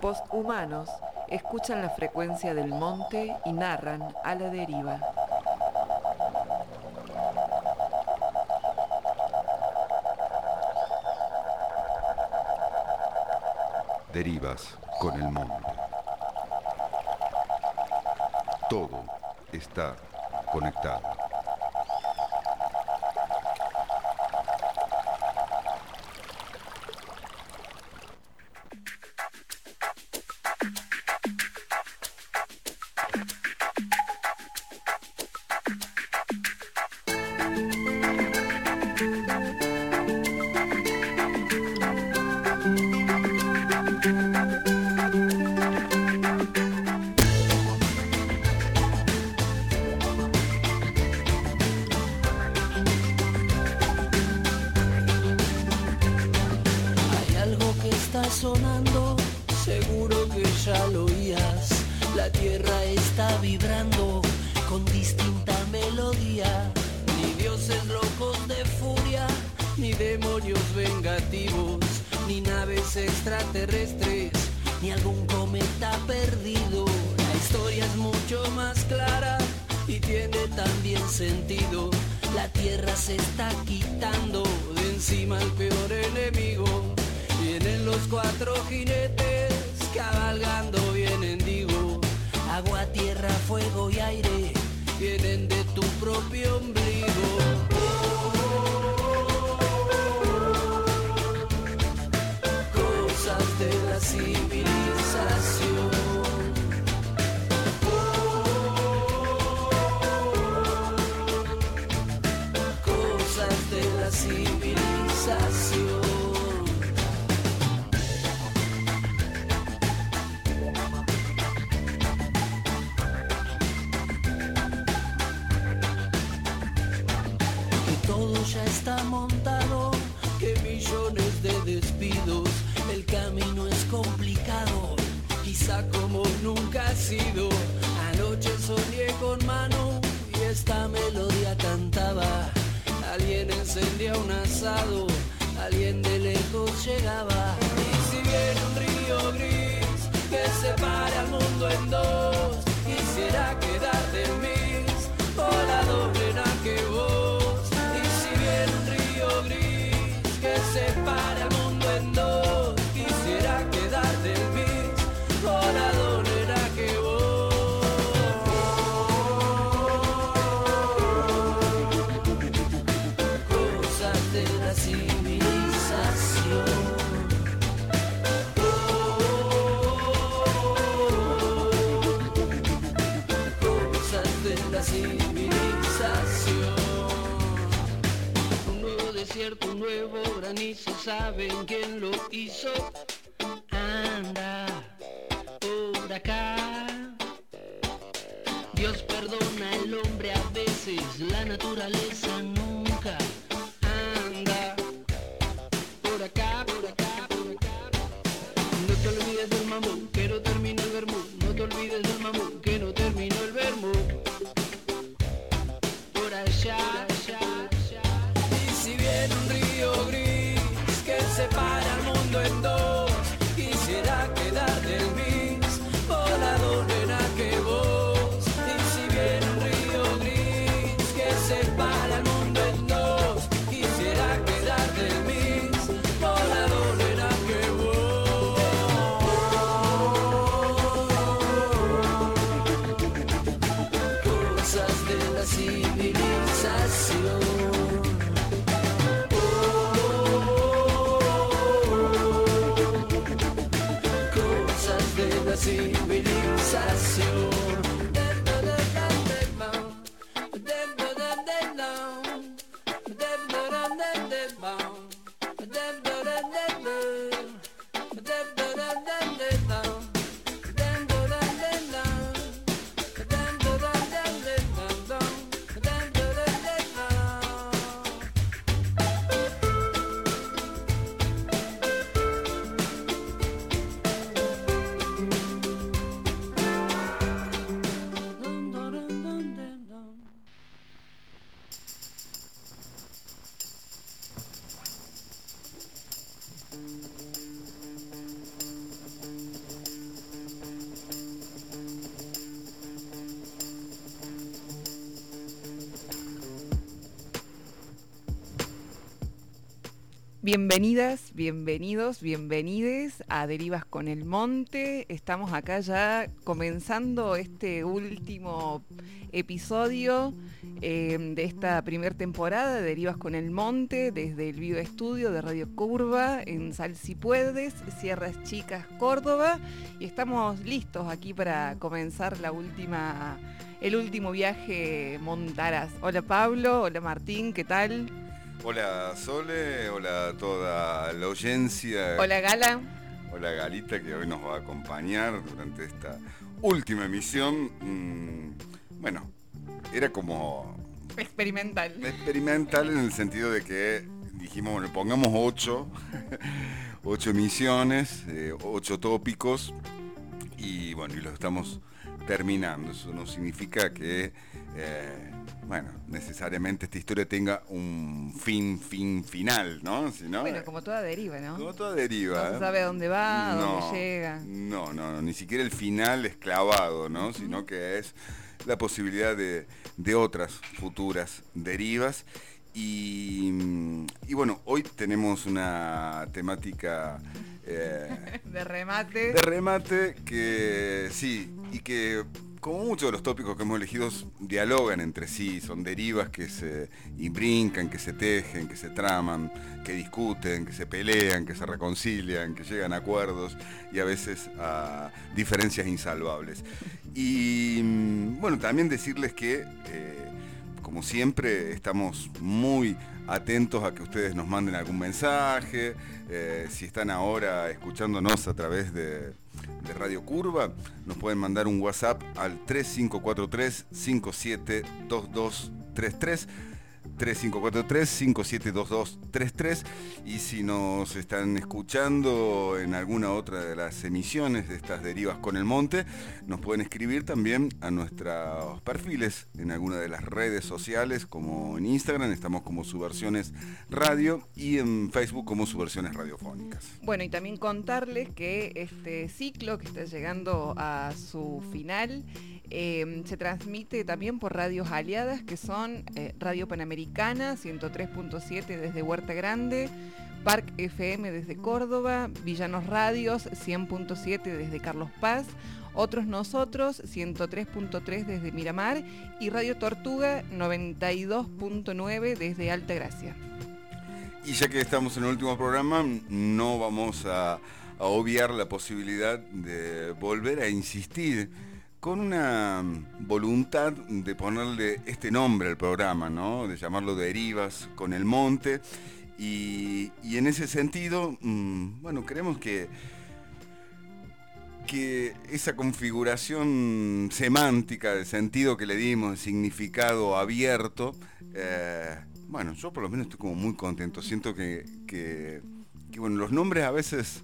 posthumanos escuchan la frecuencia del monte y narran a la deriva. Derivas con el mundo. Todo está conectado. Sonando, seguro que ya lo oías. La tierra está vibrando con distinta melodía. Ni dioses locos de furia, ni demonios vengativos, ni naves extraterrestres, ni algún cometa perdido. La historia es mucho más clara y tiene también sentido. La tierra se está quitando de encima al peor enemigo. Vienen los cuatro jinetes, cabalgando vienen, digo. Agua, tierra, fuego y aire, vienen de tu propio ombligo. Cosas de la civilización. Cosas de la civilización. Ya está montado, que millones de despidos. El camino es complicado, quizá como nunca ha sido. Anoche soñé con Manu y esta melodía cantaba. Alguien encendía un asado, alguien de lejos llegaba. Y si viene un río gris que separa al mundo en dos, quisiera quedarte en mis voladores que vos. Separa el mundo en dos, quisiera quedarte en mis voladores que vos. Cosas de la civilización. Cosas de la civilización. Desierto, un nuevo granizo, ¿saben quién lo hizo? Anda por acá. Dios perdona al hombre a veces, la naturaleza nunca. Anda por acá, por acá, por acá. No te olvides del mamú, que no terminó el vermú. No te olvides del mamú, que no terminó el vermú. Por allá. Si viene un río gris que separa al mundo en dos, quisiera quedarte en mis voladores que vos. Y si viene un río gris que separa al mundo en dos, quisiera quedarte en mis voladores que vos. Cosas de la civilización. La civilización. Bienvenidas, bienvenidos, bienvenides a Derivas con el Monte. Estamos acá ya comenzando este último episodio de esta primera temporada de Derivas con el Monte desde el Video Estudio de Radio Curva en Sal Si Puedes, Sierras Chicas, Córdoba, y estamos listos aquí para comenzar el último viaje montaraz. Hola Pablo, hola Martín, ¿qué tal? Hola Sole, hola a toda la audiencia. Hola Gala. Hola Galita, que hoy nos va a acompañar durante esta última emisión. Bueno, era como... Experimental en el sentido de que dijimos, bueno, pongamos 8 emisiones, 8 tópicos, y bueno, y los estamos terminando. Eso no significa que... necesariamente esta historia tenga un final, ¿no? Sino, bueno, como toda deriva, ¿no? Como toda deriva. No se sabe a dónde va, a dónde llega. No, ni siquiera el final es clavado, ¿no? Sino que es la posibilidad de otras futuras derivas. Y bueno, hoy tenemos una temática... de remate. De remate que sí, y que... Como muchos de los tópicos que hemos elegido dialogan entre sí, son derivas que se imbrincan, que se tejen, que se traman, que discuten, que se pelean, que se reconcilian, que llegan a acuerdos y a veces a diferencias insalvables. Y bueno, también decirles que, como siempre, estamos muy atentos a que ustedes nos manden algún mensaje, si están ahora escuchándonos a través de Radio Curva, nos pueden mandar un WhatsApp al 3543-572233, 3543-572233, y si nos están escuchando en alguna otra de las emisiones de estas Derivas con el Monte, nos pueden escribir también a nuestros perfiles en alguna de las redes sociales, como en Instagram estamos como Subversiones Radio, y en Facebook como Subversiones Radiofónicas. Bueno, y también contarles que este ciclo que está llegando a su final se transmite también por radios aliadas, que son Radio Panamericana 103.7 desde Huerta Grande, Parc FM desde Córdoba, Villanos Radios 100.7 desde Carlos Paz, Otros Nosotros 103.3 desde Miramar y Radio Tortuga 92.9 desde Altagracia. Y ya que estamos en el último programa, no vamos a obviar la posibilidad de volver a insistir con una voluntad de ponerle este nombre al programa, ¿no? De llamarlo Derivas con el Monte. Y en ese sentido, bueno, creemos que esa configuración semántica de sentido que le dimos, de significado abierto, bueno, yo por lo menos estoy como muy contento. Siento que bueno, los nombres a veces...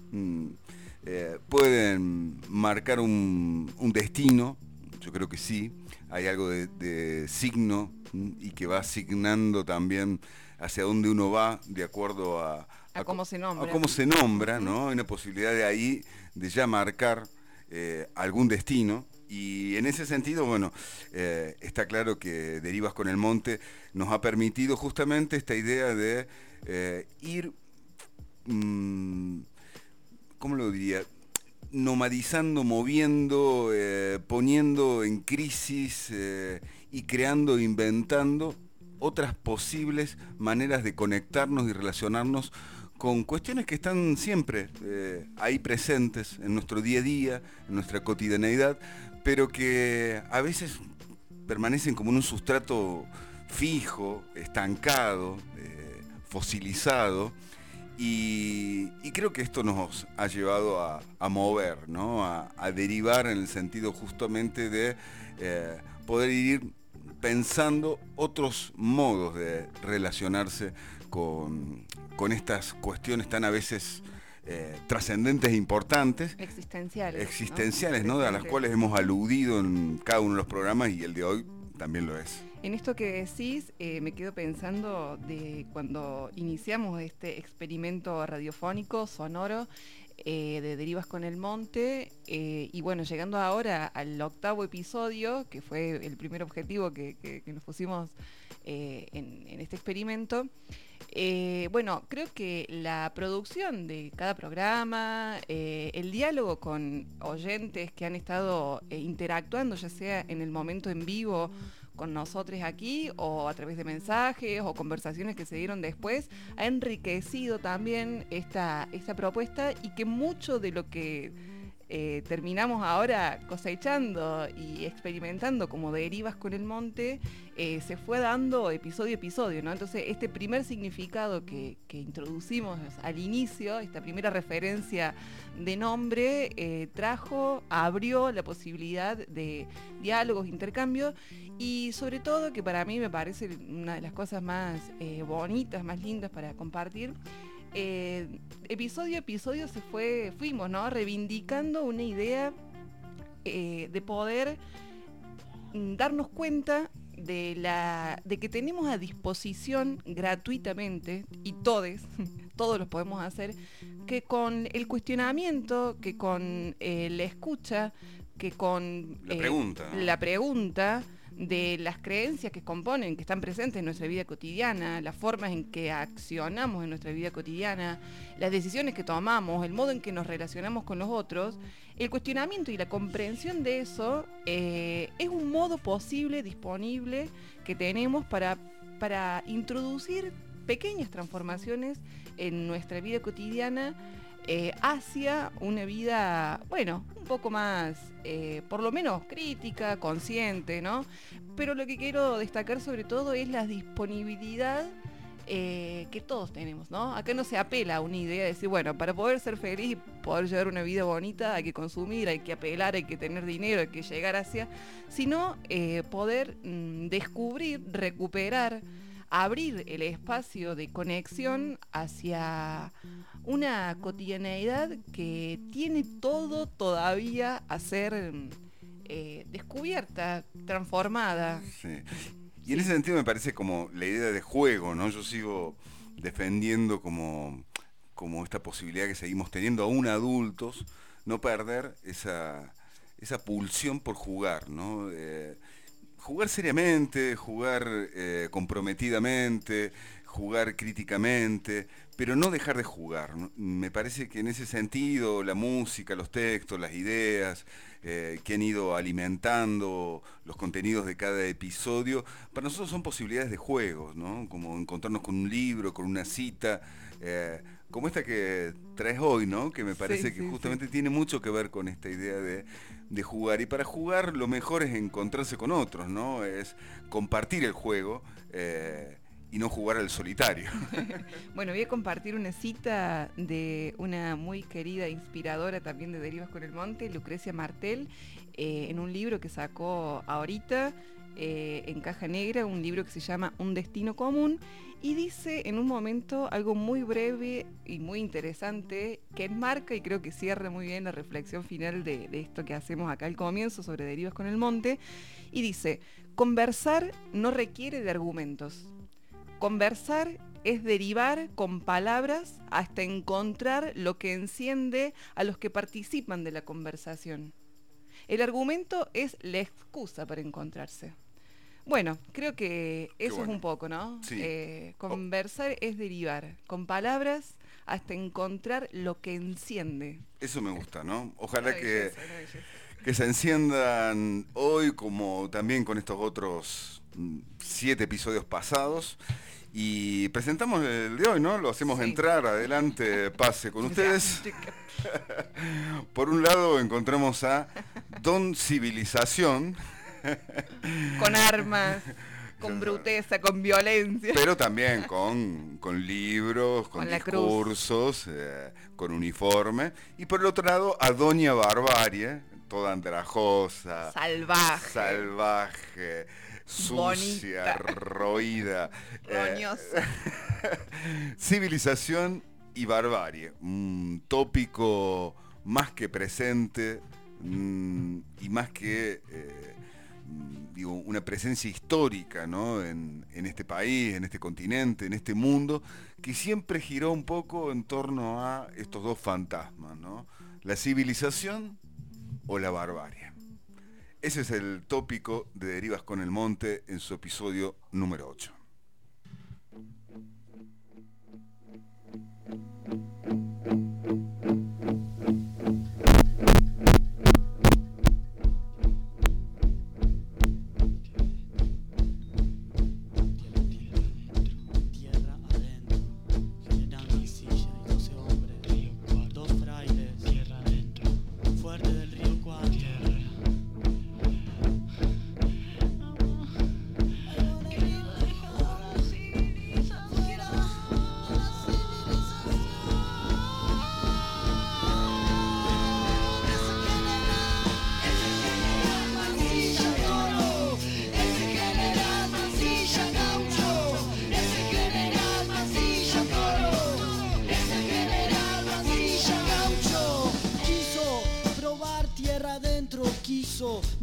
pueden marcar un destino. Yo creo que sí, hay algo de signo, y que va asignando también hacia dónde uno va de acuerdo a cómo se nombra. A cómo se nombra, ¿no? Hay una posibilidad de ahí de ya marcar algún destino. Y en ese sentido, bueno, está claro que Derivas con el Monte nos ha permitido justamente esta idea de ir... ¿cómo lo diría? Nomadizando, moviendo, poniendo en crisis y creando, inventando otras posibles maneras de conectarnos y relacionarnos con cuestiones que están siempre ahí presentes en nuestro día a día, en nuestra cotidianeidad, pero que a veces permanecen como en un sustrato fijo, estancado, fosilizado. Y creo que esto nos ha llevado a mover, ¿no? A derivar en el sentido justamente de poder ir pensando otros modos de relacionarse con estas cuestiones tan a veces trascendentes e importantes. Existenciales, ¿no? A las cuales hemos aludido en cada uno de los programas, y el de hoy también lo es. En esto que decís, me quedo pensando de cuando iniciamos este experimento radiofónico, sonoro, de Derivas con el Monte, y bueno, llegando ahora al 8º episodio, que fue el primer objetivo que nos pusimos en este experimento, Bueno, creo que la producción de cada programa, el diálogo con oyentes que han estado interactuando, ya sea en el momento en vivo con nosotros aquí o a través de mensajes o conversaciones que se dieron después, ha enriquecido también esta propuesta, y que mucho de lo que terminamos ahora cosechando y experimentando como derivas con el monte, se fue dando episodio a episodio, ¿no? Entonces, este primer significado que introducimos al inicio, esta primera referencia de nombre, abrió la posibilidad de diálogos, intercambios, y sobre todo, que para mí me parece una de las cosas más bonitas, más lindas para compartir, episodio a episodio fuimos, ¿no?, reivindicando una idea de poder darnos cuenta de que tenemos a disposición gratuitamente, y todos los podemos hacer, que con el cuestionamiento, que con la escucha, que con la pregunta de las creencias que componen, que están presentes en nuestra vida cotidiana, las formas en que accionamos en nuestra vida cotidiana, las decisiones que tomamos, el modo en que nos relacionamos con los otros, el cuestionamiento y la comprensión de eso es un modo posible, disponible, que tenemos para introducir pequeñas transformaciones en nuestra vida cotidiana, hacia una vida, bueno, un poco más, por lo menos crítica, consciente, ¿no? Pero lo que quiero destacar sobre todo es la disponibilidad que todos tenemos, ¿no? Acá no se apela a una idea de decir, bueno, para poder ser feliz y poder llevar una vida bonita hay que consumir, hay que apelar, hay que tener dinero, hay que llegar hacia, sino poder descubrir, recuperar, abrir el espacio de conexión hacia una cotidianeidad que tiene todo todavía a ser descubierta, transformada. Sí. Y en ese sentido me parece como la idea de juego, ¿no? Yo sigo defendiendo como esta posibilidad que seguimos teniendo aún adultos, no perder esa pulsión por jugar, ¿no? Jugar seriamente, jugar comprometidamente, jugar críticamente, pero no dejar de jugar, ¿no? Me parece que en ese sentido la música, los textos, las ideas que han ido alimentando los contenidos de cada episodio, para nosotros son posibilidades de juegos, ¿no? Como encontrarnos con un libro, con una cita, como esta que traes hoy, ¿no? Que me parece que justamente tiene mucho que ver con esta idea de jugar. Y para jugar lo mejor es encontrarse con otros, ¿no? Es compartir el juego y no jugar al solitario. Bueno, voy a compartir una cita de una muy querida inspiradora también de Derivas con el Monte, Lucrecia Martel, en un libro que sacó ahorita en caja negra, un libro que se llama Un destino común, y dice en un momento algo muy breve y muy interesante que enmarca y creo que cierra muy bien la reflexión final de esto que hacemos acá al comienzo sobre Derivas con el Monte, y dice: conversar no requiere de argumentos. Conversar es derivar con palabras hasta encontrar lo que enciende a los que participan de la conversación. El argumento es la excusa para encontrarse. Bueno, creo que eso es un poco, ¿no? Sí. Conversar es derivar con palabras hasta encontrar lo que enciende. Eso me gusta, ¿no? Ojalá Una belleza, una belleza. que se enciendan hoy, como también con estos otros 7 episodios pasados. Y presentamos el de hoy, ¿no? Lo hacemos entrar, adelante, pase con ustedes. Por un lado encontramos a Don Civilización. Con armas, con bruteza, con violencia. Pero también con libros, con discursos, con uniforme. Y por el otro lado a Doña Barbarie, toda andrajosa, salvaje, sucia, roída. Roñosa. Civilización y barbarie. Un tópico más que presente y más que una presencia histórica, ¿no? en este país, en este continente, en este mundo, que siempre giró un poco en torno a estos dos fantasmas, ¿no? La civilización o la barbarie. Ese es el tópico de Derivas con el Monte en su episodio número 8.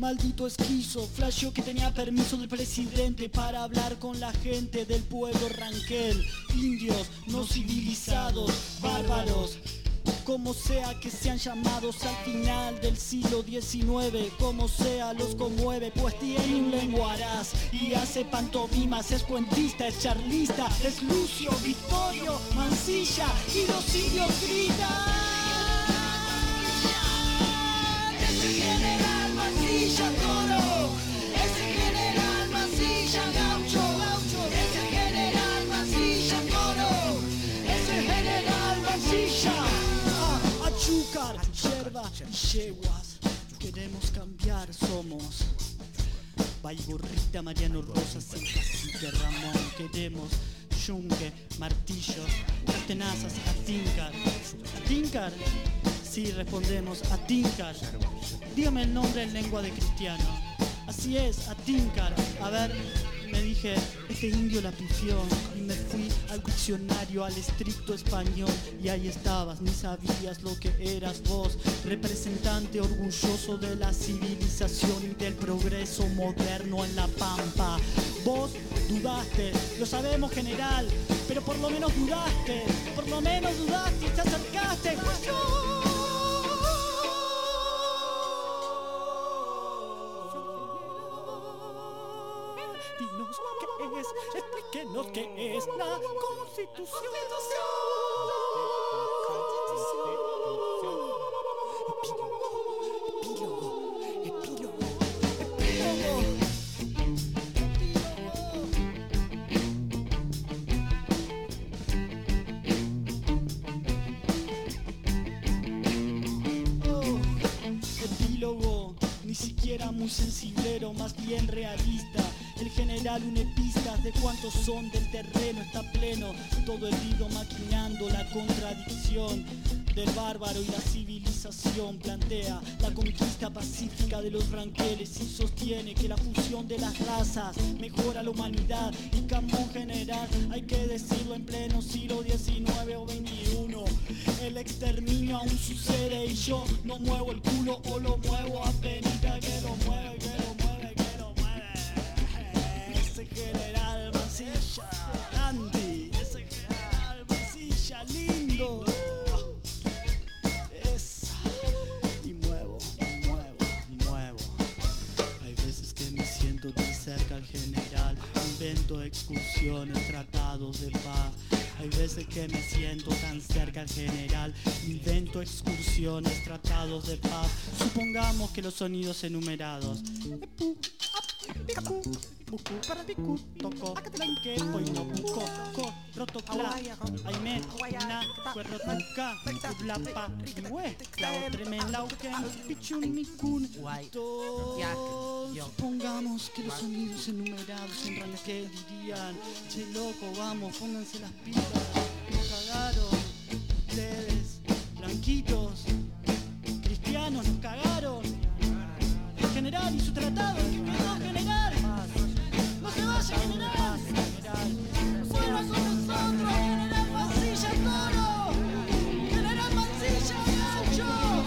maldito esquizo. Flasheó que tenía permiso del presidente para hablar con la gente del pueblo Ranquel. Indios no civilizados, bárbaros, como sea que sean llamados al final del siglo XIX, como sea los conmueve, pues tiene un lenguaraz y hace pantomimas, es cuentista, es charlista, es Lucio, Victorio, Mansilla y los indios gritan. Ese general Mansilla Toro, ese general Mansilla Gaucho, ese general Mansilla Toro, ese general Mansilla. Azúcar, yerba y yeguas, queremos cambiar, somos Baigorrita, Mariano Rosas, el cacique Ramón. Queremos yunque, martillo, las tenazas, Atincar. ¿Atincar? Sí, respondemos, Atincar. Dígame el nombre en lengua de cristiano. Así es, Atincar. A ver, me dije, este indio la pifió. Y me fui al diccionario, al estricto español. Y ahí estabas, ni sabías lo que eras vos. Representante orgulloso de la civilización y del progreso moderno en la pampa. Vos dudaste, lo sabemos general, pero por lo menos dudaste y te acercaste. Dinos qué es, explíquenos qué es la Constitución. Epílogo. Epílogo, ni siquiera muy sensiblero, más bien realista. El general une pistas de cuántos son del terreno, está pleno todo el libro maquinando la contradicción del bárbaro y la civilización. Plantea la conquista pacífica de los ranqueles y sostiene que la fusión de las razas mejora la humanidad y cambio general. Hay que decirlo en pleno siglo XIX o XXI. El exterminio aún sucede y yo no muevo el culo o lo muevo apenas que lo mueve, Ese general Mansilla, Andy, ese general Mansilla lindo. Esa. Y muevo. Hay veces que me siento tan cerca al general, invento excursiones, tratados de paz. Hay veces que me siento tan cerca al general, invento excursiones, tratados de paz. Supongamos que los sonidos enumerados. Buku, parapiku, toko, blanque, poino, buco, co, rotocla, aime, na, cuerrotuca, cublapa, iwe, lao, tremelauken, pichumikun, supongamos que los sonidos enumerados en ranquel dirían, che loco, vamos, pónganse las pilas, nos cagaron, ustedes, blanquitos, cristianos, nos cagaron, el general y su tratado, no, general. ¡No se vaya, general! ¡Vuelva con nosotros, general Mansilla Toro! ¡General Mansilla Gaucho!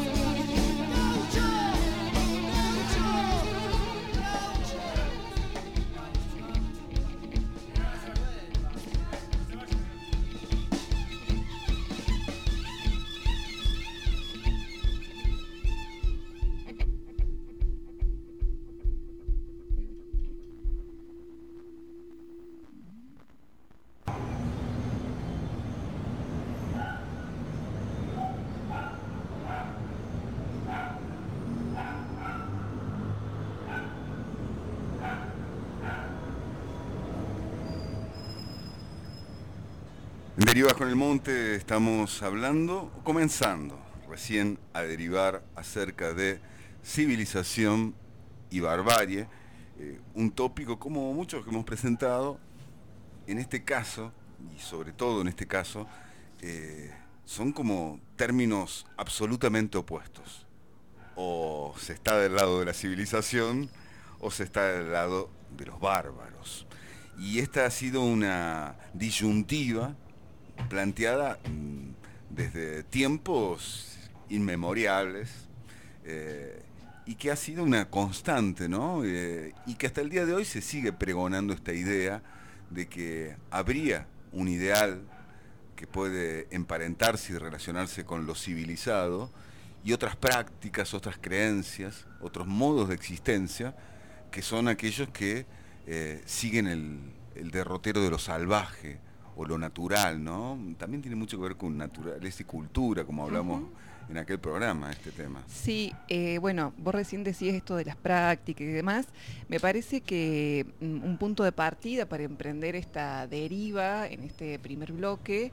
En Derivas con el Monte estamos comenzando recién a derivar acerca de civilización y barbarie, un tópico como muchos que hemos presentado, en este caso, y sobre todo en este caso, son como términos absolutamente opuestos. O se está del lado de la civilización o se está del lado de los bárbaros. Y esta ha sido una disyuntiva planteada desde tiempos inmemoriales y que ha sido una constante, ¿no? Y que hasta el día de hoy se sigue pregonando esta idea de que habría un ideal que puede emparentarse y relacionarse con lo civilizado, y otras prácticas, otras creencias, otros modos de existencia, que son aquellos que siguen el derrotero de lo salvaje o lo natural, ¿no? También tiene mucho que ver con naturaleza y cultura, como hablamos en aquel programa, este tema. Sí, bueno, vos recién decías esto de las prácticas y demás. Me parece que un punto de partida para emprender esta deriva en este primer bloque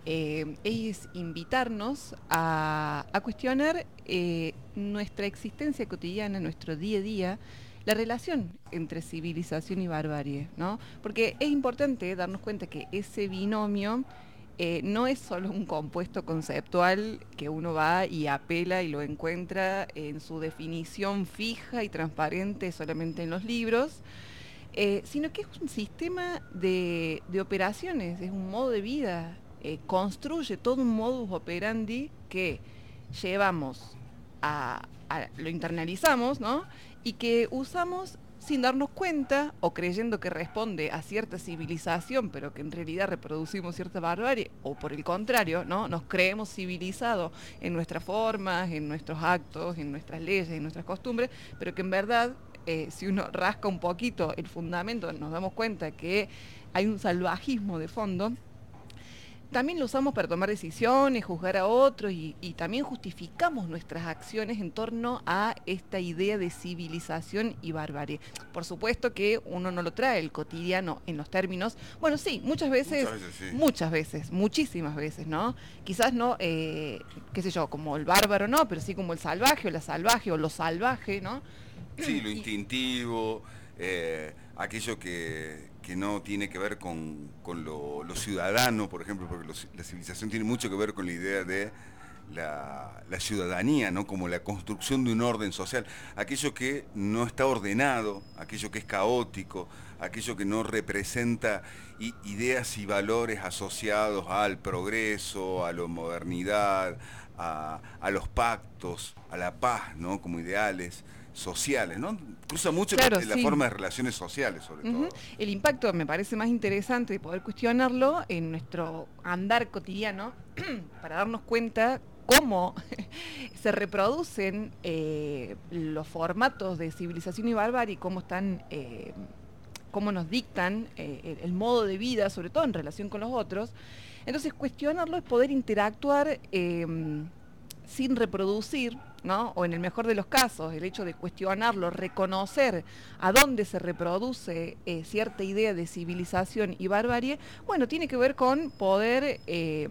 es invitarnos a cuestionar nuestra existencia cotidiana, nuestro día a día, la relación entre civilización y barbarie, ¿no? Porque es importante darnos cuenta que ese binomio no es solo un compuesto conceptual que uno va y apela y lo encuentra en su definición fija y transparente solamente en los libros, sino que es un sistema de operaciones, es un modo de vida, construye todo un modus operandi que llevamos lo internalizamos, ¿no? Y que usamos sin darnos cuenta o creyendo que responde a cierta civilización, pero que en realidad reproducimos cierta barbarie, o por el contrario, ¿no? Nos creemos civilizados en nuestras formas, en nuestros actos, en nuestras leyes, en nuestras costumbres, pero que en verdad, si uno rasca un poquito el fundamento, nos damos cuenta que hay un salvajismo de fondo. También lo usamos para tomar decisiones, juzgar a otros y también justificamos nuestras acciones en torno a esta idea de civilización y barbarie. Por supuesto que uno no lo trae el cotidiano en los términos, bueno, sí, muchas veces, muchísimas veces, ¿no? Quizás no, qué sé yo, como el bárbaro no, pero sí como el salvaje o la salvaje o lo salvaje, ¿no? Sí, lo instintivo, aquello que no tiene que ver con lo ciudadano, por ejemplo, porque la civilización tiene mucho que ver con la idea de la ciudadanía, ¿no? Como la construcción de un orden social, aquello que no está ordenado, aquello que es caótico, aquello que no representa ideas y valores asociados al progreso, a la modernidad, a los pactos, a la paz, ¿no? Como ideales sociales, ¿no? Cruza mucho claro, la forma de relaciones sociales, sobre todo. El impacto me parece más interesante de poder cuestionarlo en nuestro andar cotidiano para darnos cuenta cómo se reproducen los formatos de civilización y barbarie, cómo están, cómo nos dictan el modo de vida, sobre todo en relación con los otros. Entonces, cuestionarlo es poder interactuar sin reproducir, ¿no? O en el mejor de los casos, el hecho de cuestionarlo, reconocer a dónde se reproduce cierta idea de civilización y barbarie, bueno, tiene que ver con poder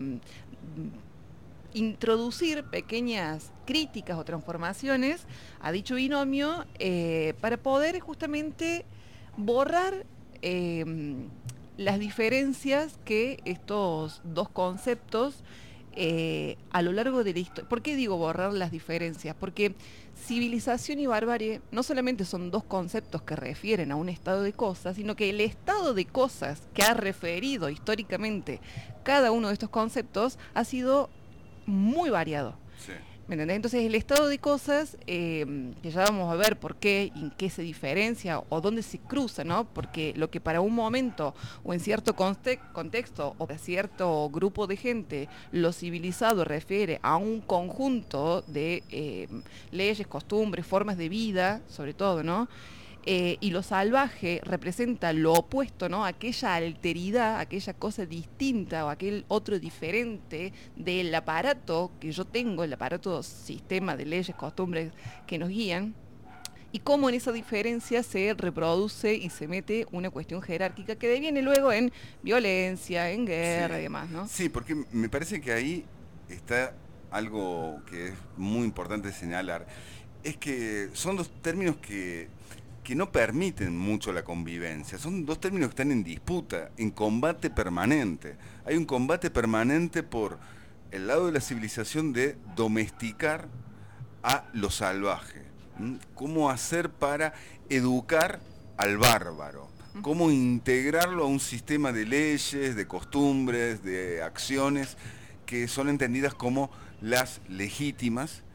introducir pequeñas críticas o transformaciones a dicho binomio para poder justamente borrar las diferencias que estos dos conceptos a lo largo de la historia. ¿Por qué digo borrar las diferencias? Porque civilización y barbarie no solamente son dos conceptos que refieren a un estado de cosas, sino que el estado de cosas que ha referido históricamente cada uno de estos conceptos ha sido muy variado. Sí. ¿Me entendés? Entonces el estado de cosas, que ya vamos a ver por qué, en qué se diferencia o dónde se cruza, ¿no? Porque lo que para un momento o en cierto contexto o para cierto grupo de gente lo civilizado refiere a un conjunto de leyes, costumbres, formas de vida, sobre todo, ¿no? Y lo salvaje representa lo opuesto, ¿no? Aquella alteridad, aquella cosa distinta o aquel otro diferente del aparato que yo tengo, el aparato sistema de leyes, costumbres que nos guían, y cómo en esa diferencia se reproduce y se mete una cuestión jerárquica que deviene luego en violencia, en guerra y demás, ¿no? Sí, porque me parece que ahí está algo que es muy importante señalar, es que son dos términos que no permiten mucho la convivencia. Son dos términos que están en disputa, en combate permanente. Hay un combate permanente por el lado de la civilización de domesticar a lo salvaje. ¿Cómo hacer para educar al bárbaro? ¿Cómo integrarlo a un sistema de leyes, de costumbres, de acciones que son entendidas como las legítimas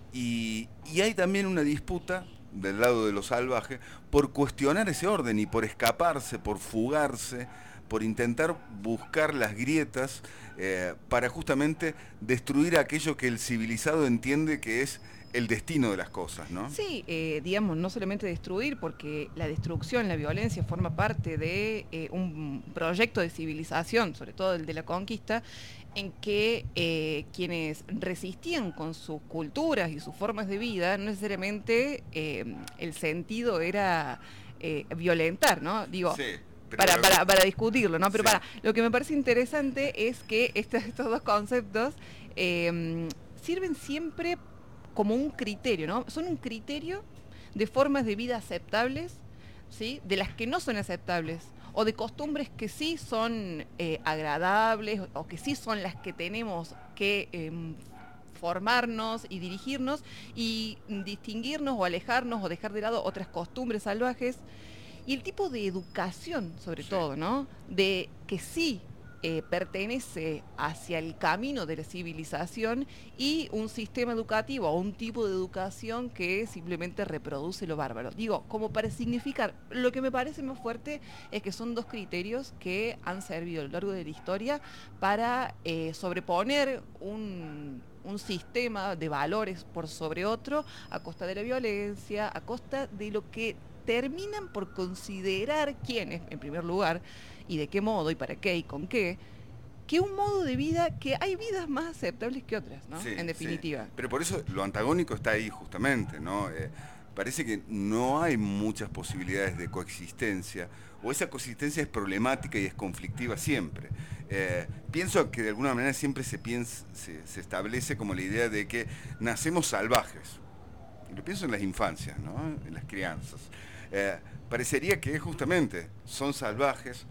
Y hay también una disputa del lado de lo salvaje por cuestionar ese orden y por escaparse, por fugarse, por intentar buscar las grietas para justamente destruir aquello que el civilizado entiende que es el destino de las cosas, ¿no? Sí, digamos, no solamente destruir, porque la destrucción, la violencia forma parte de un proyecto de civilización, sobre todo el de la conquista, en que quienes resistían con sus culturas y sus formas de vida, no necesariamente el sentido era violentar, ¿no? Digo, Sí, para discutirlo, ¿no? Pero sí. lo que me parece interesante es que estos dos conceptos sirven siempre como un criterio, ¿no? Son un criterio de formas de vida aceptables, ¿sí? De las que no son aceptables, o de costumbres que sí son agradables, o que sí son las que tenemos que formarnos y dirigirnos, y distinguirnos o alejarnos o dejar de lado otras costumbres salvajes, y el tipo de educación, sobre todo, ¿no? De que sí pertenece hacia el camino de la civilización, y un sistema educativo o un tipo de educación que simplemente reproduce lo bárbaro. Digo, como para significar, lo que me parece más fuerte es que son dos criterios que han servido a lo largo de la historia para sobreponer un sistema de valores por sobre otro, a costa de la violencia, a costa de lo que terminan por considerar quiénes, en primer lugar, y de qué modo, y para qué, y con qué, que un modo de vida, que hay vidas más aceptables que otras, ¿no? Sí, En definitiva. sí. Pero por eso lo antagónico está ahí justamente, ¿no? Parece que no hay muchas posibilidades de coexistencia, o esa coexistencia es problemática y es conflictiva siempre. Pienso que de alguna manera siempre se establece como la idea de que nacemos salvajes. Y lo pienso en las infancias, ¿no? En las crianzas. Parecería que justamente son salvajes,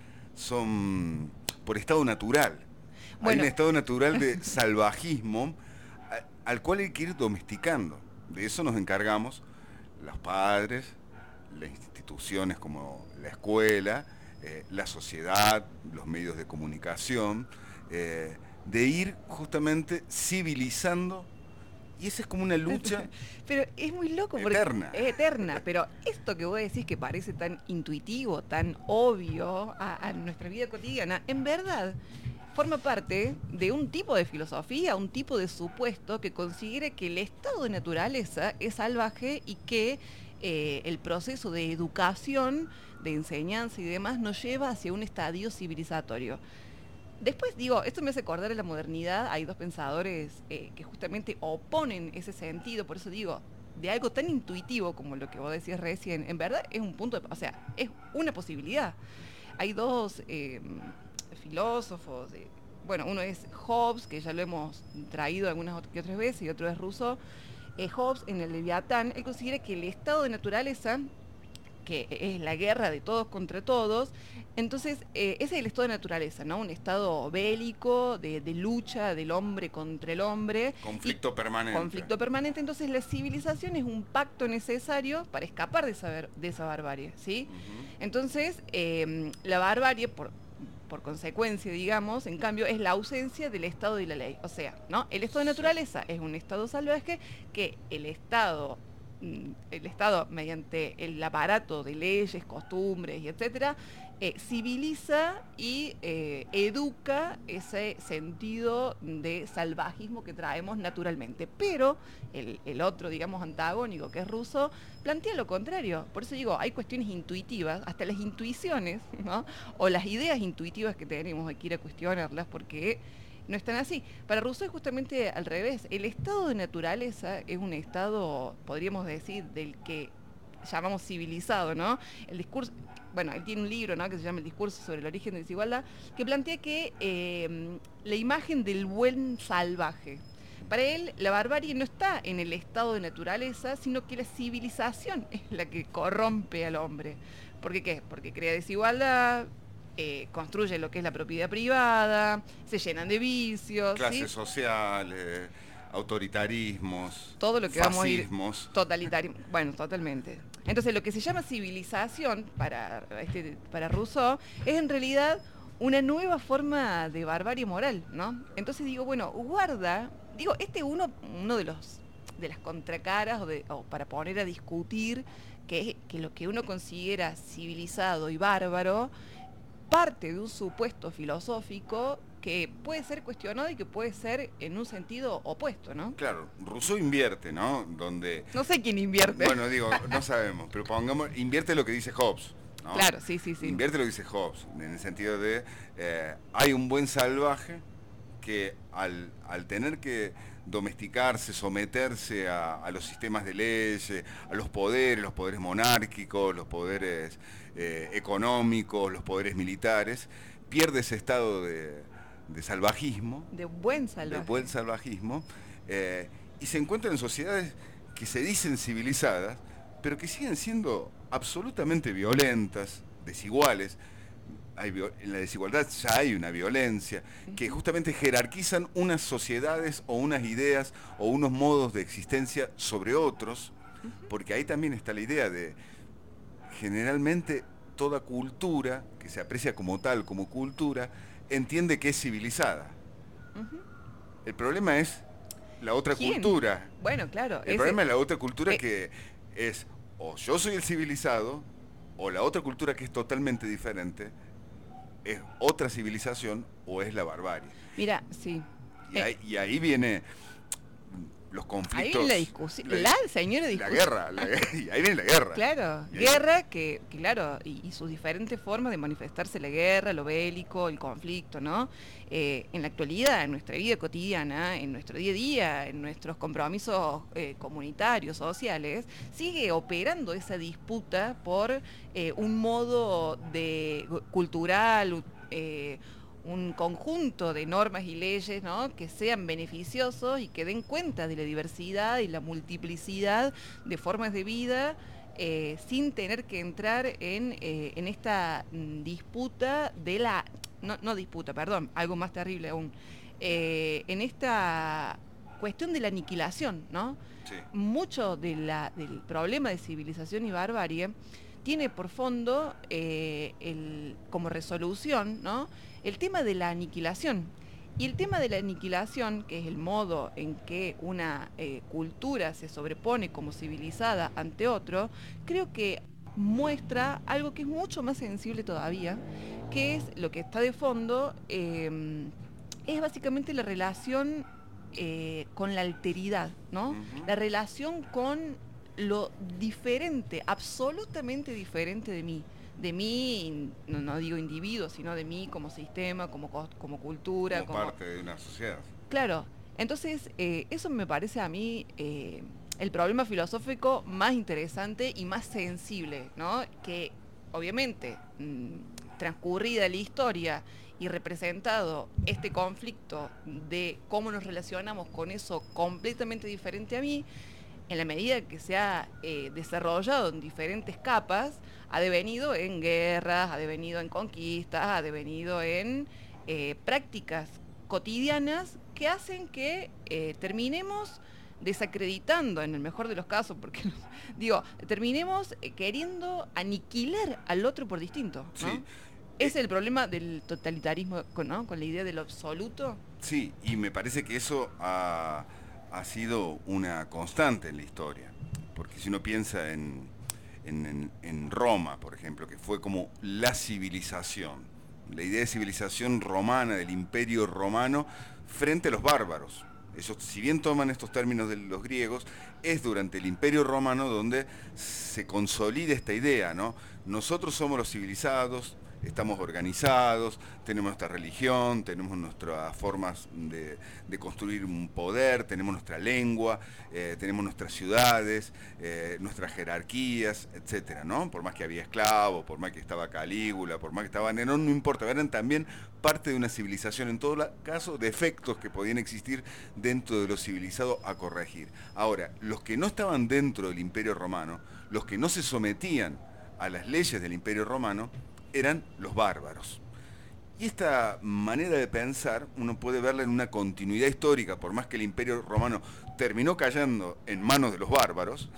son por estado natural. Bueno. Hay un estado natural de salvajismo al cual hay que ir domesticando. De eso nos encargamos los padres, las instituciones como la escuela, la sociedad, los medios de comunicación, de ir justamente civilizando. Y esa es como una lucha. Pero es muy loco porque eterna. Es eterna, pero esto que vos decís que parece tan intuitivo, tan obvio a nuestra vida cotidiana, en verdad forma parte de un tipo de filosofía, un tipo de supuesto que considera que el estado de naturaleza es salvaje y que el proceso de educación, de enseñanza y demás nos lleva hacia un estadio civilizatorio. Después, digo, esto me hace acordar a la modernidad. Hay dos pensadores que justamente oponen ese sentido. Por eso digo, de algo tan intuitivo como lo que vos decías recién, en verdad es un punto, o sea, es una posibilidad. Hay dos filósofos, bueno, uno es Hobbes, que ya lo hemos traído algunas que otras veces, y otro es Rousseau. Hobbes, en el Leviatán, él considera que el estado de naturaleza, que es la guerra de todos contra todos, entonces ese es el estado de naturaleza, ¿no? Un estado bélico, de lucha del hombre contra el hombre. Conflicto permanente. Conflicto permanente, entonces la civilización es un pacto necesario para escapar de esa barbarie, ¿sí? Uh-huh. Entonces, la barbarie, por consecuencia, digamos, en cambio, es la ausencia del Estado y la ley. O sea, ¿no? El estado de naturaleza es un estado salvaje que el Estado, mediante el aparato de leyes, costumbres y etcétera, civiliza y educa ese sentido de salvajismo que traemos naturalmente. Pero el otro, digamos, antagónico, que es Rousseau, plantea lo contrario. Por eso digo, hay cuestiones intuitivas, hasta las intuiciones, ¿no? O las ideas intuitivas que tenemos, hay que ir a cuestionarlas porque no están así. Para Rousseau es justamente al revés. El estado de naturaleza es un estado, podríamos decir, del que llamamos civilizado, ¿no? El discurso, bueno, él tiene un libro, ¿no?, que se llama El discurso sobre el origen de la desigualdad, que plantea que la imagen del buen salvaje, para él la barbarie no está en el estado de naturaleza, sino que la civilización es la que corrompe al hombre. ¿Por qué qué? Porque crea desigualdad, construye lo que es la propiedad privada, se llenan de vicios, clases ¿sí? sociales, autoritarismos, todo lo que fascismos. vamos a ir totalitario, bueno, totalmente. Entonces lo que se llama civilización para Rousseau es en realidad una nueva forma de barbarie moral, ¿no? Entonces digo, bueno, guarda, digo, uno de los de las contracaras o para poner a discutir que lo que uno considera civilizado y bárbaro parte de un supuesto filosófico que puede ser cuestionado y que puede ser en un sentido opuesto, ¿no? Claro, Rousseau invierte, ¿no? No sé quién invierte. Bueno, digo, no sabemos, pero pongamos, invierte lo que dice Hobbes, ¿no? Claro, sí. Invierte lo que dice Hobbes, en el sentido de, hay un buen salvaje que al tener que domesticarse, someterse a los sistemas de leyes, a los poderes monárquicos, los poderes económicos, los poderes militares, pierde ese estado de salvajismo. De buen salvajismo. Y se encuentra en sociedades que se dicen civilizadas, pero que siguen siendo absolutamente violentas, desiguales. En la desigualdad ya hay una violencia, que justamente jerarquizan unas sociedades o unas ideas o unos modos de existencia sobre otros, porque ahí también está la idea de, generalmente, toda cultura, que se aprecia como tal, como cultura, entiende que es civilizada. El problema es la otra cultura. Bueno, claro. El problema es la otra cultura que es, o yo soy el civilizado, o la otra cultura que es totalmente diferente, es otra civilización o es la barbarie. Mira, sí. Y ahí viene los conflictos. Ahí viene la discusión, la señora discusión. Y ahí viene la guerra. Claro, guerra que claro, y sus diferentes formas de manifestarse la guerra, lo bélico, el conflicto, ¿no? En la actualidad, en nuestra vida cotidiana, en nuestro día a día, en nuestros compromisos comunitarios, sociales, sigue operando esa disputa por un modo cultural, un conjunto de normas y leyes, ¿no?, que sean beneficiosos y que den cuenta de la diversidad y la multiplicidad de formas de vida, sin tener que entrar en esta disputa de la... No disputa, perdón, algo más terrible aún. En esta cuestión de la aniquilación, ¿no? Sí. Mucho del problema de civilización y barbarie tiene por fondo, como resolución, ¿no?, el tema de la aniquilación. Y el tema de la aniquilación, que es el modo en que una cultura se sobrepone como civilizada ante otro, creo que muestra algo que es mucho más sensible todavía, que es lo que está de fondo, es básicamente la relación con la alteridad, ¿no? La relación con lo diferente, absolutamente diferente de mí, no digo individuo, sino de mí como sistema, como cultura. Como parte de una sociedad. Claro, entonces eso me parece a mí el problema filosófico más interesante y más sensible, ¿no? Que obviamente, transcurrida la historia y representado este conflicto de cómo nos relacionamos con eso completamente diferente a mí, en la medida que se ha desarrollado en diferentes capas, ha devenido en guerras, ha devenido en conquistas, ha devenido en prácticas cotidianas que hacen que terminemos desacreditando, en el mejor de los casos, porque terminemos queriendo aniquilar al otro por distinto, ¿no? Sí. Es el problema del totalitarismo, ¿no?, con la idea de lo absoluto. Sí, y me parece que eso ha sido una constante en la historia, porque si uno piensa en Roma, por ejemplo, que fue como la civilización, la idea de civilización romana, del imperio romano, frente a los bárbaros. Ellos, si bien toman estos términos de los griegos, es durante el imperio romano donde se consolida esta idea, ¿no? Nosotros somos los civilizados, estamos organizados, tenemos nuestra religión, tenemos nuestras formas de construir un poder, tenemos nuestra lengua, tenemos nuestras ciudades, nuestras jerarquías, etcétera, ¿no? Por más que había esclavos, por más que estaba Calígula, por más que estaba Nerón, no importa, eran también parte de una civilización, en todo caso, defectos que podían existir dentro de lo civilizado a corregir. Ahora, los que no estaban dentro del Imperio Romano, los que no se sometían a las leyes del Imperio Romano, eran los bárbaros. Y esta manera de pensar uno puede verla en una continuidad histórica, por más que el Imperio Romano terminó cayendo en manos de los bárbaros,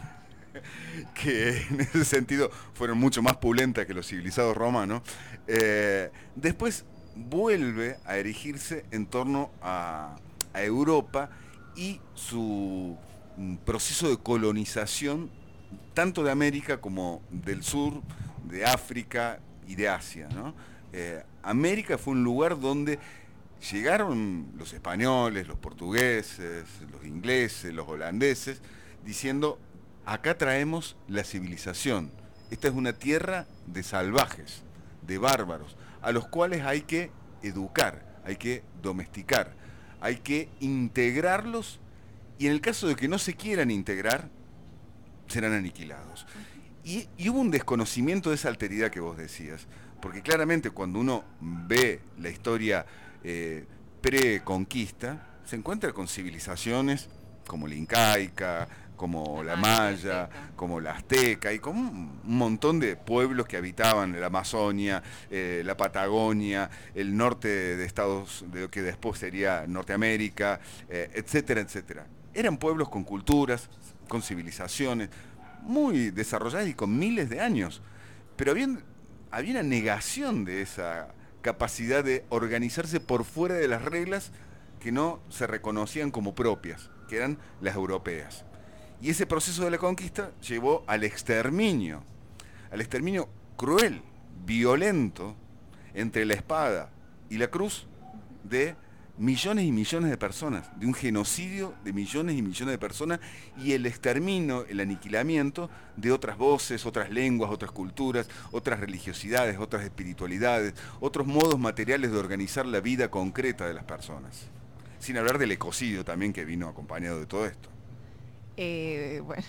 que en ese sentido fueron mucho más pulentas que los civilizados romanos, después vuelve a erigirse en torno a Europa y su proceso de colonización tanto de América como del sur, de África y de Asia, ¿no? América fue un lugar donde llegaron los españoles, los portugueses, los ingleses, los holandeses, diciendo, acá traemos la civilización. Esta es una tierra de salvajes, de bárbaros, a los cuales hay que educar, hay que domesticar, hay que integrarlos, y en el caso de que no se quieran integrar, serán aniquilados. Y hubo un desconocimiento de esa alteridad que vos decías, porque claramente cuando uno ve la historia pre-conquista, se encuentra con civilizaciones como la incaica, como la maya, como la azteca, y con un montón de pueblos que habitaban la Amazonia, la Patagonia, el norte de Estados, de lo que después sería Norteamérica, etcétera, etcétera. Eran pueblos con culturas, con civilizaciones muy desarrolladas y con miles de años, pero había una negación de esa capacidad de organizarse por fuera de las reglas que no se reconocían como propias, que eran las europeas. Y ese proceso de la conquista llevó al exterminio cruel, violento, entre la espada y la cruz, de millones y millones de personas, de un genocidio de millones y millones de personas, y el exterminio, el aniquilamiento de otras voces, otras lenguas, otras culturas, otras religiosidades, otras espiritualidades, otros modos materiales de organizar la vida concreta de las personas. Sin hablar del ecocidio también, que vino acompañado de todo esto. Bueno.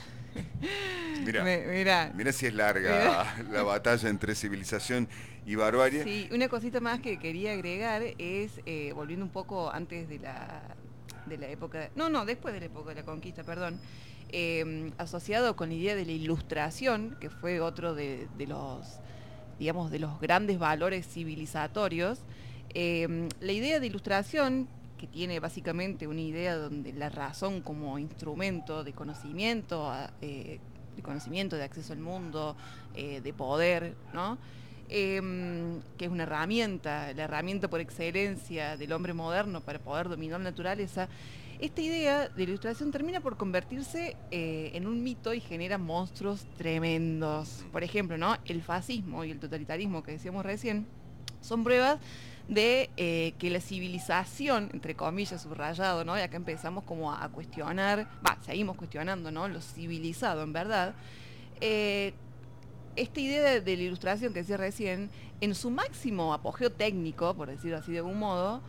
Mira si es larga la batalla entre civilización y barbarie. Sí, una cosita más que quería agregar es, volviendo un poco antes de la época, después de la época de la conquista, perdón, asociado con la idea de la ilustración, que fue otro de los, digamos, de los grandes valores civilizatorios. La idea de ilustración, que tiene básicamente una idea donde la razón como instrumento de conocimiento, de acceso al mundo, de poder, ¿no? Que es una herramienta, la herramienta por excelencia del hombre moderno para poder dominar la naturaleza. Esta idea de la ilustración termina por convertirse en un mito y genera monstruos tremendos. Por ejemplo, ¿no? El fascismo y el totalitarismo que decíamos recién son pruebas de que la civilización, entre comillas, subrayado, ¿no? Y acá empezamos como a cuestionar, seguimos cuestionando, ¿no? Lo civilizado, en verdad. Esta idea de la ilustración que decía recién, en su máximo apogeo técnico, por decirlo así de algún modo,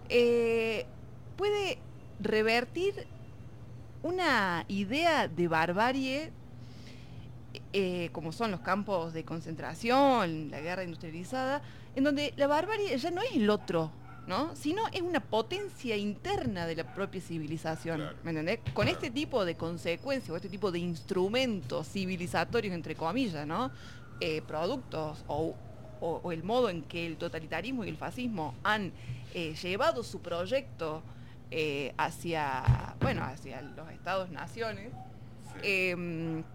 puede revertir una idea de barbarie, como son los campos de concentración, la guerra industrializada, en donde la barbarie ya no es el otro, ¿no? Sino es una potencia interna de la propia civilización, claro. ¿Me entendés? Con este tipo de consecuencias o este tipo de instrumentos civilizatorios, entre comillas, ¿no? Productos o el modo en que el totalitarismo y el fascismo han llevado su proyecto hacia los Estados-naciones, sí.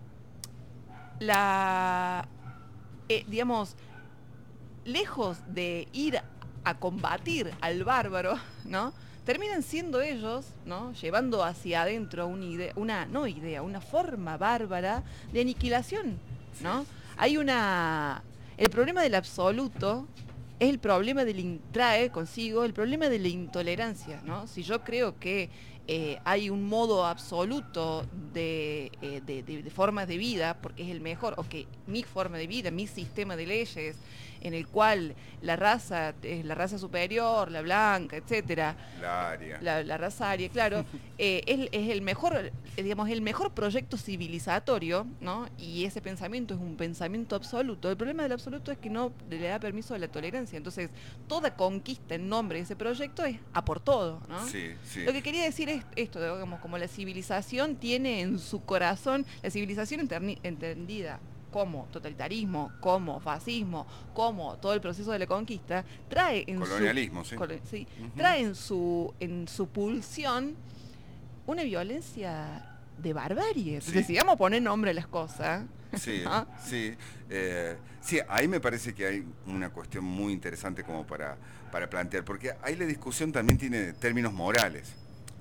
Digamos, lejos de ir a combatir al bárbaro, ¿no? Terminan siendo ellos, ¿no? Llevando hacia adentro una forma bárbara de aniquilación, ¿no? El problema del absoluto es el problema trae consigo el problema de la intolerancia, ¿no? Si yo creo que hay un modo absoluto de formas de vida, porque es el mejor, o que mi forma de vida, mi sistema de leyes, en el cual la raza es la raza superior, la blanca, etcétera, la raza aria, claro, es el mejor, digamos, el mejor proyecto civilizatorio, ¿no? Y ese pensamiento es un pensamiento absoluto. El problema del absoluto es que no le da permiso a la tolerancia. Entonces, toda conquista en nombre de ese proyecto es a por todo, ¿no? Sí, sí. Lo que quería decir es esto, digamos, como la civilización tiene en su corazón, la civilización entendida como totalitarismo, como fascismo, como todo el proceso de la conquista, trae en colonialismo, trae en su pulsión una violencia de barbarie. Entonces, si vamos a poner nombre a las cosas. Sí, ¿no? sí. Sí, ahí me parece que hay una cuestión muy interesante como para plantear, porque ahí la discusión también tiene términos morales.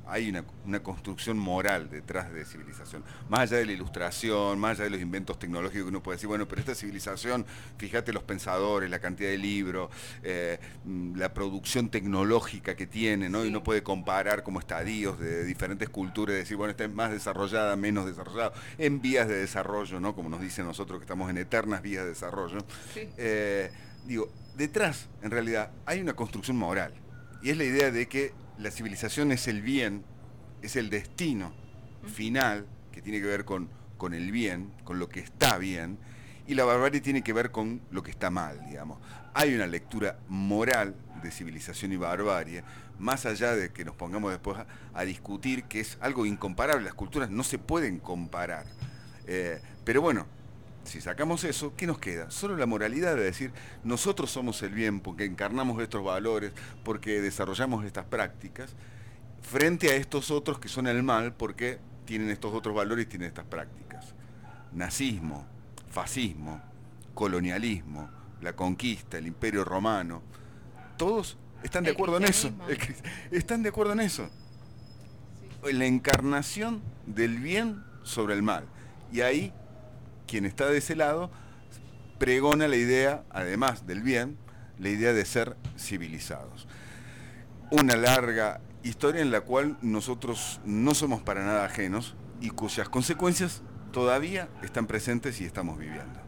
hay una construcción moral detrás de civilización. Más allá de la ilustración, más allá de los inventos tecnológicos que uno puede decir, bueno, pero esta civilización, fíjate los pensadores, la cantidad de libros, la producción tecnológica que tiene, ¿no? Sí. Y uno puede comparar como estadios de diferentes culturas y decir, bueno, esta es más desarrollada, menos desarrollada, en vías de desarrollo, ¿no? Como nos dicen nosotros que estamos en eternas vías de desarrollo. Sí. Digo, detrás, en realidad, hay una construcción moral. Y es la idea de que la civilización es el bien, es el destino final, que tiene que ver con el bien, con lo que está bien, y la barbarie tiene que ver con lo que está mal, digamos. Hay una lectura moral de civilización y barbarie, más allá de que nos pongamos después a discutir que es algo incomparable. Las culturas no se pueden comparar. Pero bueno, si sacamos eso, ¿qué nos queda? Solo la moralidad de decir, nosotros somos el bien porque encarnamos estos valores, porque desarrollamos estas prácticas, frente a estos otros que son el mal porque tienen estos otros valores y tienen estas prácticas. Nazismo, fascismo, colonialismo, la conquista, el imperio romano, todos están de acuerdo en eso. Están de acuerdo en eso. La encarnación del bien sobre el mal. Y ahí quien está de ese lado pregona la idea, además del bien, la idea de ser civilizados. Una larga historia en la cual nosotros no somos para nada ajenos y cuyas consecuencias todavía están presentes y estamos viviendo.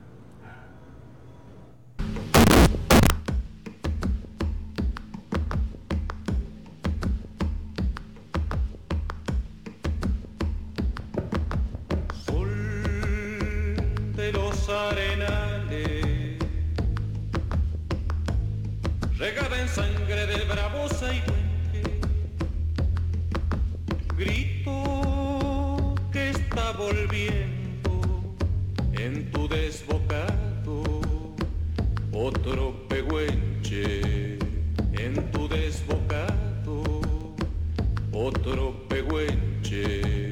Arenales, regada en sangre del bravo saihuenque, grito que está volviendo en tu desbocado, otro pehuenche, en tu desbocado, otro pehuenche.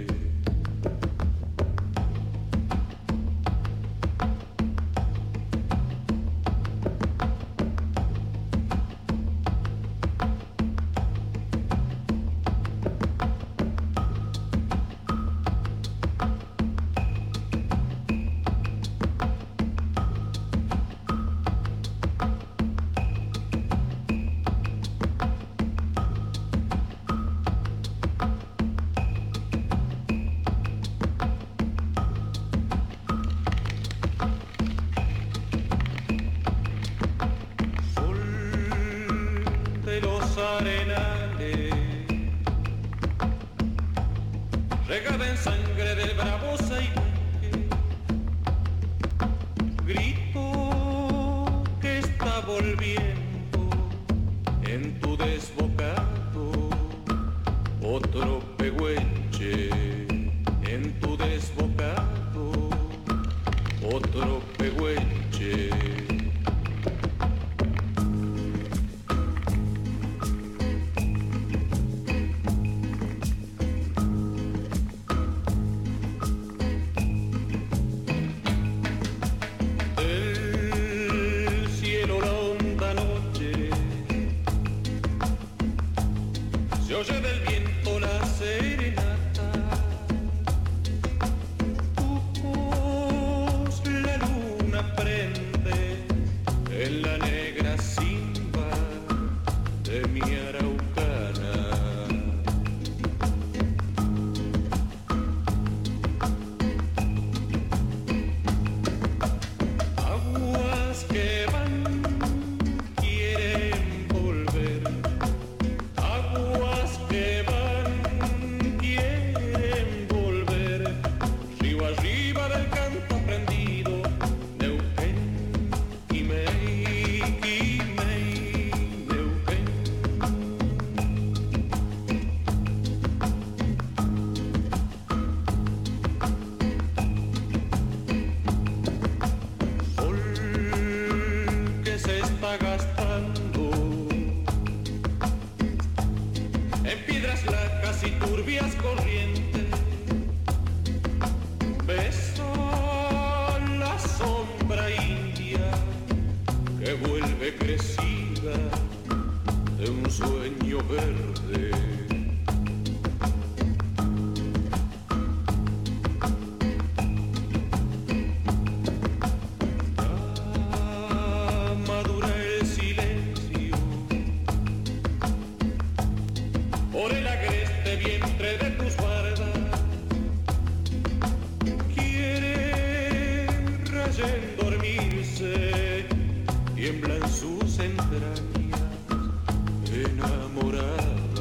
Arenales, regada en sangre del bravo saihuenque, grito que está volviendo en tu desbocado, otro pehuenche, en tu desbocado, otro pehuenche. Oye del viento la serenata, tu voz la luna prende en la negra simba de mi araucana. Aguas que van quieren volver, aguas que van quieren volver, río arriba del canto prendido, Neuquén, Quimei, Neuquén. Sol que se está gastando en piedras lacas y turbias corrientes, beso la sombra india que vuelve crecida de un sueño verde. por el agreste vientre de tus bardas. Quiere rayen dormirse, tiemblan sus entrañas enamoradas.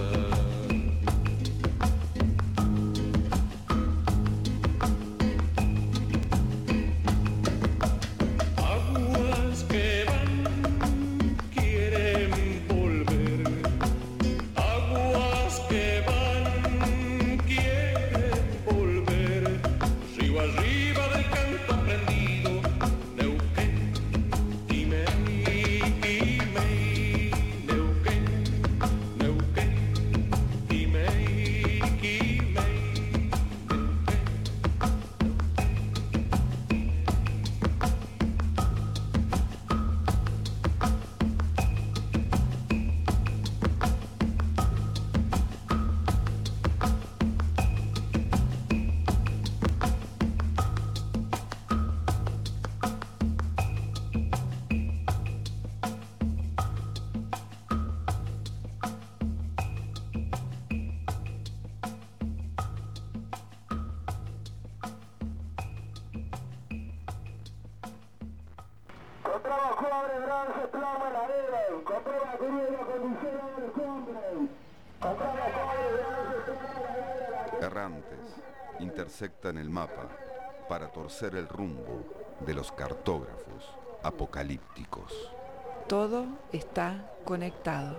Errantes intersectan el mapa para torcer el rumbo de los cartógrafos apocalípticos. Todo está conectado.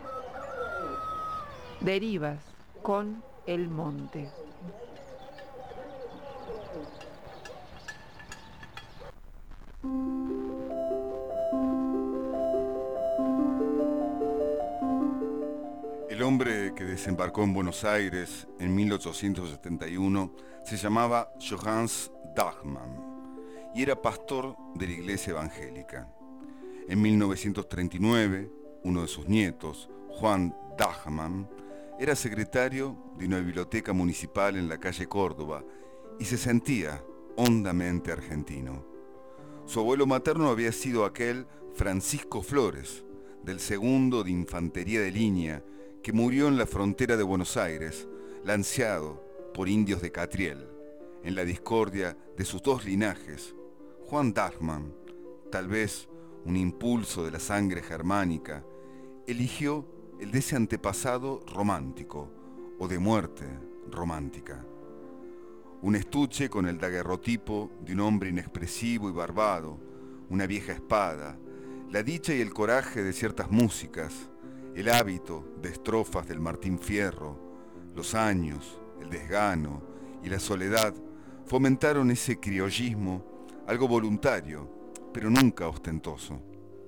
Derivas con el monte. El hombre que desembarcó en Buenos Aires en 1871 se llamaba Johannes Dachmann y era pastor de la iglesia evangélica. En 1939, uno de sus nietos, Juan Dachmann, era secretario de una biblioteca municipal en la calle Córdoba y se sentía hondamente argentino. Su abuelo materno había sido aquel Francisco Flores, del 2º de Infantería de Línea, que murió en la frontera de Buenos Aires, lanceado por indios de Catriel, en la discordia de sus dos linajes. Juan Dachmann, tal vez un impulso de la sangre germánica, eligió el de ese antepasado romántico, o de muerte romántica. Un estuche con el daguerrotipo de un hombre inexpresivo y barbado, una vieja espada, la dicha y el coraje de ciertas músicas, el hábito de estrofas del Martín Fierro, los años, el desgano y la soledad fomentaron ese criollismo, algo voluntario, pero nunca ostentoso.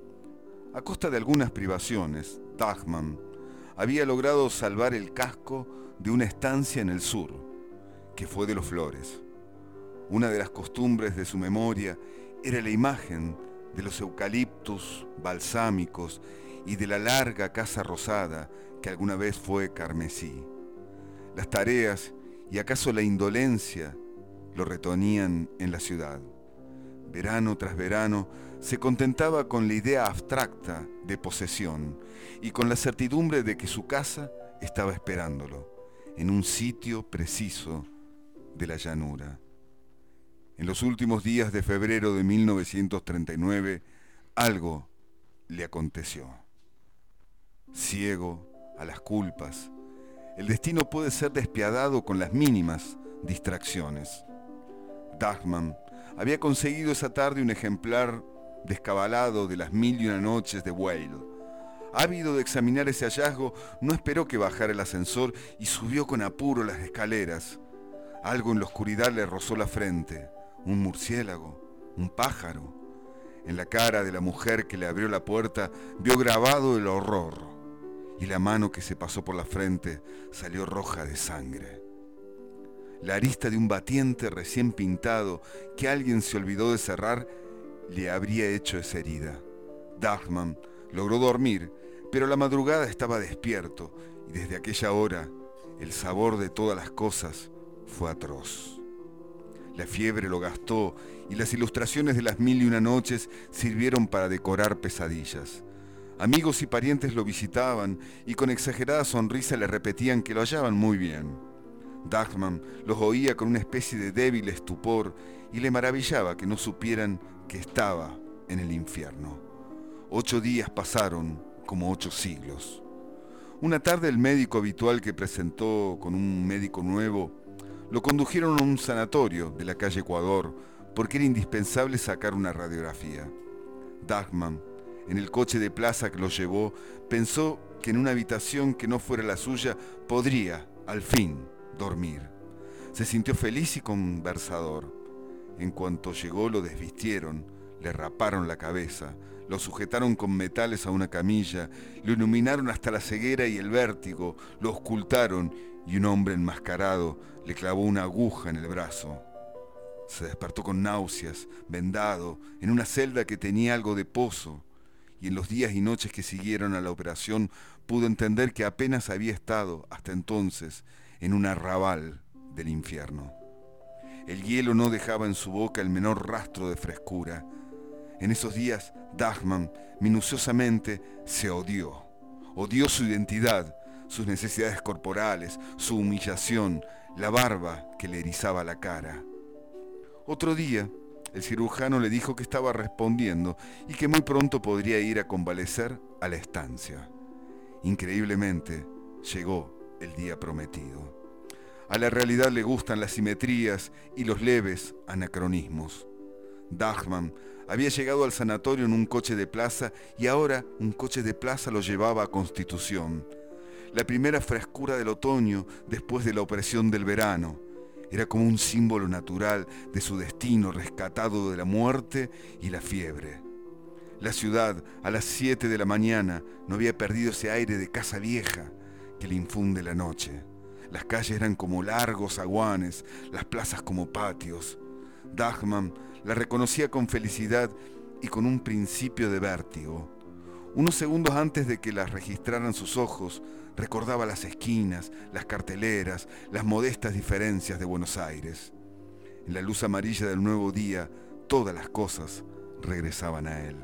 A costa de algunas privaciones, Dachmann había logrado salvar el casco de una estancia en el sur, que fue de los Flores. Una de las costumbres de su memoria era la imagen de los eucaliptus balsámicos y de la larga casa rosada que alguna vez fue carmesí. Las tareas y acaso la indolencia lo retenían en la ciudad. Verano tras verano se contentaba con la idea abstracta de posesión y con la certidumbre de que su casa estaba esperándolo, en un sitio preciso de la llanura. En los últimos días de febrero de 1939, algo le aconteció. Ciego a las culpas, el destino puede ser despiadado con las mínimas distracciones. Dachmann había conseguido esa tarde un ejemplar descabalado de las 1001 noches de Weil. Ávido de examinar ese hallazgo, no esperó que bajara el ascensor y subió con apuro las escaleras. Algo en la oscuridad le rozó la frente. Un murciélago, un pájaro. En la cara de la mujer que le abrió la puerta vio grabado el horror, y la mano que se pasó por la frente salió roja de sangre. La arista de un batiente recién pintado que alguien se olvidó de cerrar le habría hecho esa herida. Dachmann logró dormir, pero la madrugada estaba despierto y desde aquella hora el sabor de todas las cosas fue atroz. La fiebre lo gastó y las ilustraciones de las 1001 noches sirvieron para decorar pesadillas. Amigos y parientes lo visitaban y con exagerada sonrisa le repetían que lo hallaban muy bien. Dagman los oía con una especie de débil estupor y le maravillaba que no supieran que estaba en el infierno. 8 días pasaron como 8 siglos. Una tarde el médico habitual que presentó con un médico nuevo lo condujeron a un sanatorio de la calle Ecuador porque era indispensable sacar una radiografía. Dagman, en el coche de plaza que lo llevó, pensó que en una habitación que no fuera la suya podría, al fin, dormir. Se sintió feliz y conversador. En cuanto llegó lo desvistieron, le raparon la cabeza, lo sujetaron con metales a una camilla, lo iluminaron hasta la ceguera y el vértigo, lo ocultaron y un hombre enmascarado le clavó una aguja en el brazo. Se despertó con náuseas, vendado, en una celda que tenía algo de pozo, y en los días y noches que siguieron a la operación pudo entender que apenas había estado, hasta entonces, en un arrabal del infierno. El hielo no dejaba en su boca el menor rastro de frescura. En esos días, Dagman, minuciosamente, se odió. Odió su identidad, sus necesidades corporales, su humillación, la barba que le erizaba la cara. Otro día, el cirujano le dijo que estaba respondiendo y que muy pronto podría ir a convalecer a la estancia. Increíblemente, llegó el día prometido. A la realidad le gustan las simetrías y los leves anacronismos. Dagman había llegado al sanatorio en un coche de plaza y ahora un coche de plaza lo llevaba a Constitución. La primera frescura del otoño después de la opresión del verano. Era como un símbolo natural de su destino rescatado de la muerte y la fiebre. La ciudad, a las 7 de la mañana, no había perdido ese aire de casa vieja que le infunde la noche. Las calles eran como largos zaguanes, las plazas como patios. Dagman la reconocía con felicidad y con un principio de vértigo. Unos segundos antes de que las registraran sus ojos, recordaba las esquinas, las carteleras, las modestas diferencias de Buenos Aires. En la luz amarilla del nuevo día, todas las cosas regresaban a él.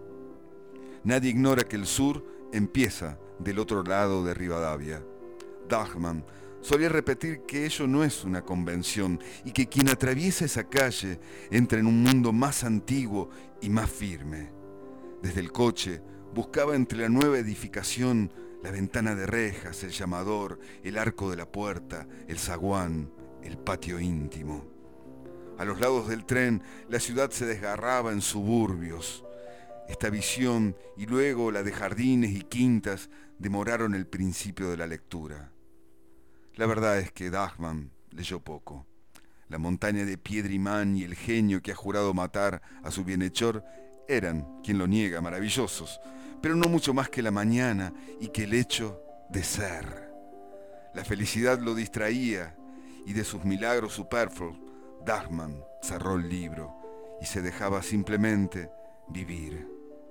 Nadie ignora que el sur empieza del otro lado de Rivadavia. Dagman solía repetir que ello no es una convención y que quien atraviesa esa calle entra en un mundo más antiguo y más firme. Desde el coche buscaba entre la nueva edificación la ventana de rejas, el llamador, el arco de la puerta, el zaguán, el patio íntimo. A los lados del tren la ciudad se desgarraba en suburbios. Esta visión y luego la de jardines y quintas demoraron el principio de la lectura. La verdad es que Dagman leyó poco. La montaña de piedra imán y el genio que ha jurado matar a su bienhechor eran, quien lo niega, maravillosos, pero no mucho más que la mañana y que el hecho de ser. La felicidad lo distraía y de sus milagros superfluos, Dagman cerró el libro y se dejaba simplemente vivir.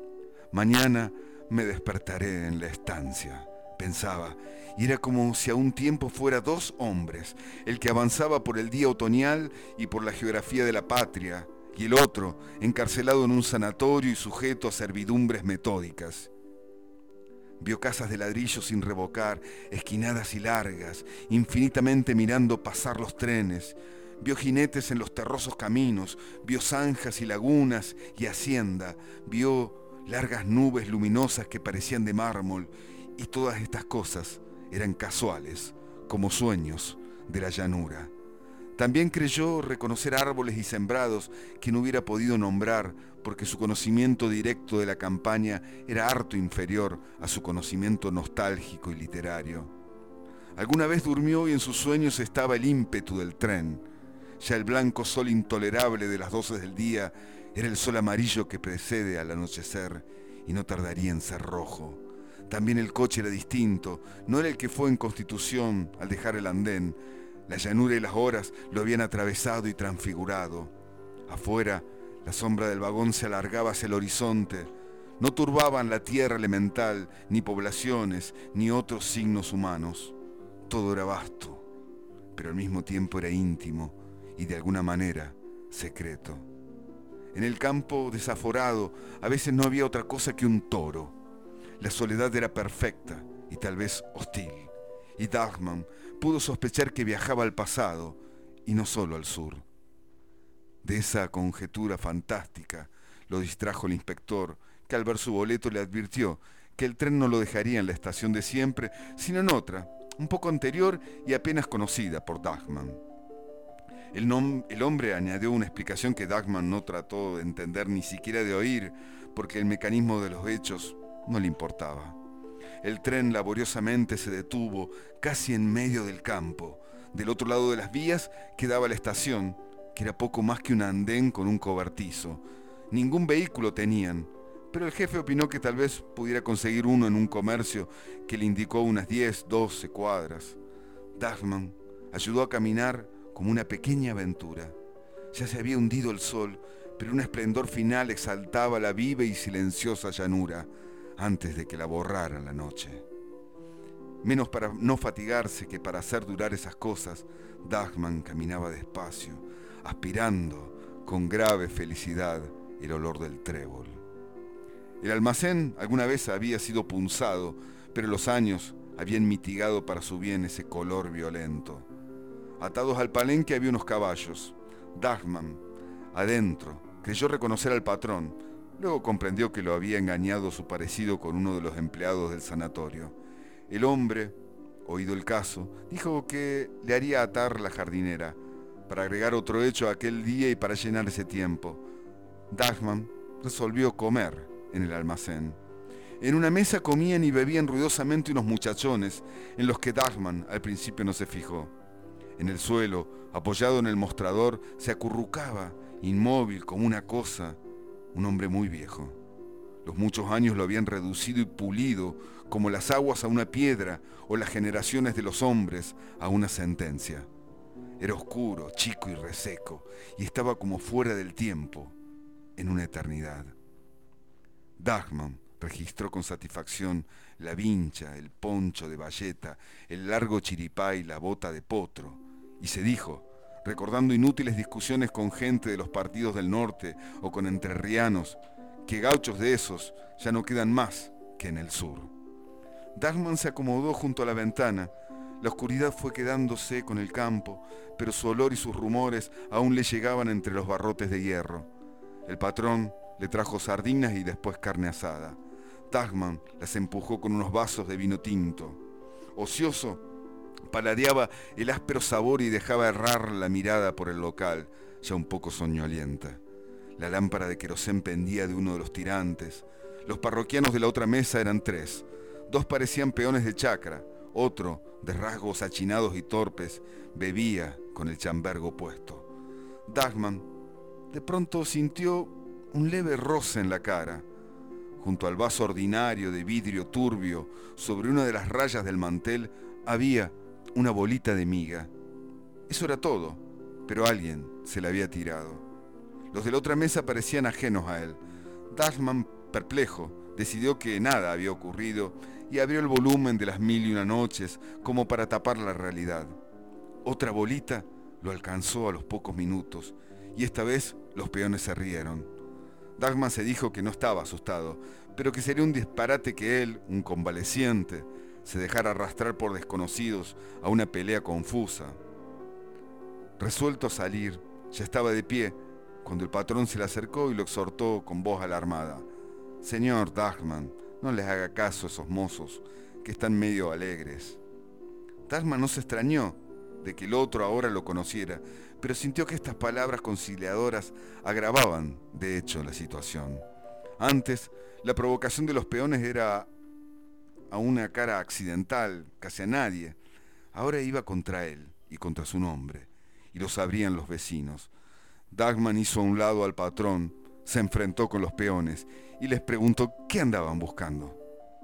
Mañana me despertaré en la estancia, pensaba, y era como si a un tiempo fuera 2 hombres, el que avanzaba por el día otoñal y por la geografía de la patria, y el otro, encarcelado en un sanatorio y sujeto a servidumbres metódicas. Vio casas de ladrillo sin revocar, esquinadas y largas, infinitamente mirando pasar los trenes. Vio jinetes en los terrosos caminos, vio zanjas y lagunas y hacienda, vio largas nubes luminosas que parecían de mármol, y todas estas cosas eran casuales, como sueños de la llanura. También creyó reconocer árboles y sembrados que no hubiera podido nombrar porque su conocimiento directo de la campaña era harto inferior a su conocimiento nostálgico y literario. Alguna vez durmió y en sus sueños estaba el ímpetu del tren. Ya el blanco sol intolerable de las 12 del día era el sol amarillo que precede al anochecer y no tardaría en ser rojo. También el coche era distinto, no era el que fue en Constitución al dejar el andén. La llanura y las horas lo habían atravesado y transfigurado. Afuera, la sombra del vagón se alargaba hacia el horizonte. No turbaban la tierra elemental, ni poblaciones, ni otros signos humanos. Todo era vasto, pero al mismo tiempo era íntimo y de alguna manera secreto. En el campo desaforado a veces no había otra cosa que un toro. La soledad era perfecta y tal vez hostil, y Dagman pudo sospechar que viajaba al pasado y no solo al sur. De esa conjetura fantástica lo distrajo el inspector, que al ver su boleto le advirtió que el tren no lo dejaría en la estación de siempre, sino en otra, un poco anterior y apenas conocida por Dagman. El hombre añadió una explicación que Dagman no trató de entender ni siquiera de oír, porque el mecanismo de los hechos no le importaba. El tren laboriosamente se detuvo casi en medio del campo. Del otro lado de las vías quedaba la estación, que era poco más que un andén con un cobertizo. Ningún vehículo tenían, pero el jefe opinó que tal vez pudiera conseguir uno en un comercio que le indicó unas 10, 12 cuadras. Dagman ayudó a caminar como una pequeña aventura. Ya se había hundido el sol, pero un esplendor final exaltaba la viva y silenciosa llanura antes de que la borrara la noche. Menos para no fatigarse que para hacer durar esas cosas, Dagman caminaba despacio, aspirando con grave felicidad el olor del trébol. El almacén alguna vez había sido punzado, pero los años habían mitigado para su bien ese color violento. Atados al palenque había unos caballos. Dagman, adentro, creyó reconocer al patrón. Luego comprendió que lo había engañado su parecido con uno de los empleados del sanatorio. El hombre, oído el caso, dijo que le haría atar la jardinera, para agregar otro hecho a aquel día y para llenar ese tiempo. Dagman resolvió comer en el almacén. En una mesa comían y bebían ruidosamente unos muchachones en los que Dagman al principio no se fijó. En el suelo, apoyado en el mostrador, se acurrucaba, inmóvil como una cosa, un hombre muy viejo. Los muchos años lo habían reducido y pulido como las aguas a una piedra o las generaciones de los hombres a una sentencia. Era oscuro, chico y reseco, y estaba como fuera del tiempo, en una eternidad. Dagman registró con satisfacción la vincha, el poncho de bayeta, el largo chiripá y la bota de potro, y se dijo, recordando inútiles discusiones con gente de los partidos del norte o con entrerrianos, que gauchos de esos ya no quedan más que en el sur. Dagman se acomodó junto a la ventana. La oscuridad fue quedándose con el campo, pero su olor y sus rumores aún le llegaban entre los barrotes de hierro. El patrón le trajo sardinas y después carne asada. Dagman las empujó con unos vasos de vino tinto. Ocioso, paladeaba el áspero sabor y dejaba errar la mirada por el local, ya un poco soñolienta. La lámpara de querosén pendía de uno de los tirantes. Los parroquianos de la otra mesa eran 3. 2 parecían peones de chacra. Otro, de rasgos achinados y torpes, bebía con el chambergo puesto. Dagman de pronto sintió un leve roce en la cara. Junto al vaso ordinario de vidrio turbio, sobre una de las rayas del mantel, había una bolita de miga. Eso era todo, pero alguien se la había tirado. Los de la otra mesa parecían ajenos a él. Dagman, perplejo, decidió que nada había ocurrido y abrió el volumen de las 1001 noches como para tapar la realidad. Otra bolita lo alcanzó a los pocos minutos y esta vez los peones se rieron. Dagman se dijo que no estaba asustado, pero que sería un disparate que él, un convaleciente, se dejara arrastrar por desconocidos a una pelea confusa. Resuelto a salir, ya estaba de pie cuando el patrón se le acercó y lo exhortó con voz alarmada. «Señor Dagman, no les haga caso a esos mozos, que están medio alegres». Dagman no se extrañó de que el otro ahora lo conociera, pero sintió que estas palabras conciliadoras agravaban, de hecho, la situación. Antes, la provocación de los peones era a una cara accidental, casi a nadie. Ahora iba contra él y contra su nombre, y lo sabrían los vecinos. Dagman hizo a un lado al patrón, se enfrentó con los peones y les preguntó qué andaban buscando.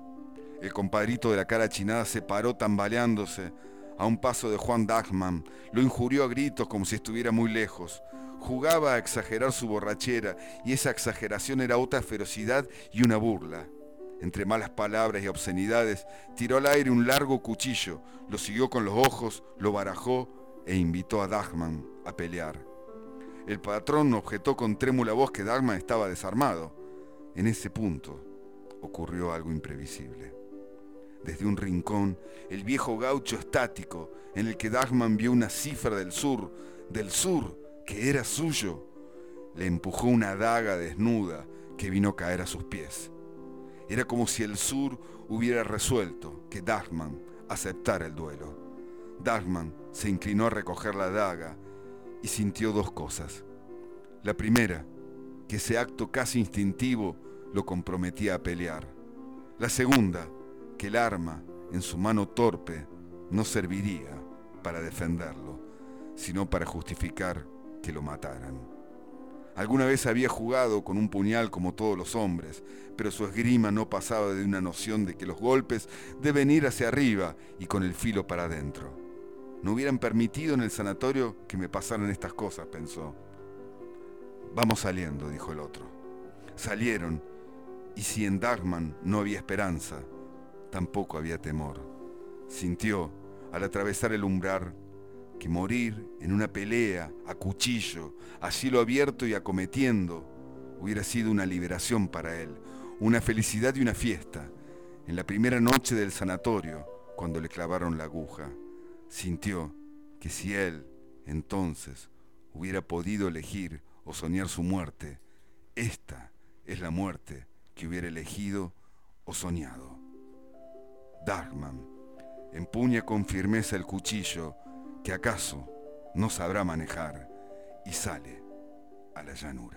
El compadrito de la cara chinada se paró tambaleándose a un paso de Juan Dagman, lo injurió a gritos como si estuviera muy lejos. Jugaba a exagerar su borrachera y esa exageración era otra ferocidad y una burla. Entre malas palabras y obscenidades, tiró al aire un largo cuchillo, lo siguió con los ojos, lo barajó e invitó a Dagman a pelear. El patrón objetó con trémula voz que Dagman estaba desarmado. En ese punto, ocurrió algo imprevisible. Desde un rincón, el viejo gaucho estático, en el que Dagman vio una cifra del sur, que era suyo, le empujó una daga desnuda que vino a caer a sus pies. Era como si el sur hubiera resuelto que Dagman aceptara el duelo. Dagman se inclinó a recoger la daga y sintió dos cosas. La primera, que ese acto casi instintivo lo comprometía a pelear. La segunda, que el arma en su mano torpe no serviría para defenderlo, sino para justificar que lo mataran. Alguna vez había jugado con un puñal como todos los hombres, pero su esgrima no pasaba de una noción de que los golpes deben ir hacia arriba y con el filo para adentro. No hubieran permitido en el sanatorio que me pasaran estas cosas, pensó. Vamos saliendo, dijo el otro. Salieron, y si en Dagman no había esperanza, tampoco había temor. Sintió, al atravesar el umbral, que morir en una pelea, a cuchillo, a cielo abierto y acometiendo, hubiera sido una liberación para él, una felicidad y una fiesta. En la primera noche del sanatorio, cuando le clavaron la aguja, sintió que si él, entonces, hubiera podido elegir o soñar su muerte, esta es la muerte que hubiera elegido o soñado. Dagman empuña con firmeza el cuchillo que acaso no sabrá manejar y sale a la llanura.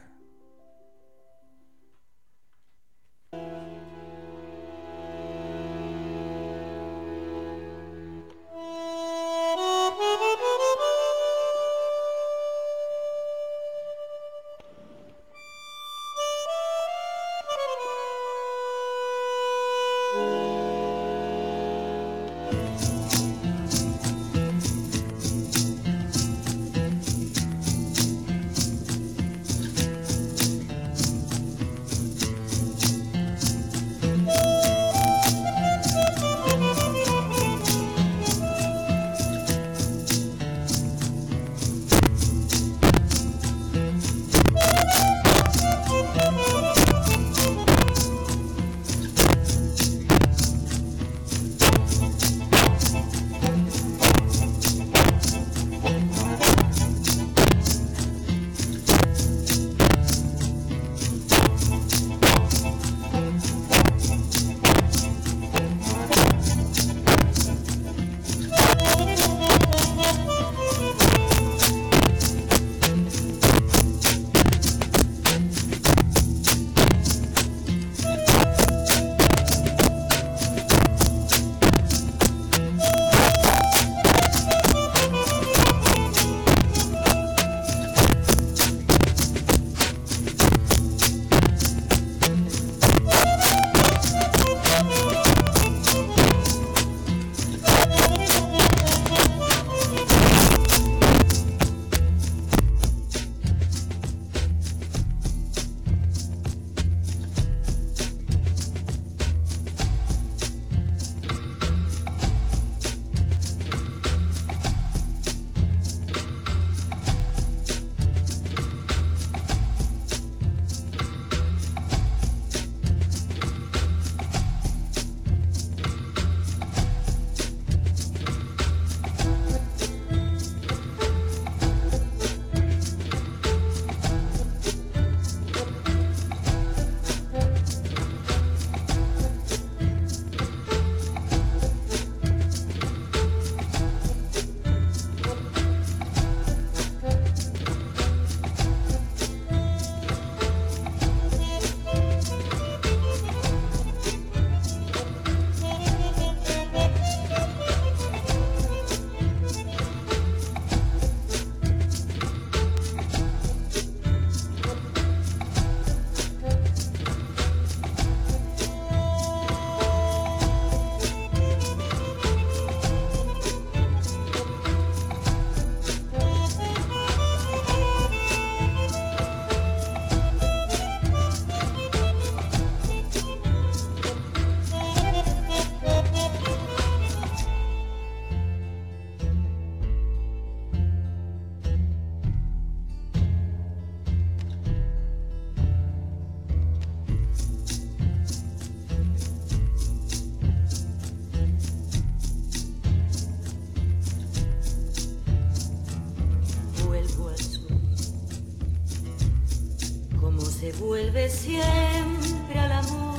se vuelve siempre al amor.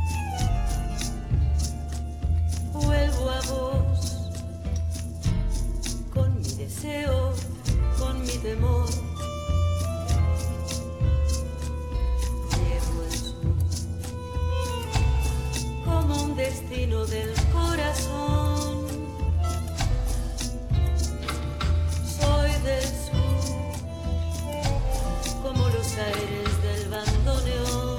Vuelvo a vos con mi deseo, con mi temor. Llevo en su como un destino del corazón. Soy del sur, como los aires del bandoneón.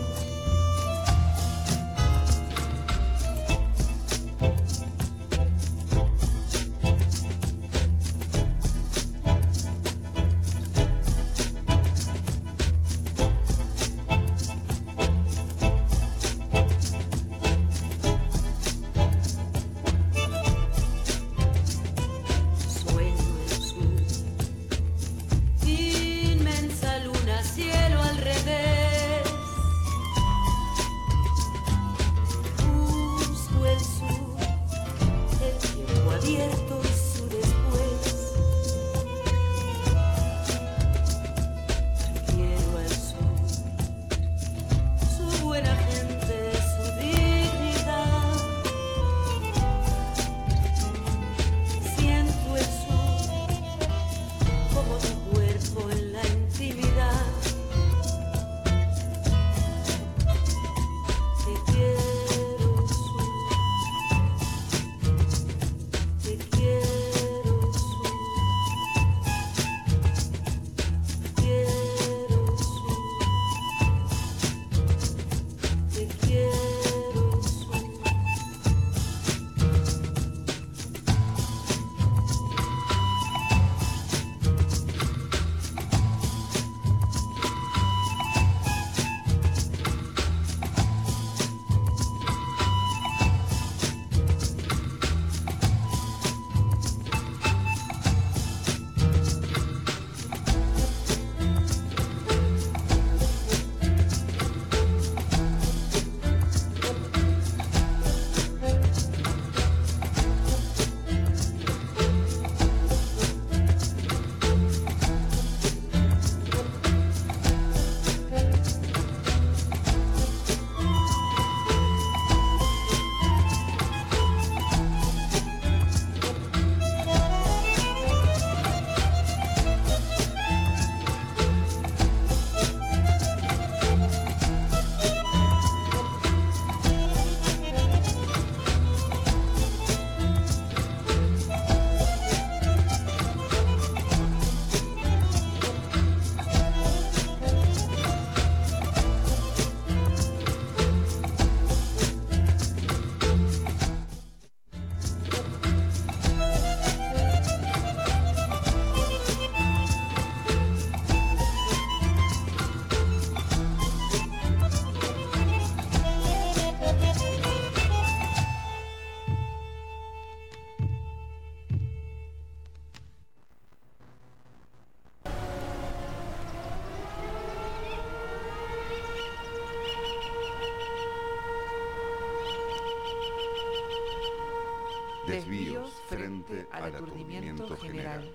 Desvíos frente al aturdimiento general.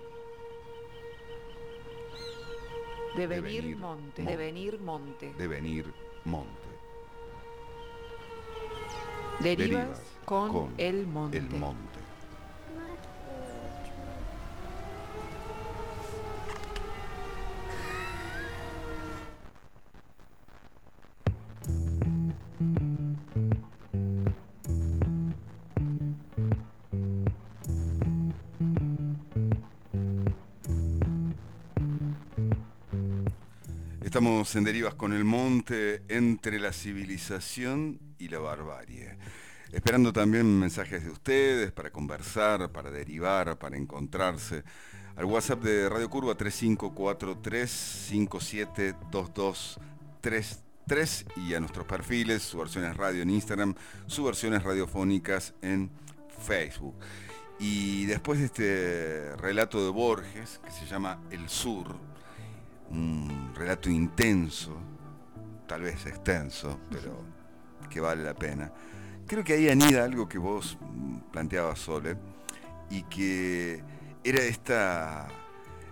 Devenir monte. Devenir monte. Devenir monte. Derivas con el monte. El monte. Estamos en Derivas con el monte, entre la civilización y la barbarie. Esperando también mensajes de ustedes para conversar, para derivar, para encontrarse. Al WhatsApp de Radio Curva 3543-572233 y a nuestros perfiles, Subversiones Radio en Instagram, Subversiones Radiofónicas en Facebook. Y después de este relato de Borges, que se llama El Sur, un relato intenso, tal vez extenso, pero que vale la pena. Creo que ahí anida algo que vos planteabas, Sole, y que era esta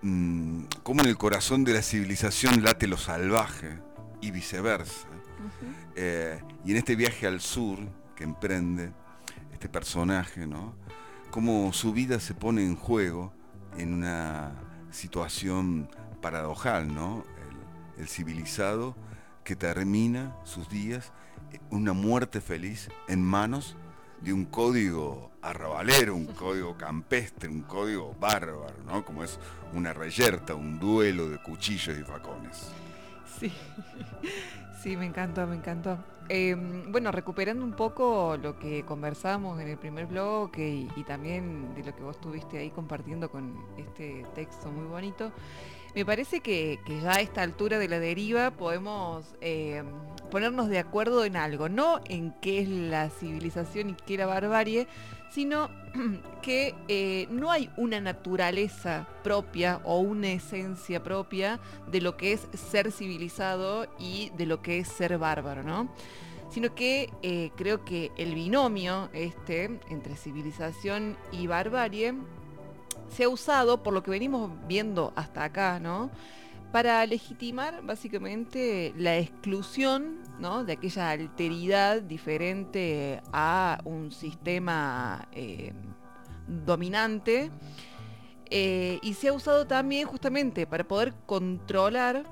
cómo en el corazón de la civilización late lo salvaje y viceversa. Y en este viaje al sur que emprende este personaje, ¿no? Cómo su vida se pone en juego en una situación paradojal, ¿no? El civilizado que termina sus días una muerte feliz en manos de un código arrabalero, un código campestre, un código bárbaro, ¿no? Como es una reyerta, un duelo de cuchillos y facones. Sí, sí, me encantó, me encantó. Bueno, recuperando un poco lo que conversamos en el primer bloque y también de lo que vos estuviste ahí compartiendo con este texto muy bonito, me parece que ya a esta altura de la deriva podemos ponernos de acuerdo en algo, no en qué es la civilización y qué es la barbarie, sino que no hay una naturaleza propia o una esencia propia de lo que es ser civilizado y de lo que es ser bárbaro, ¿no? Sino que creo que el binomio entre civilización y barbarie se ha usado, por lo que venimos viendo hasta acá, ¿no?, para legitimar básicamente la exclusión, ¿no?, de aquella alteridad diferente a un sistema dominante, y se ha usado también justamente para poder controlar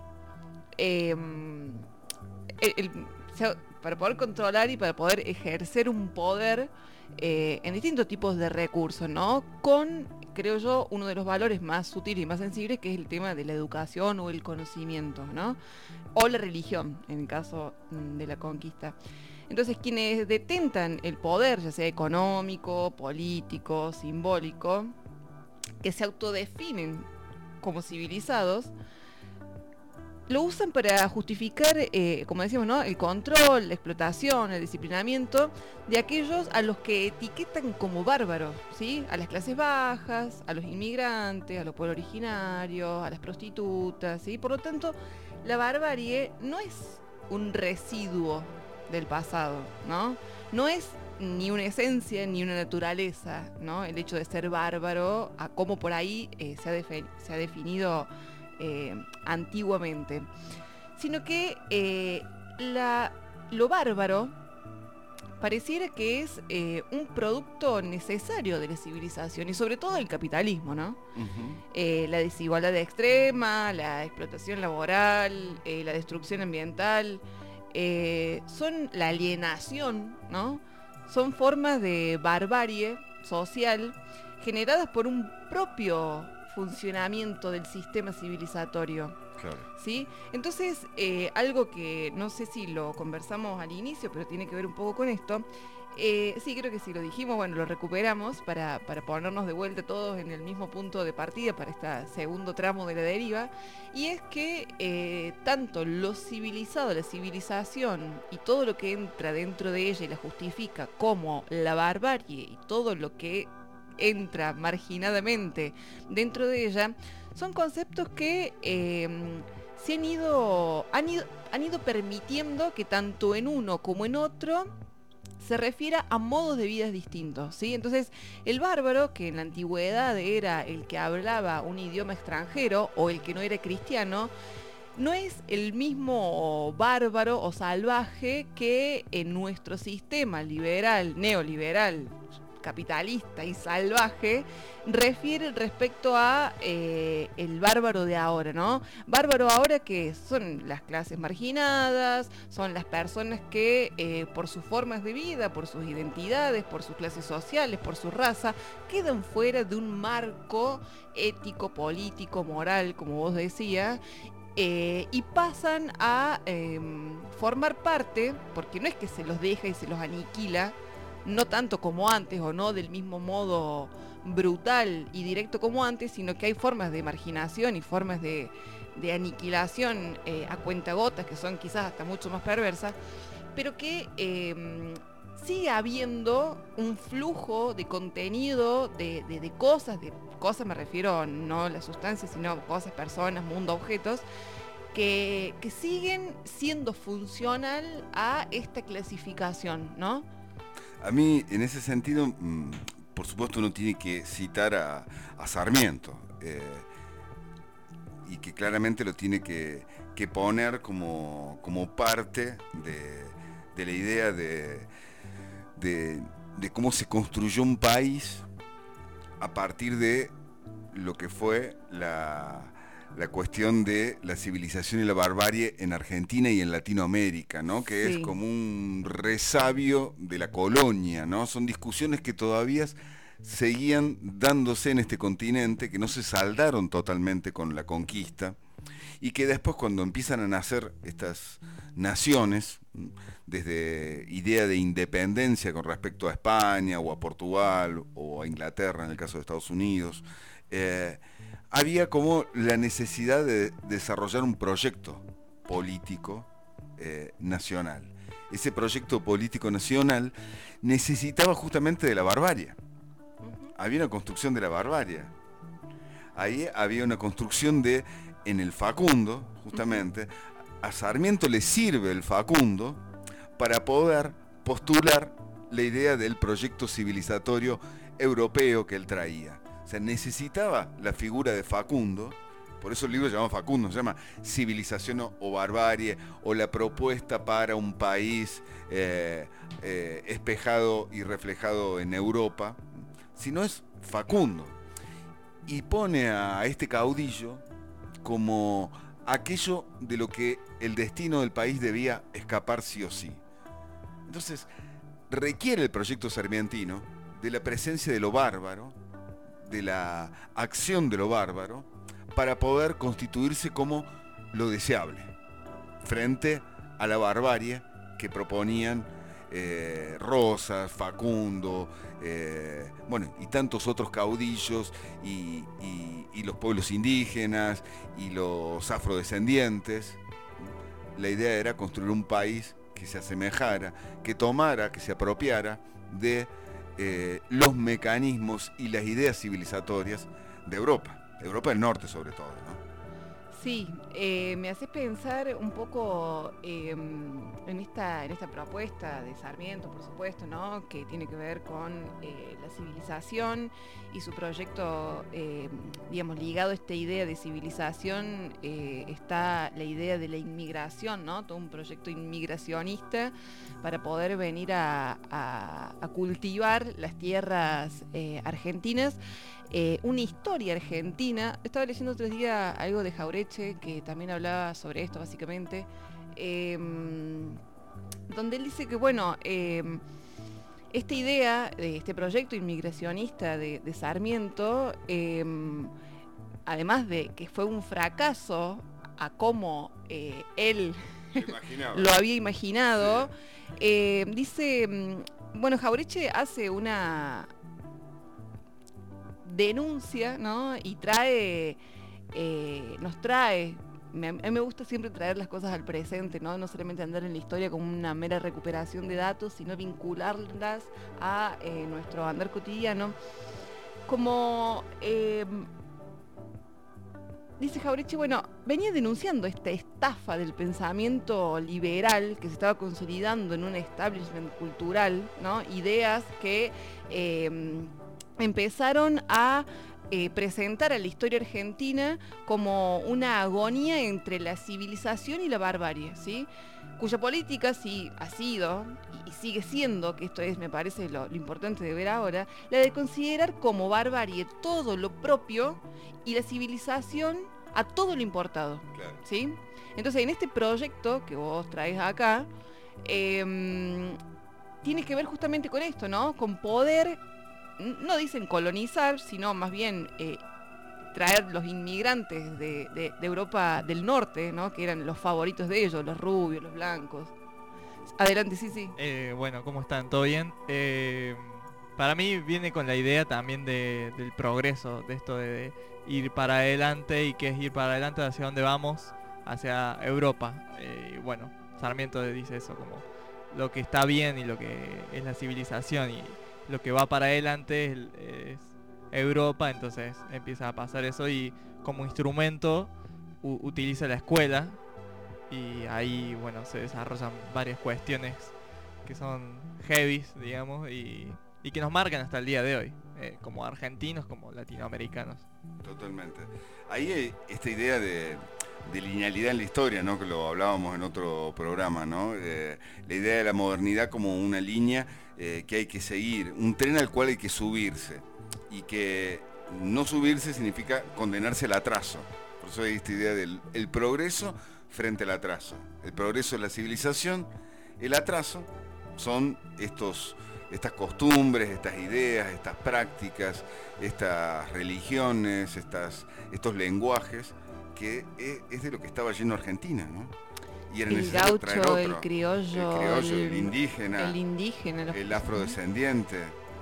para poder controlar y para poder ejercer un poder en distintos tipos de recursos, ¿no? Con, creo yo, uno de los valores más sutiles y más sensibles, que es el tema de la educación o el conocimiento, ¿no? O la religión, en el caso de la conquista. Entonces, quienes detentan el poder, ya sea económico, político, simbólico, que se autodefinen como civilizados, lo usan para justificar, como decíamos, ¿no?, el control, la explotación, el disciplinamiento de aquellos a los que etiquetan como bárbaros, ¿sí? A las clases bajas, a los inmigrantes, a los pueblos originarios, a las prostitutas, ¿sí? Por lo tanto, la barbarie no es un residuo del pasado, ¿no? No es ni una esencia ni una naturaleza, ¿no?, el hecho de ser bárbaro, a cómo por ahí se ha definido antiguamente, sino que lo bárbaro pareciera que es un producto necesario de la civilización y sobre todo del capitalismo, ¿no? La desigualdad extrema, la explotación laboral, la destrucción ambiental, son la alienación, ¿no? Son formas de barbarie social generadas por un propio funcionamiento del sistema civilizatorio. Claro. ¿Sí? Entonces, algo que no sé si lo conversamos al inicio, pero tiene que ver un poco con esto. Sí, creo que si lo dijimos, bueno, lo recuperamos para ponernos de vuelta todos en el mismo punto de partida para este segundo tramo de la deriva. Y es que tanto lo civilizado, la civilización y todo lo que entra dentro de ella y la justifica, como la barbarie y todo lo que entra marginadamente dentro de ella, son conceptos que se han ido permitiendo que tanto en uno como en otro se refiera a modos de vida distintos, ¿sí? Entonces, el bárbaro, que en la antigüedad era el que hablaba un idioma extranjero o el que no era cristiano, no es el mismo bárbaro o salvaje que en nuestro sistema liberal, neoliberal, capitalista y salvaje refiere respecto a el bárbaro de ahora, ¿no? Bárbaro ahora que son las clases marginadas, son las personas que por sus formas de vida, por sus identidades, por sus clases sociales, por su raza, quedan fuera de un marco ético, político, moral, como vos decías, y pasan a formar parte, porque no es que se los deja y se los aniquila, no tanto como antes o no del mismo modo brutal y directo como antes, sino que hay formas de marginación y formas de aniquilación a cuentagotas que son quizás hasta mucho más perversas, pero que sigue habiendo un flujo de contenido, de cosas me refiero no a las sustancias, sino cosas, personas, mundo, objetos, que siguen siendo funcional a esta clasificación, ¿no? A mí, en ese sentido, por supuesto uno tiene que citar a Sarmiento. y que claramente lo tiene que poner como parte de la idea de cómo se construyó un país a partir de lo que fue la cuestión de la civilización y la barbarie en Argentina y en Latinoamérica, ¿no? Que Sí. es como un resabio de la colonia, ¿no? Son discusiones que todavía seguían dándose en este continente, que no se saldaron totalmente con la conquista, y que después, cuando empiezan a nacer estas naciones, desde idea de independencia con respecto a España o a Portugal o a Inglaterra en el caso de Estados Unidos, había como la necesidad de desarrollar un proyecto político nacional. Ese proyecto político nacional necesitaba justamente de la barbarie. Había una construcción de la barbarie. Ahí había una construcción en el Facundo, justamente. A Sarmiento le sirve el Facundo para poder postular la idea del proyecto civilizatorio europeo que él traía. O sea, necesitaba la figura de Facundo, por eso el libro se llama Facundo, se llama Civilización o Barbarie, o la propuesta para un país espejado y reflejado en Europa, sino es Facundo. Y pone a este caudillo como aquello de lo que el destino del país debía escapar sí o sí. Entonces, requiere el proyecto sarmientino de la presencia de lo bárbaro, de la acción de lo bárbaro, para poder constituirse como lo deseable, frente a la barbarie que proponían Rosas, Facundo, y tantos otros caudillos y los pueblos indígenas y los afrodescendientes. La idea era construir un país que se asemejara, que tomara, que se apropiara de los mecanismos y las ideas civilizatorias de Europa del Norte sobre todo, ¿no? Sí, me hace pensar un poco en esta propuesta de Sarmiento, por supuesto, ¿no? Que tiene que ver con la civilización y su proyecto, ligado a esta idea de civilización, está la idea de la inmigración, ¿no? Todo un proyecto inmigracionista para poder venir a cultivar las tierras argentinas. Una historia argentina. Estaba leyendo otro día algo de Jauretche que también hablaba sobre esto básicamente, donde él dice que esta idea de este proyecto inmigracionista de Sarmiento, además de que fue un fracaso a cómo él lo había imaginado, dice, Jauretche hace una denuncia, ¿no? Y nos trae, a mí me gusta siempre traer las cosas al presente, ¿no? No solamente andar en la historia como una mera recuperación de datos, sino vincularlas a nuestro andar cotidiano. Como dice Jauretche, venía denunciando esta estafa del pensamiento liberal que se estaba consolidando en un establishment cultural, ¿no? Ideas que empezaron a presentar a la historia argentina como una agonía entre la civilización y la barbarie, ¿sí? Cuya política sí ha sido y sigue siendo, que esto es, me parece, lo importante de ver ahora, la de considerar como barbarie todo lo propio y la civilización a todo lo importado, Claro. ¿sí? Entonces, en este proyecto que vos traes acá, tiene que ver justamente con esto, ¿no? Con poder, no dicen colonizar, sino más bien traer los inmigrantes de Europa del Norte, ¿no? Que eran los favoritos de ellos, los rubios, los blancos. Adelante, sí. ¿Cómo están? ¿Todo bien? Para mí viene con la idea también del progreso, de esto de ir para adelante, y que es ir para adelante hacia dónde vamos, hacia Europa. Sarmiento dice eso, como lo que está bien y lo que es la civilización, y lo que va para adelante es Europa. Entonces empieza a pasar eso, y como instrumento utiliza la escuela, y ahí se desarrollan varias cuestiones que son heavies, digamos, y que nos marcan hasta el día de hoy. como argentinos, como latinoamericanos. Totalmente. Ahí hay esta idea de linealidad en la historia, ¿no? Que lo hablábamos en otro programa, ¿no? La idea de la modernidad como una línea que hay que seguir, un tren al cual hay que subirse, y que no subirse significa condenarse al atraso. Por eso hay esta idea del el progreso frente al atraso. El progreso es la civilización, el atraso son estas costumbres, estas ideas, estas prácticas, estas religiones, estos lenguajes, que es de lo que estaba lleno Argentina, ¿no? Y era El necesario traer gaucho, otro. el criollo, el indígena, los- el afrodescendiente.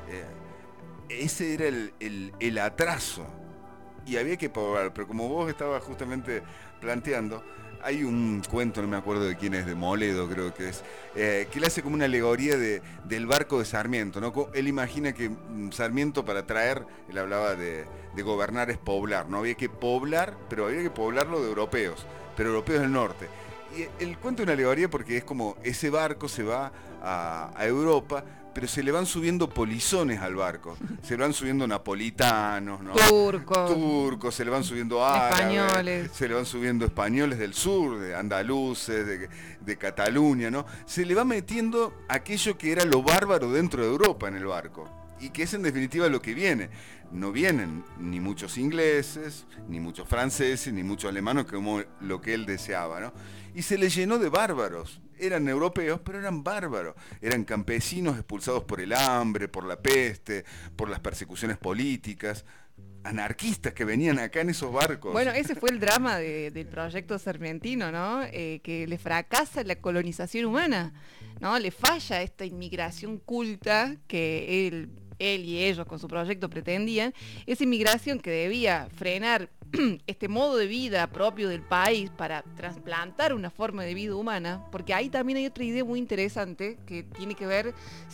Ese era el atraso. Y había que poblar, pero como vos estabas justamente planteando, hay un cuento, no me acuerdo de quién es, de Moledo creo que es, que él hace como una alegoría del barco de Sarmiento, ¿no? Él imagina que Sarmiento, para traer, él hablaba de gobernar es poblar, ¿no? Había que poblar, pero había que poblarlo de europeos, pero europeos del norte. Y el cuento es una alegoría porque es como ese barco se va a Europa, pero se le van subiendo polizones al barco, se le van subiendo napolitanos, ¿no? Turcos, se le van subiendo árabes, españoles, se le van subiendo españoles del sur, de andaluces, de Cataluña, ¿no? Se le va metiendo aquello que era lo bárbaro dentro de Europa en el barco, y que es en definitiva lo que viene. No vienen ni muchos ingleses, ni muchos franceses, ni muchos alemanes, como lo que él deseaba, ¿no? Y se le llenó de bárbaros. Eran europeos, pero eran bárbaros. Eran campesinos expulsados por el hambre, por la peste, por las persecuciones políticas. Anarquistas que venían acá en esos barcos. Bueno, ese fue el drama del proyecto Sarmientino, ¿no? Que le fracasa la colonización humana, ¿no? Le falla esta inmigración culta que él y ellos con su proyecto pretendían. Esa inmigración que debía frenar este modo de vida propio del país para trasplantar una forma de vida humana, porque ahí también hay otra idea muy interesante que tiene que ver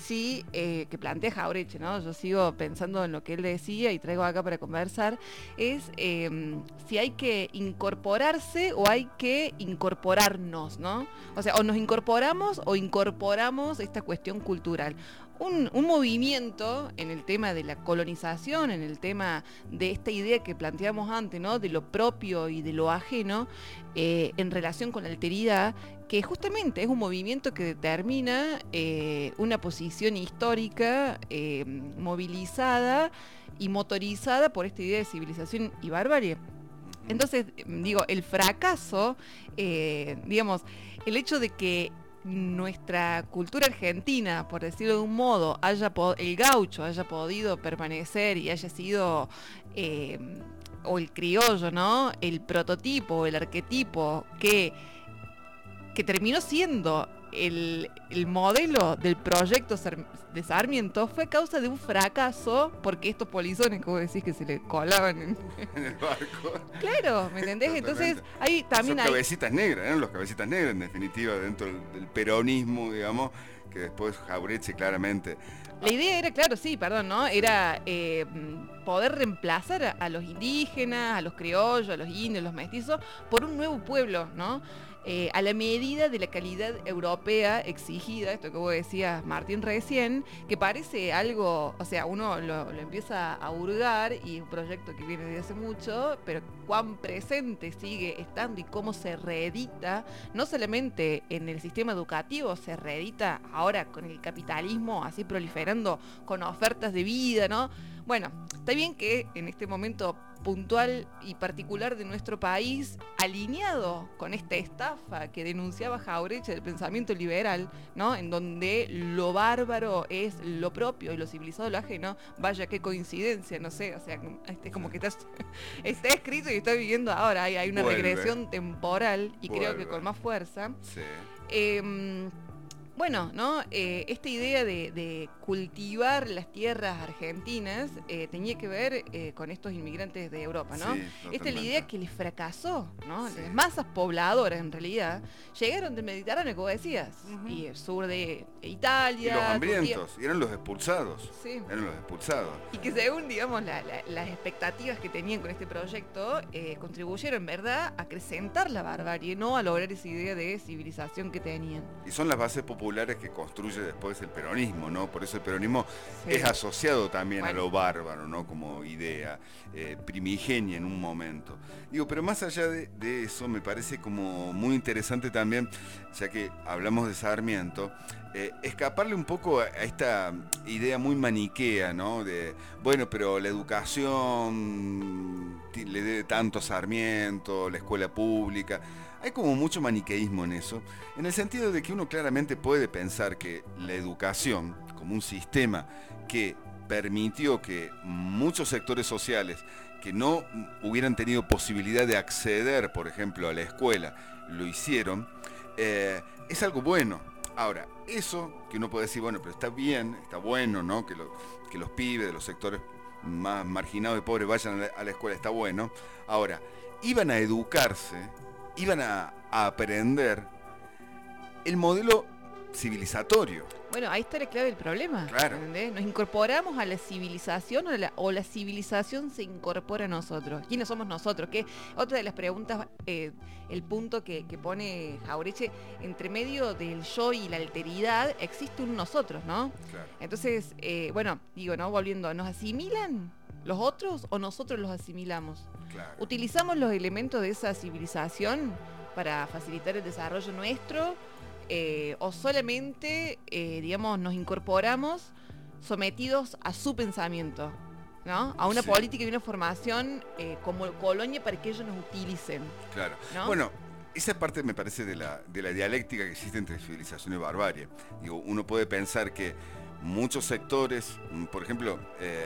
que plantea Jauretche, ¿no? Yo sigo pensando en lo que él decía y traigo acá para conversar, es si hay que incorporarse o hay que incorporarnos, ¿no? O sea, o nos incorporamos o incorporamos esta cuestión cultural. Un movimiento en el tema de la colonización, en el tema de esta idea que planteamos antes, ¿no? De lo propio y de lo ajeno, en relación con la alteridad, que justamente es un movimiento que determina una posición histórica movilizada y motorizada por esta idea de civilización y barbarie. Entonces, digo, el fracaso, digamos, el hecho de que nuestra cultura argentina, por decirlo de un modo, el gaucho haya podido permanecer y haya sido, o el criollo, ¿no? El prototipo, el arquetipo que terminó siendo el modelo del proyecto de Sarmiento, fue a causa de un fracaso, porque estos polizones, como decís, que se le colaban en el barco. Claro, ¿me entendés? Entonces, ahí también hay cabecitas negras, eran los cabecitas negras, en definitiva, dentro del peronismo, digamos, que después Jauretche claramente... La idea era, claro, sí, perdón, ¿no? Era poder reemplazar a los indígenas, a los criollos, a los indios, los mestizos, por un nuevo pueblo, ¿no? A la medida de la calidad europea exigida, esto que vos decías, Martín, recién, que parece algo, o sea, uno lo empieza a hurgar y es un proyecto que viene desde hace mucho, pero cuán presente sigue estando y cómo se reedita, no solamente en el sistema educativo, se reedita ahora con el capitalismo así proliferando con ofertas de vida, ¿no? Bueno, está bien que en este momento puntual y particular de nuestro país, alineado con esta estafa que denunciaba Jauretche del pensamiento liberal, ¿no? En donde lo bárbaro es lo propio y lo civilizado lo ajeno, vaya qué coincidencia, no sé, o sea, como que está escrito y está viviendo ahora, hay una regresión temporal y creo que con más fuerza. Sí. Bueno, ¿no? Esta idea de cultivar las tierras argentinas tenía que ver con estos inmigrantes de Europa, ¿no? Sí, esta es la idea que les fracasó, ¿no? Sí. Las masas pobladoras, en realidad, llegaron del Mediterráneo, como decías, y el sur de Italia. Y los hambrientos, y eran los expulsados. Sí. Eran los expulsados. Y que según, digamos, las expectativas que tenían con este proyecto, contribuyeron, ¿verdad?, a acrecentar la barbarie, no a lograr esa idea de civilización que tenían. Y son las bases populares populares que construye después el peronismo, ¿no? Por eso el peronismo Sí. es asociado también Bueno. a lo bárbaro, ¿no? Como idea primigenia en un momento. Digo, pero más allá de eso, me parece como muy interesante también, ya que hablamos de Sarmiento, escaparle un poco a esta idea muy maniquea, ¿no? De, bueno, pero la educación le debe tanto a Sarmiento, la escuela pública. Hay como mucho maniqueísmo en eso, en el sentido de que uno claramente puede pensar que la educación, como un sistema que permitió que muchos sectores sociales que no hubieran tenido posibilidad de acceder, por ejemplo, a la escuela, lo hicieron, es algo bueno. Ahora, eso que uno puede decir, bueno, pero está bien, está bueno, ¿no? Que los pibes de los sectores más marginados y pobres vayan a la escuela, está bueno. Ahora, iban a educarse, iban a aprender el modelo civilizatorio. Bueno, ahí está la clave del problema. Claro. ¿Entendés? Nos incorporamos a la civilización o la civilización se incorpora a nosotros. ¿Quiénes somos nosotros? Que otra de las preguntas, el punto que pone Jauretche, entre medio del yo y la alteridad existe un nosotros, ¿no? Claro. Entonces, bueno, digo, ¿no? Volviendo, ¿nos asimilan los otros o nosotros los asimilamos? Claro. ¿Utilizamos los elementos de esa civilización para facilitar el desarrollo nuestro? ¿O solamente, digamos, nos incorporamos sometidos a su pensamiento, ¿no? A una Sí. política y una formación como colonia para que ellos nos utilicen, Claro. ¿no? Bueno, esa parte me parece de la dialéctica que existe entre civilización y barbarie. Digo, uno puede pensar que muchos sectores, por ejemplo,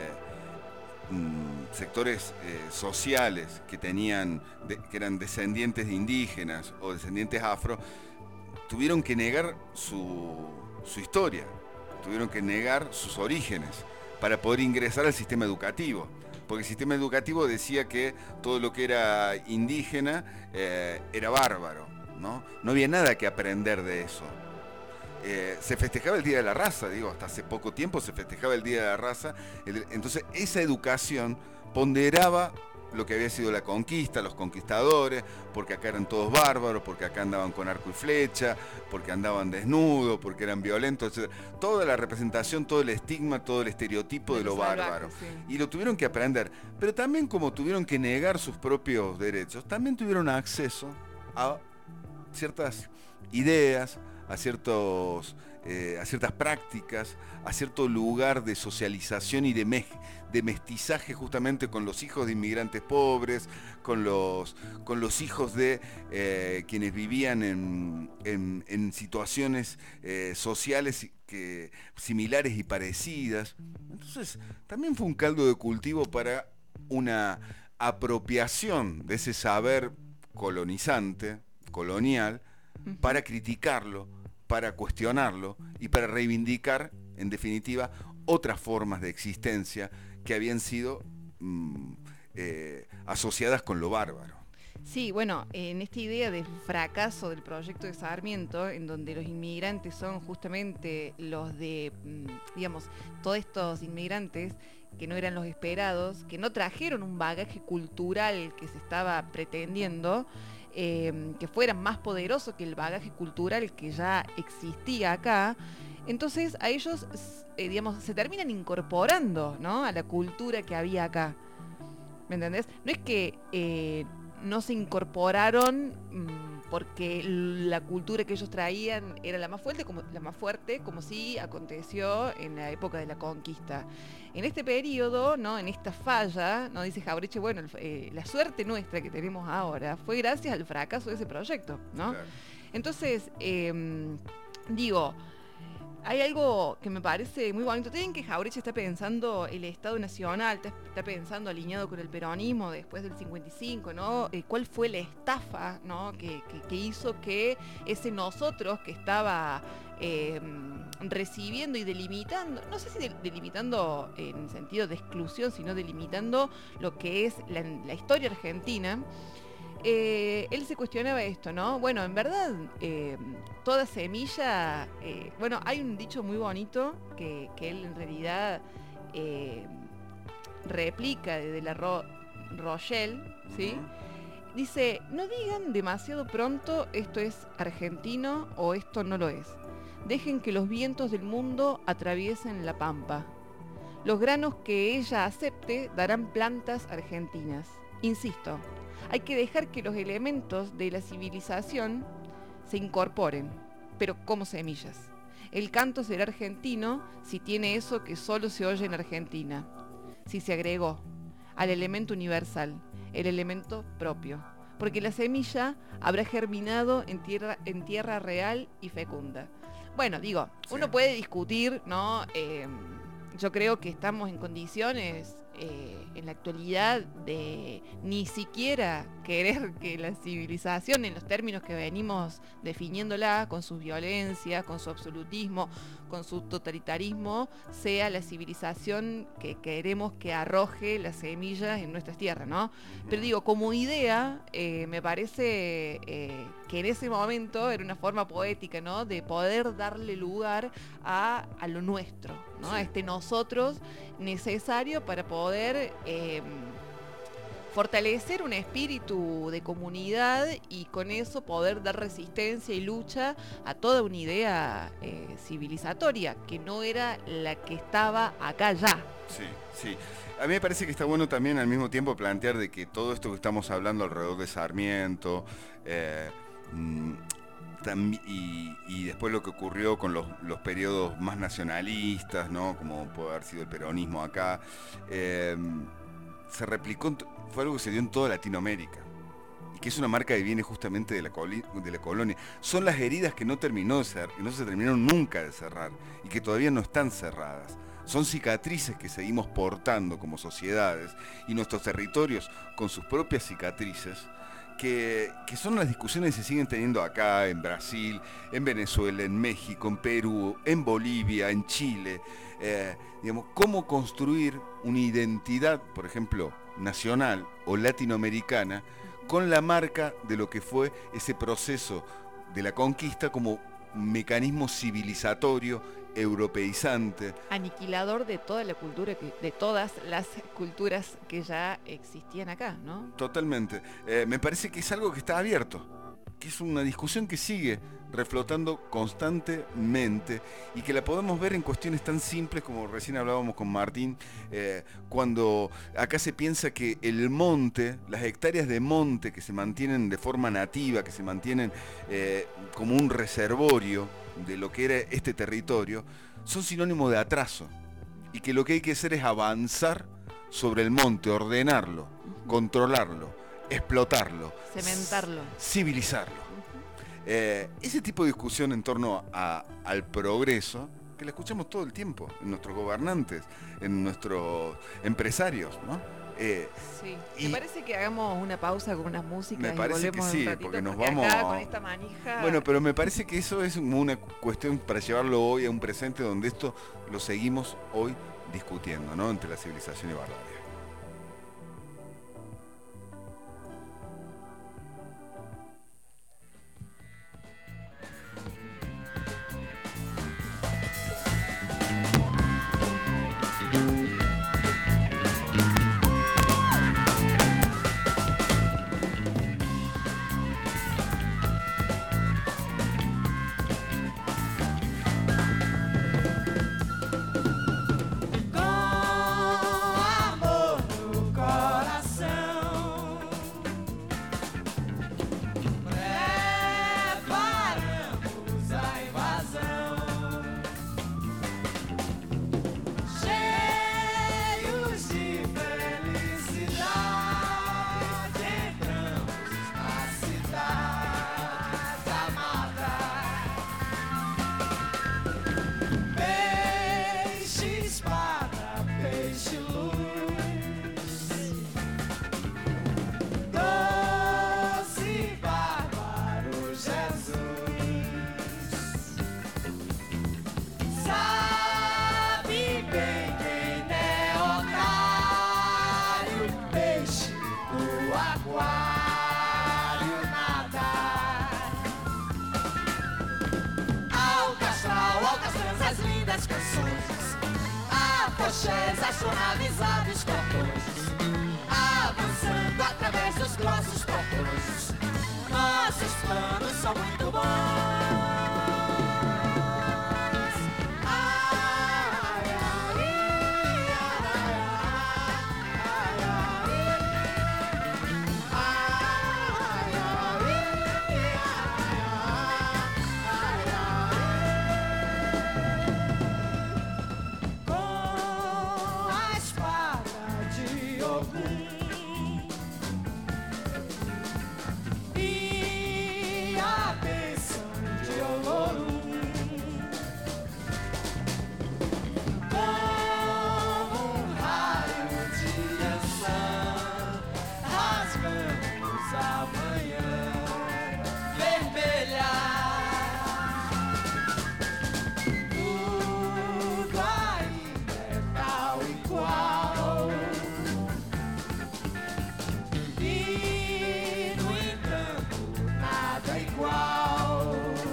sectores sociales que que eran descendientes de indígenas o descendientes afro, tuvieron que negar su historia, tuvieron que negar sus orígenes para poder ingresar al sistema educativo. Porque el sistema educativo decía que todo lo que era indígena era bárbaro, ¿no? No había nada que aprender de eso. Se festejaba el Día de la Raza, digo, hasta hace poco tiempo se festejaba el Día de la Raza. Entonces esa educación ponderaba lo que había sido la conquista, los conquistadores, porque acá eran todos bárbaros, porque acá andaban con arco y flecha, porque andaban desnudos, porque eran violentos, etc. Toda la representación, todo el estigma, todo el estereotipo de lo salvaje, bárbaro. sí. Y lo tuvieron que aprender. Pero también, como tuvieron que negar sus propios derechos, también tuvieron acceso a ciertas ideas, a ciertas prácticas, a cierto lugar de socialización y de mestizaje justamente con los hijos de inmigrantes pobres, con los hijos de quienes vivían en situaciones sociales similares y parecidas. Entonces, también fue un caldo de cultivo para una apropiación de ese saber colonizante, colonial, para criticarlo, para cuestionarlo y para reivindicar, en definitiva, otras formas de existencia que habían sido asociadas con lo bárbaro. Sí, bueno, en esta idea del fracaso del proyecto de Sarmiento, en donde los inmigrantes son justamente los de, digamos, todos estos inmigrantes que no eran los esperados, que no trajeron un bagaje cultural que se estaba pretendiendo, que fueran más poderosos que el bagaje cultural que ya existía acá. Entonces a ellos, digamos, se terminan incorporando, ¿no?, a la cultura que había acá. ¿Me entendés? No es que no se incorporaron porque la cultura que ellos traían era la más fuerte, como sí aconteció en la época de la conquista. En este periodo, ¿no?, en esta falla, ¿no?, dice Jauretche, bueno, la suerte nuestra que tenemos ahora fue gracias al fracaso de ese proyecto, ¿no? Claro. Entonces, digo, hay algo que me parece muy bonito. Tienen que Jauretche está pensando el Estado Nacional, está pensando alineado con el peronismo después del 55, ¿no? ¿Cuál fue la estafa, ¿no?, que hizo que ese nosotros que estaba recibiendo y delimitando, no sé si delimitando en sentido de exclusión, sino delimitando lo que es la historia argentina? Él se cuestionaba esto, ¿no? Bueno, en verdad, toda semilla... bueno, hay un dicho muy bonito que él en realidad replica de la Rochelle, ¿sí? Dice, no digan demasiado pronto esto es argentino o esto no lo es. dejen que los vientos del mundo atraviesen la pampa. Los granos que ella acepte darán plantas argentinas. Insisto, hay que dejar que los elementos de la civilización se incorporen, pero como semillas. El canto será argentino si tiene eso que solo se oye en Argentina, si se agregó al elemento universal, el elemento propio, porque la semilla habrá germinado en tierra real y fecunda. Bueno, digo, Sí. uno puede discutir, ¿no? Yo creo que estamos en condiciones en la actualidad de ni siquiera querer que la civilización, en los términos que venimos definiéndola, con sus violencias, con su absolutismo, con su totalitarismo, sea la civilización que queremos que arroje las semillas en nuestras tierras, ¿no? Pero digo, como idea, me parece que en ese momento era una forma poética, ¿no? De poder darle lugar a lo nuestro, ¿no? Sí. A este nosotros necesario para poder fortalecer un espíritu de comunidad y con eso poder dar resistencia y lucha a toda una idea civilizatoria que no era la que estaba acá ya. Sí, sí. A mí me parece que está bueno también al mismo tiempo plantear de que todo esto que estamos hablando alrededor de Sarmiento y después lo que ocurrió con los periodos más nacionalistas, ¿no? Como puede haber sido el peronismo acá, se replicó, fue algo que se dio en toda Latinoamérica y que es una marca que viene justamente de la colonia. Son las heridas que no se terminaron nunca de cerrar y que todavía no están cerradas. Son cicatrices que seguimos portando como sociedades y nuestros territorios con sus propias cicatrices, que son las discusiones que se siguen teniendo acá, en Brasil, en Venezuela, en México, en Perú, en Bolivia, en Chile. Digamos, cómo construir una identidad, por ejemplo, nacional o latinoamericana, con la marca de lo que fue ese proceso de la conquista como mecanismo civilizatorio, europeizante. Aniquilador de toda la cultura, de todas las culturas que ya existían acá, ¿no? Totalmente. Me parece que es algo que está abierto, que es una discusión que sigue reflotando constantemente y que la podemos ver en cuestiones tan simples como recién hablábamos con Martín, cuando acá se piensa que el monte, las hectáreas de monte que se mantienen de forma nativa, que se mantienen como un reservorio de lo que era este territorio, son sinónimo de atraso y que lo que hay que hacer es avanzar sobre el monte, ordenarlo, controlarlo, explotarlo, Cementarlo. civilizarlo. Ese tipo de discusión en torno al progreso, que la escuchamos todo el tiempo en nuestros gobernantes, en nuestros empresarios, ¿no? Sí. y- ¿Te parece que hagamos una pausa con unas músicas Me y parece que volvemos sí, un ratito? porque nos Acá vamos- con esta manija. Bueno, pero me parece que eso es como una cuestión para llevarlo hoy a un presente donde esto lo seguimos hoy discutiendo, ¿no? Entre la civilización y barbarie. Com amor no coração, preparamos a invasão. Cheios de felicidade, entramos na cidade amada. Peixe, espada, peixe, luz, doce, bárbaro Jesus, sabe bem quem é otário, peixe do aquário nadar. Alcatraz, as lindas canções, afoxés, astronavizados corpos, avançando através dos grossos portões. Nossos planos são muito bons. E, no entanto, nada igual.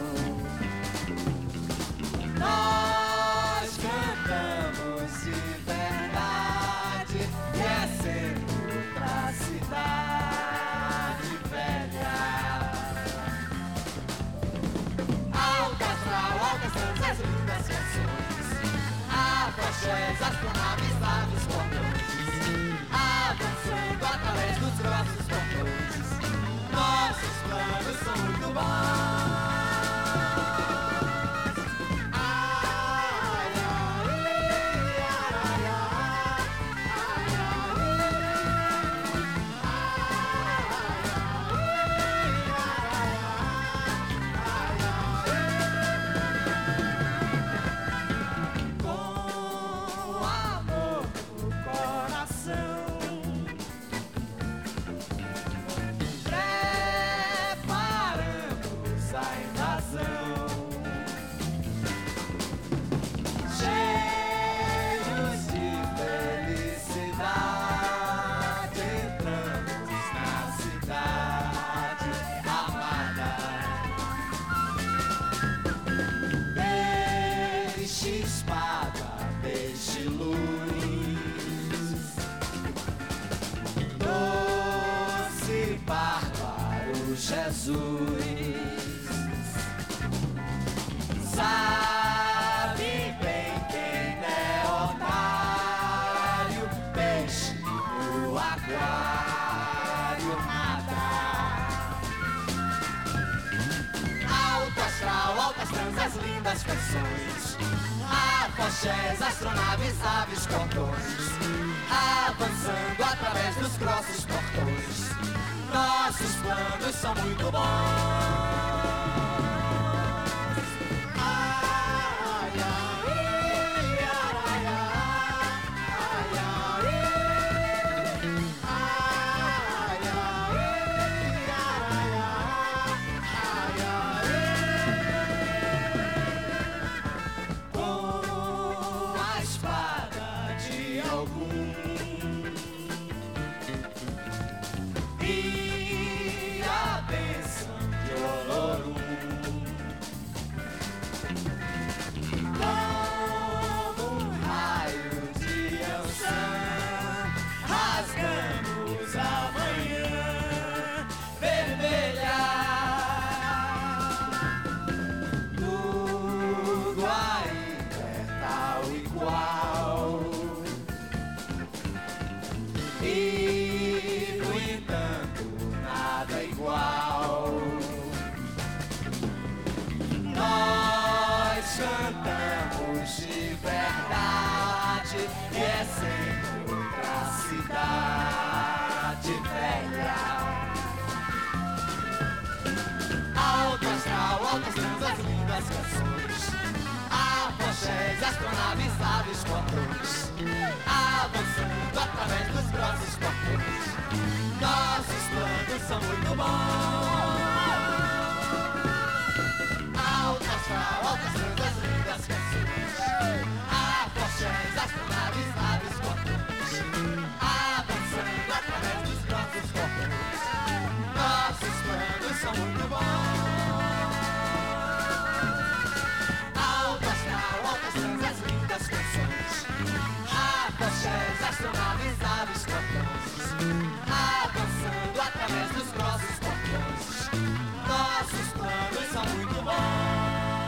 Nós cantamos de verdade e é sempre pra cidade velha. Alta astral, altas transas, lindas canções, apaixões, astronaves, aves, cordões, avançando através dos grossos portões. Nossos planos são muito bons. Jesus sabe bem quem é otário, peixe no aquário nada. Alto astral, altas transas, lindas canções, afoxés, astronaves, aves, cordões, avançando através dos grossos portões. Nossos planos são muito bons. Ai, ai, ai, ai, com a espada de algum e a bênção de Olorum. Como um raio de Ansan, rasgamos a manhã vermelha. Tudo ainda é tal e qual. E, no entanto, nada igual. Nós cantamos de verdade e é sempre outra cidade velha. Alto astral, altas transas, lindas canções, afoxés, astronaves, aves, cordões, avançando através dos grossos portões. Nossos planos são muito bons. Alto astral, altas transas, lindas canções, afoxés, astronaves, aves, cordões, avançando através dos grossos portões. Nossos planos são muito bons. Alto astral, altas transas, lindas canções, afoxés, astronaves, aves, cordões, avançando através dos grossos portões. Nossos planos são muito bons.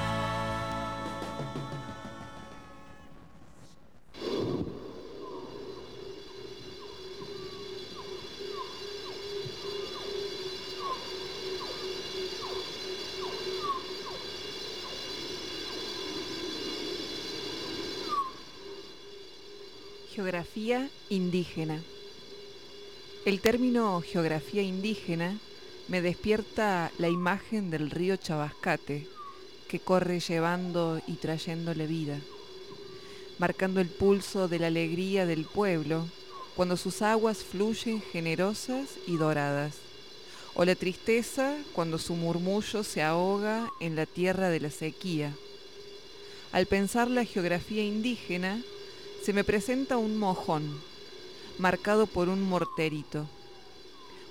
Geografía indígena. El término geografía indígena me despierta la imagen del río Chabascate, que corre llevando y trayéndole vida, marcando el pulso de la alegría del pueblo cuando sus aguas fluyen generosas y doradas, o la tristeza cuando su murmullo se ahoga en la tierra de la sequía. Al pensar la geografía indígena, se me presenta un mojón, marcado por un morterito,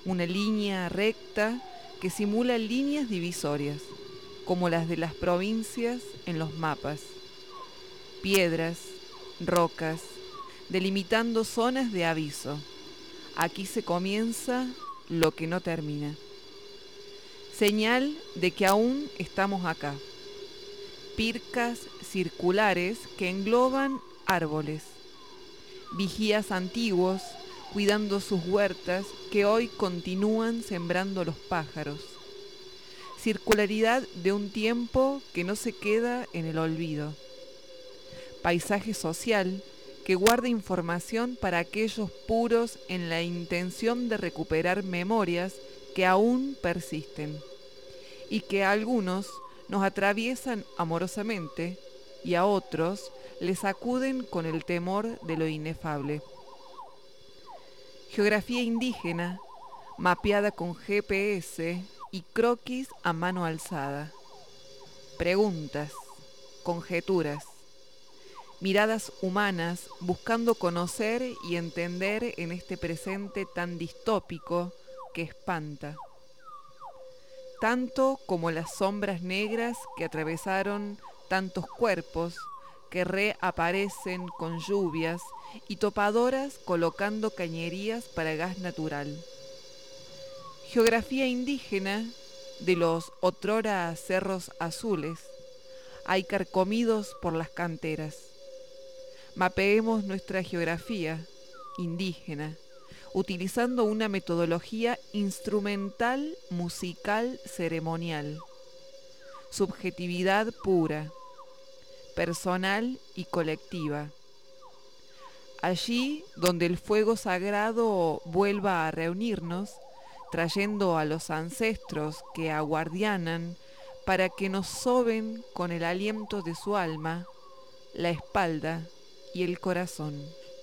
una línea recta que simula líneas divisorias, como las de las provincias en los mapas. Piedras, rocas, delimitando zonas de aviso. Aquí se comienza lo que no termina. Señal de que aún estamos acá. Pircas circulares que engloban árboles. Vigías antiguos cuidando sus huertas que hoy continúan sembrando los pájaros. Circularidad de un tiempo que no se queda en el olvido. Paisaje social que guarda información para aquellos puros en la intención de recuperar memorias que aún persisten y que a algunos nos atraviesan amorosamente y a otros les sacuden con el temor de lo inefable. Geografía indígena, mapeada con GPS y croquis a mano alzada. Preguntas, conjeturas, miradas humanas buscando conocer y entender en este presente tan distópico que espanta. Tanto como las sombras negras que atravesaron tantos cuerpos que reaparecen con lluvias y topadoras colocando cañerías para gas natural. Geografía indígena de los otrora cerros azules, hay carcomidos por las canteras. Mapeemos nuestra geografía indígena, utilizando una metodología instrumental, musical, ceremonial. Subjetividad pura, personal y colectiva. Allí donde el fuego sagrado vuelva a reunirnos, trayendo a los ancestros que aguardianan para que nos soben con el aliento de su alma, la espalda y el corazón.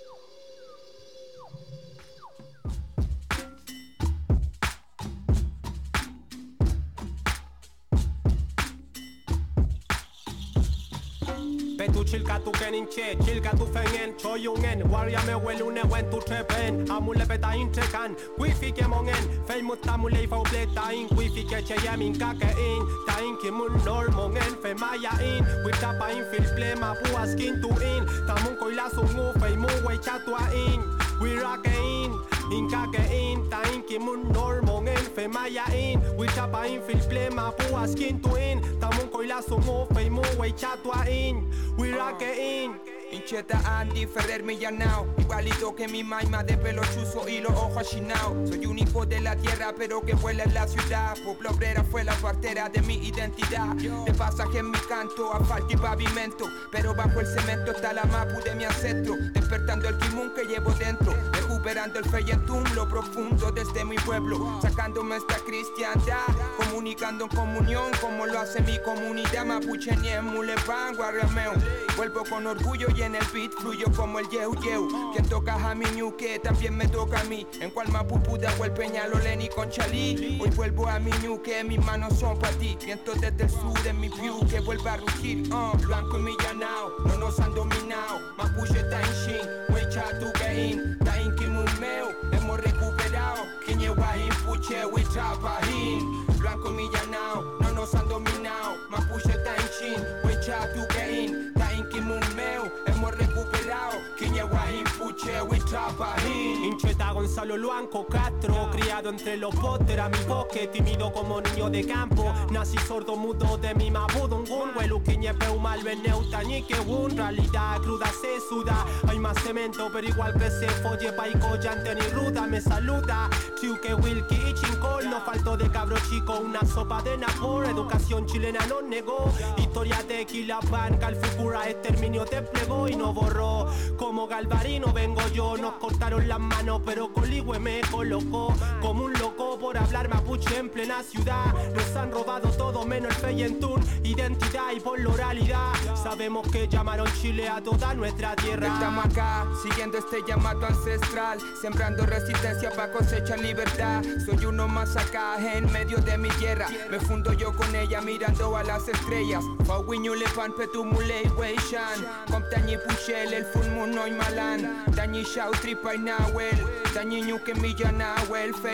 Petu chilka tu kenin che, chilka tu fengen, choyungen, warrior me welune wen tu trepen, amule beta intrekan, wifi ke mongen, feimut tamule fa ubleta in, wifi ke cheyamin kake in, ta in kimun nor mongen, fe maya in, witapa in filplema pua skin tu in, tamun koila sungu feimu we chatua in, we rock in. Inkake in, ta in kimun nor mongen, fe maya in, witapa in filplema pua skin tu in, tamun koila sungu feimu we chatua in. We rock it in. Incheta Andy Ferrer Millanao, igualito que mi maima de pelo chuzo y los ojos achinados. Soy un hijo de la tierra pero que vuela en la ciudad. Pueblo obrera fue la partera de mi identidad. De pasaje en mi canto, asfalto y pavimento, pero bajo el cemento está la mapu de mi ancestro. Despertando el kimun que llevo dentro, recuperando el feyentún, lo profundo desde mi pueblo, sacándome esta cristiandad, comunicando en comunión como lo hace mi comunidad mapuche Niemulepan, Guarrameo. Vuelvo con orgullo y en el beat fluyo como el yeu yeu. Quien toca a mi ñuque también me toca a mí. En cual mapupuda o el Peñalolén y con Chalí. Hoy vuelvo a mi ñuque, mis manos son para ti. Viento desde el sur en mi view que vuelva a rugir. Blanco y millanao, no nos han dominado. Mapuche está en shin, wecha tu gain. Ta in kimumeo, hemos recuperado. Quiñeguahin, puche, wecha pahin. Blanco y millanao, no nos han dominado. Mapuche está en shin, wecha tu gain. Ta in kimumeo, hemos recuperado. Quiñeguahin, puche, wecha pahin. Incheta Gonzalo Luanco Castro, criado entre los botes, a mi bosque, tímido como niño de campo. Nací sordo mudo de mi mabudungun, huelu quiñepeu mal tañique un. Realidad cruda se suda, hay más cemento pero igual que se folle paico llante ni ruda me saluda. Chiuque Wilkie y Chincol, no faltó de cabro chico una sopa de napor. Educación chilena no negó, historia de Quilapán, Calfucura exterminio desplegó y no borró. Como Galvarino vengo yo, nos cortaron las manos pero Coligüe me colocó como un loco por hablar mapuche en plena ciudad. Nos han robado todo menos el feyentún, identidad y por la oralidad. Sabemos que llamaron Chile a toda nuestra tierra. Estamos acá, siguiendo este llamado ancestral, sembrando resistencia para cosechar libertad. Soy uno más acá en medio de mi tierra, me fundo yo con ella mirando a las estrellas. Fauiñule pan petumule weishan, comptañi puchel el fulmun no malan, dañi shau tripa y nahuel, dañi ñuque millanahuel, fei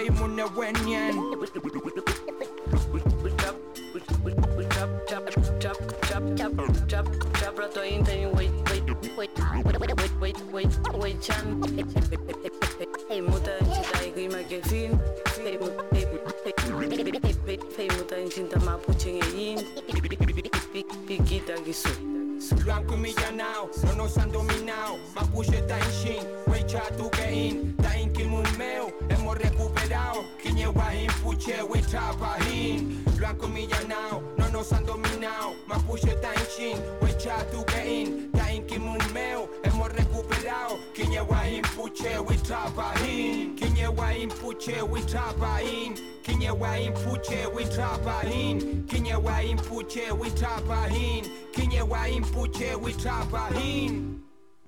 mune wenyen. Hey muta cinta igui magazine. Hey muta cinta mapuche ngin. Pikita gisu. Blanco y millanao, no nos han dominado. Mapuche está en shin, wecha tu gain. Ta en kilmumeo, hemos recuperado. Quiñeguahin, puche, wecha pahin. Blanco y millanao, no nos han dominado. Mapuche está en shin, wecha tu gain. Ta en kilmumeo, hemos recuperado. Quiñeguahin, puche, wecha pahin. Quiñeguahin, puche, wecha pahin. Quiñeguahin, puche, wecha pahin. Quiñeguahin, puche, wecha pahin. Quiñeguahin, puche, wecha pahin.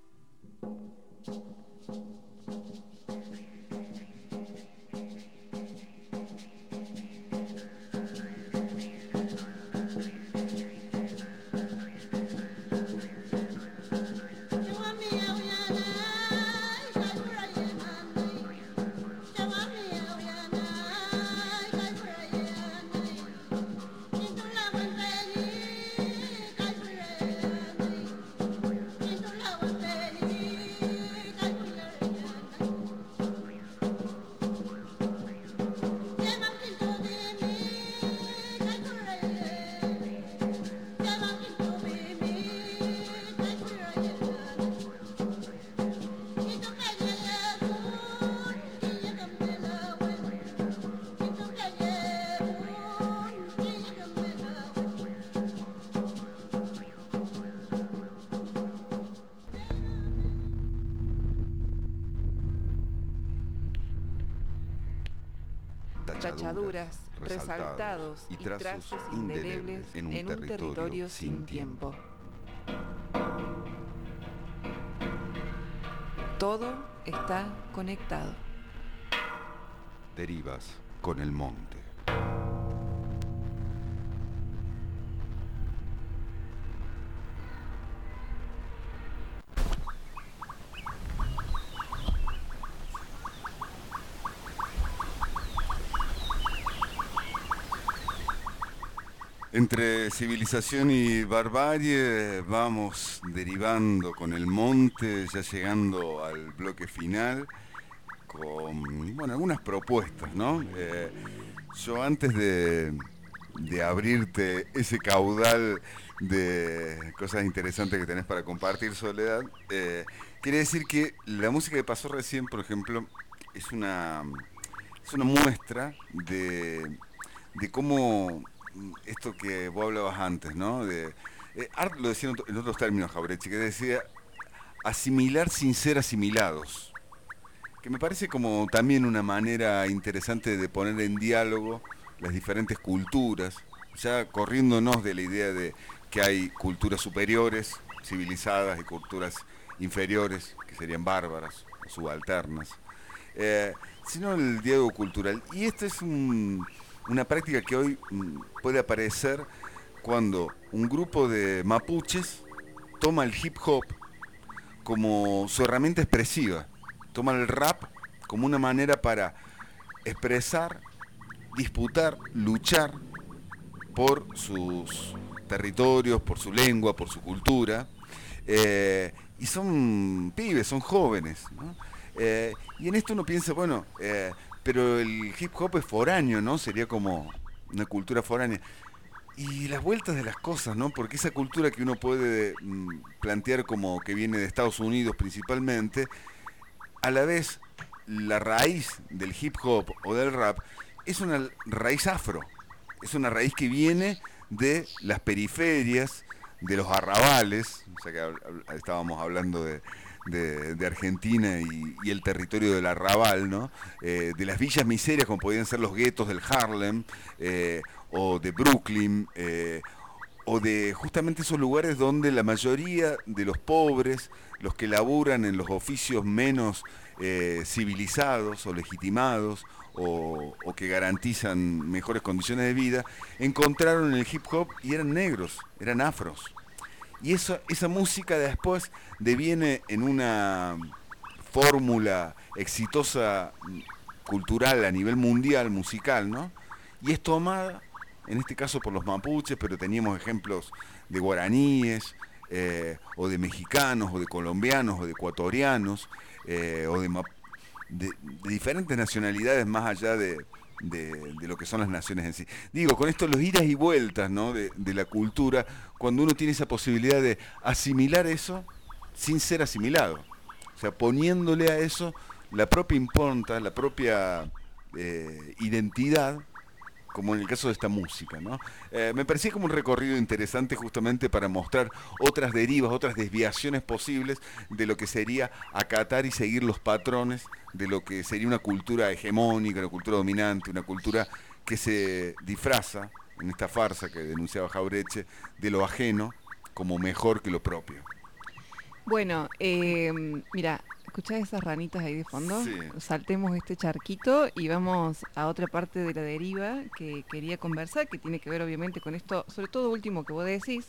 tachaduras, resaltados y trazos indelebles en un territorio sin tiempo. Todo está conectado. Derivas con el monte. Entre civilización y barbarie vamos derivando con el monte, ya llegando al bloque final, con algunas propuestas, ¿no? Yo antes de abrirte ese caudal de cosas interesantes que tenés para compartir, Soledad, quería decir que la música que pasó recién, por ejemplo, es una muestra de cómo esto que vos hablabas antes, ¿no? Art lo decía en otros términos, Jauretche, que decía asimilar sin ser asimilados, que me parece como también una manera interesante de poner en diálogo las diferentes culturas, ya corriéndonos de la idea de que hay culturas superiores, civilizadas, y culturas inferiores, que serían bárbaras, o subalternas, sino el diálogo cultural. Y esta es una práctica que hoy puede aparecer cuando un grupo de mapuches toma el hip hop como su herramienta expresiva, toma el rap como una manera para expresar, disputar, luchar por sus territorios, por su lengua, por su cultura, y son pibes, son jóvenes, ¿no? Y en esto uno piensa, bueno, pero el hip hop es foráneo, ¿no? Sería como una cultura foránea. Y las vueltas de las cosas, ¿no? Porque esa cultura que uno puede plantear como que viene de Estados Unidos principalmente, a la vez la raíz del hip hop o del rap es una raíz afro. Es una raíz que viene de las periferias, de los arrabales, o sea que estábamos hablando de Argentina y el territorio del arrabal, ¿no? De las villas miserias, como podían ser los guetos del Harlem, o de Brooklyn, o de justamente esos lugares donde la mayoría de los pobres, los que laburan en los oficios menos civilizados o legitimados, o que garantizan mejores condiciones de vida, encontraron el hip hop y eran negros, eran afros. Y esa música después deviene en una fórmula exitosa cultural a nivel mundial, musical, ¿no? Y es tomada, en este caso por los mapuches, pero teníamos ejemplos de guaraníes, o de mexicanos, o de colombianos, o de ecuatorianos, o de diferentes nacionalidades más allá de lo que son las naciones en sí. Digo, con esto los idas y vueltas, ¿no? de la cultura, cuando uno tiene esa posibilidad de asimilar eso sin ser asimilado. O sea, poniéndole a eso la propia impronta, la propia identidad, como en el caso de esta música, ¿no? Me parecía como un recorrido interesante justamente para mostrar otras derivas, otras desviaciones posibles de lo que sería acatar y seguir los patrones de lo que sería una cultura hegemónica, una cultura dominante, una cultura que se disfraza en esta farsa que denunciaba Jauretche de lo ajeno como mejor que lo propio. Bueno, mira, ¿escuchás esas ranitas ahí de fondo? Sí. Saltemos este charquito y vamos a otra parte de la deriva que quería conversar, que tiene que ver obviamente con esto, sobre todo último que vos decís.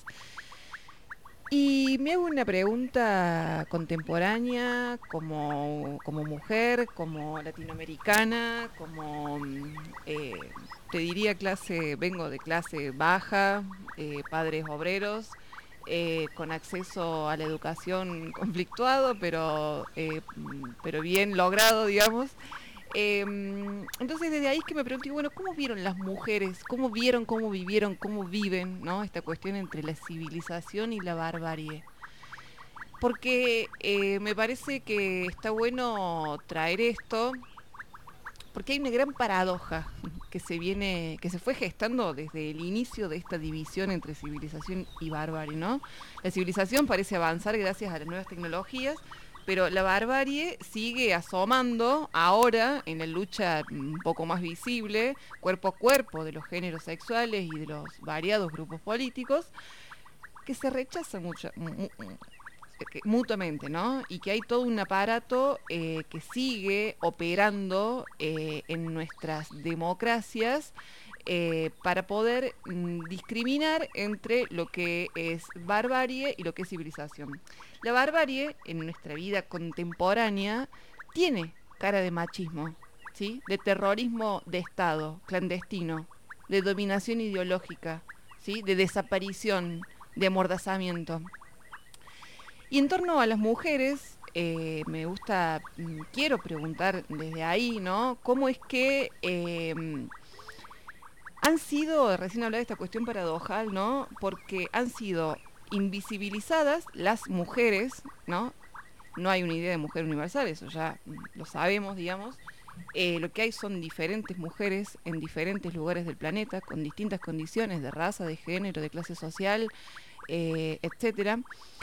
Y me hago una pregunta contemporánea, como mujer, como latinoamericana, como, te diría vengo de clase baja, padres obreros, con acceso a la educación conflictuado, pero bien logrado, digamos. Entonces desde ahí es que me pregunto, bueno, ¿cómo vieron las mujeres? ¿Cómo vieron, cómo vivieron, cómo viven, ¿no? Esta cuestión entre la civilización y la barbarie. Porque me parece que está bueno traer esto, porque hay una gran paradoja que se fue gestando desde el inicio de esta división entre civilización y barbarie, ¿no? La civilización parece avanzar gracias a las nuevas tecnologías, pero la barbarie sigue asomando ahora en la lucha un poco más visible, cuerpo a cuerpo, de los géneros sexuales y de los variados grupos políticos, que se rechazan mutuamente, ¿no? Y que hay todo un aparato que sigue operando en nuestras democracias para poder discriminar entre lo que es barbarie y lo que es civilización. La barbarie en nuestra vida contemporánea tiene cara de machismo, ¿sí? De terrorismo de Estado, clandestino, de dominación ideológica, ¿sí? De desaparición, de amordazamiento. Y en torno a las mujeres, quiero preguntar desde ahí, ¿no? ¿Cómo es que han sido, recién hablaba de esta cuestión paradojal, ¿no? Porque han sido invisibilizadas las mujeres, ¿no? No hay una idea de mujer universal, eso ya lo sabemos, digamos. Lo que hay son diferentes mujeres en diferentes lugares del planeta, con distintas condiciones de raza, de género, de clase social, etcétera.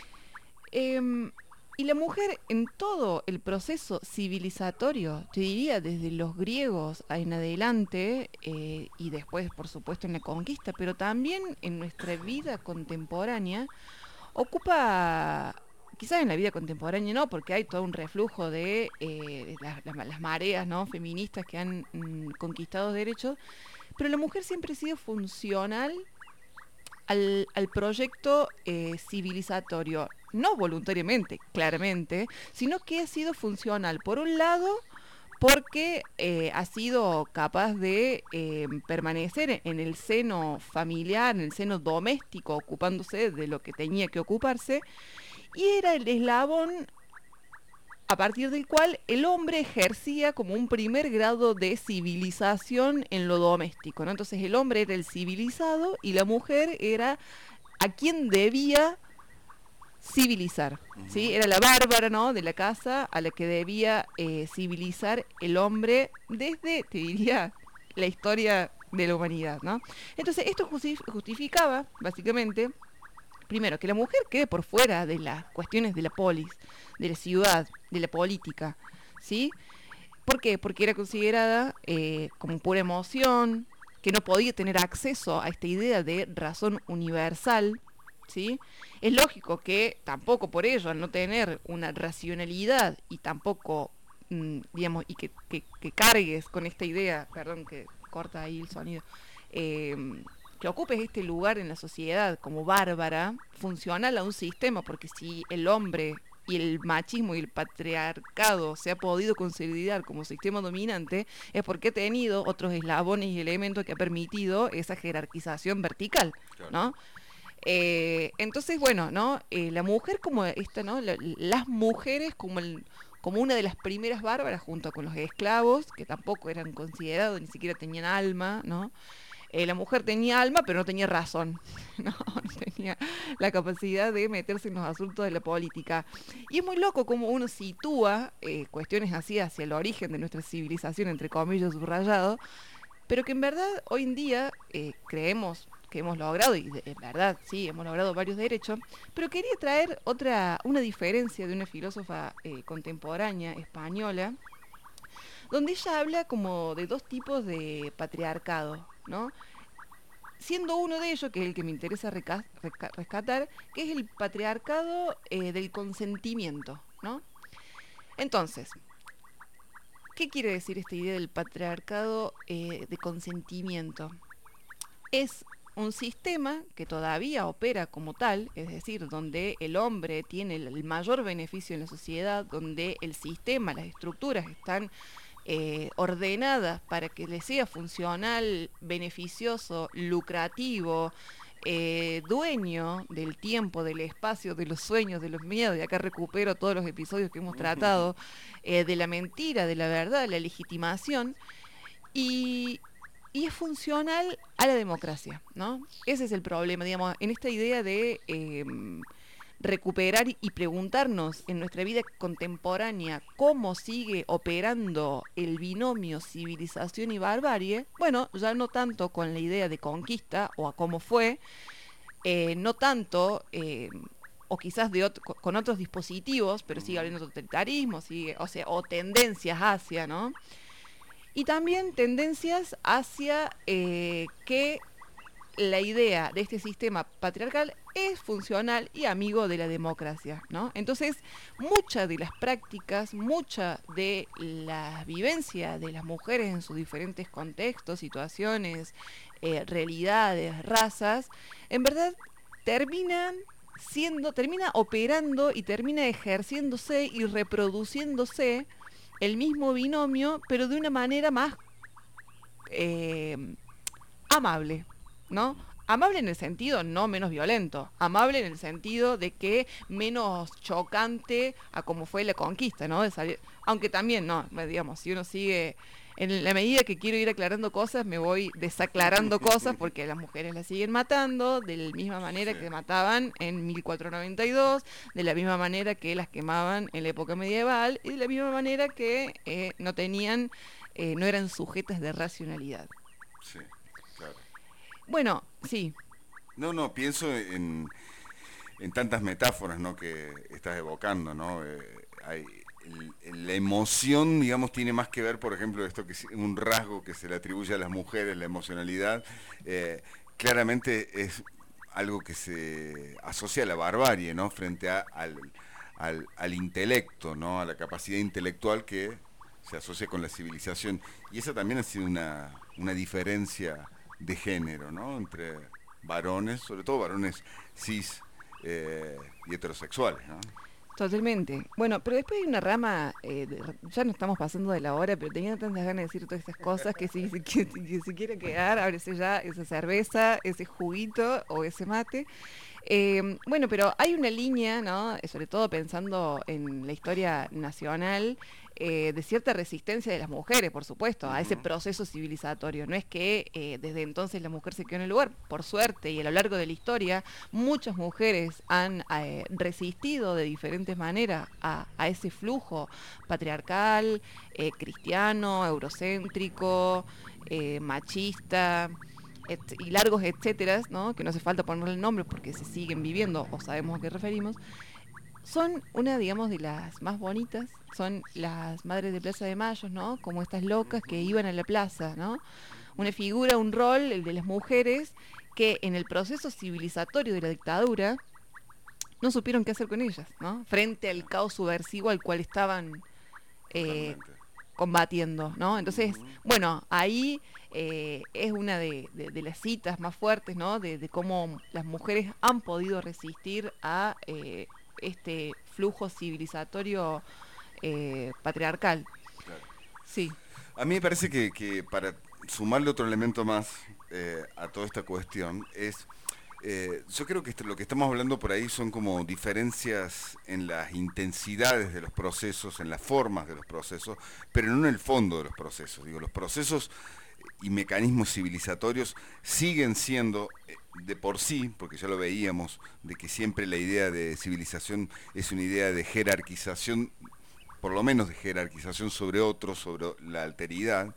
Y la mujer en todo el proceso civilizatorio, te diría desde los griegos en adelante, y después por supuesto en la conquista, pero también en nuestra vida contemporánea, ocupa, quizás en la vida contemporánea no, porque hay todo un reflujo de las mareas, ¿no? Feministas que han conquistado derechos, pero la mujer siempre ha sido funcional al proyecto civilizatorio, no voluntariamente, claramente, sino que ha sido funcional, por un lado, porque ha sido capaz de permanecer en el seno familiar, en el seno doméstico, ocupándose de lo que tenía que ocuparse, y era el eslabón a partir del cual el hombre ejercía como un primer grado de civilización en lo doméstico, ¿no? Entonces el hombre era el civilizado y la mujer era a quien debía civilizar, ¿sí? Era la bárbara, ¿no? De la casa a la que debía civilizar el hombre desde, te diría, la historia de la humanidad, ¿no? Entonces esto justificaba, básicamente, primero, que la mujer quede por fuera de las cuestiones de la polis, de la ciudad, de la política, ¿sí? ¿Por qué? Porque era considerada como pura emoción, que no podía tener acceso a esta idea de razón universal, ¿sí? Es lógico que tampoco por ello, al no tener una racionalidad y tampoco, digamos, y que cargues con esta idea, perdón que corta ahí el sonido, que ocupes este lugar en la sociedad como bárbara, funcional a un sistema, porque si el hombre y el machismo y el patriarcado se ha podido consolidar como sistema dominante, es porque ha tenido otros eslabones y elementos que ha permitido esa jerarquización vertical, ¿no? Entonces, bueno, ¿no? La mujer como esta, ¿no? Las mujeres como una de las primeras bárbaras, junto con los esclavos, que tampoco eran considerados, ni siquiera tenían alma, ¿no? La mujer tenía alma, pero no tenía razón, no tenía la capacidad de meterse en los asuntos de la política. Y es muy loco como uno sitúa cuestiones así hacia el origen de nuestra civilización, entre comillas, subrayado, pero que en verdad hoy en día creemos que hemos logrado, y en verdad sí, hemos logrado varios derechos, pero quería traer una diferencia de una filósofa contemporánea española, donde ella habla como de dos tipos de patriarcado, ¿no? Siendo uno de ellos, que es el que me interesa rescatar, que es el patriarcado del consentimiento, ¿no? Entonces, ¿qué quiere decir esta idea del patriarcado de consentimiento? Es un sistema que todavía opera como tal, es decir, donde el hombre tiene el mayor beneficio en la sociedad, donde el sistema, las estructuras están ordenadas para que le sea funcional, beneficioso, lucrativo, dueño del tiempo, del espacio, de los sueños, de los miedos, y acá recupero todos los episodios que hemos tratado, de la mentira, de la verdad, de la legitimación, y es funcional a la democracia, ¿no? Ese es el problema, digamos, en esta idea de recuperar y preguntarnos en nuestra vida contemporánea cómo sigue operando el binomio civilización y barbarie. Bueno, ya no tanto con la idea de conquista o a cómo fue, no tanto, o quizás con otros dispositivos, pero sigue habiendo totalitarismo, o tendencias hacia, ¿no? Y también tendencias hacia que la idea de este sistema patriarcal es funcional y amigo de la democracia, ¿no? Entonces, muchas de las prácticas, mucha de la vivencia de las mujeres en sus diferentes contextos, situaciones, realidades, razas, en verdad termina operando y termina ejerciéndose y reproduciéndose el mismo binomio, pero de una manera más amable, ¿no? Amable en el sentido no menos violento, amable en el sentido de que menos chocante a como fue la conquista, ¿no? Aunque también, no, digamos, si uno sigue, en la medida que quiero ir aclarando cosas, me voy desaclarando cosas, porque las mujeres las siguen matando de la misma manera que mataban en 1492, de la misma manera que las quemaban en la época medieval, y de la misma manera que no eran sujetas de racionalidad. Sí, claro. Bueno, sí. No, pienso en tantas metáforas, ¿no?, que estás evocando, ¿no? La emoción, digamos, tiene más que ver, por ejemplo, esto que es un rasgo que se le atribuye a las mujeres, la emocionalidad, claramente es algo que se asocia a la barbarie, ¿no?, frente al intelecto, ¿no?, a la capacidad intelectual que se asocia con la civilización. Y esa también ha sido una diferencia de género, ¿no?, entre varones, sobre todo varones cis y heterosexuales, ¿no? Totalmente. Bueno, pero después hay una rama, ya no estamos pasando de la hora, pero tenía tantas ganas de decir todas estas cosas que si se quiere quedar, ábrese ya esa cerveza, ese juguito o ese mate. Bueno, pero hay una línea, ¿no?, sobre todo pensando en la historia nacional, de cierta resistencia de las mujeres, por supuesto, a ese proceso civilizatorio. No es que desde entonces la mujer se quedó en el lugar, por suerte, y a lo largo de la historia muchas mujeres han resistido de diferentes maneras a ese flujo patriarcal, cristiano, eurocéntrico, machista, y largos etcéteras, ¿no?, que no hace falta ponerle el nombre porque se siguen viviendo o sabemos a qué referimos. Son una, digamos, de las más bonitas, son las madres de Plaza de Mayo, ¿no?, como estas locas que iban a la plaza, ¿no? Una figura, un rol, el de las mujeres, que en el proceso civilizatorio de la dictadura no supieron qué hacer con ellas, ¿no?, frente al caos subversivo al cual estaban combatiendo, ¿no? Entonces, bueno, ahí es una de las citas más fuertes, ¿no?, de cómo las mujeres han podido resistir a este flujo civilizatorio patriarcal. Claro. Sí. A mí me parece que para sumarle otro elemento más a toda esta cuestión es, yo creo que lo que estamos hablando por ahí son como diferencias en las intensidades de los procesos, en las formas de los procesos, pero no en el fondo de los procesos. Digo, los procesos y mecanismos civilizatorios siguen siendo de por sí, porque ya lo veíamos, de que siempre la idea de civilización es una idea de jerarquización, por lo menos de jerarquización sobre otros, sobre la alteridad.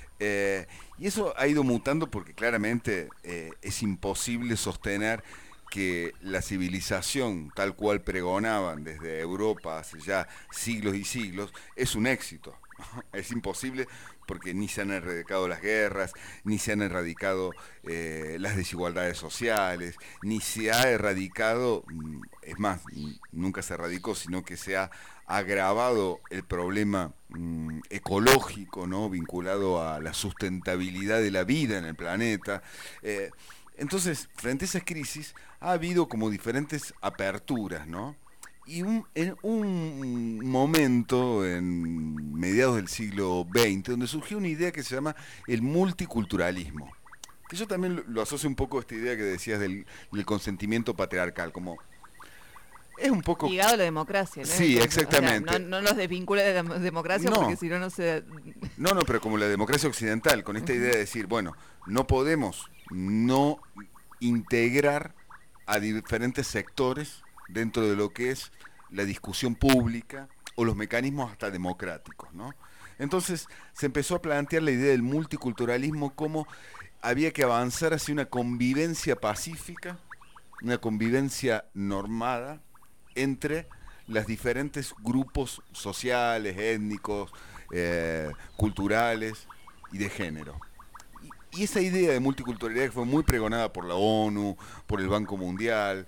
Y eso ha ido mutando porque claramente es imposible sostener que la civilización tal cual pregonaban desde Europa hace ya siglos y siglos es un éxito. Es imposible porque ni se han erradicado las guerras, ni se han erradicado las desigualdades sociales, ni se ha erradicado, es más, nunca se erradicó, sino que se ha agravado el problema ecológico, ¿no? Vinculado a la sustentabilidad de la vida en el planeta. Entonces, frente a esas crisis, ha habido como diferentes aperturas, ¿no? Y en un momento, en mediados del siglo XX, donde surgió una idea que se llama el multiculturalismo. Que yo también lo asocio un poco a esta idea que decías del consentimiento patriarcal, como... Es un poco... ligado a la democracia, ¿no? Sí, exactamente. O sea, no nos desvincula de la democracia, No. porque si no, no se... No, pero como la democracia occidental, con esta idea de decir, bueno, no podemos no integrar a diferentes sectores dentro de lo que es la discusión pública o los mecanismos hasta democráticos, ¿no? Entonces se empezó a plantear la idea del multiculturalismo como había que avanzar hacia una convivencia pacífica, una convivencia normada entre los diferentes grupos sociales, étnicos, culturales y de género. Y esa idea de multiculturalidad que fue muy pregonada por la ONU, por el Banco Mundial,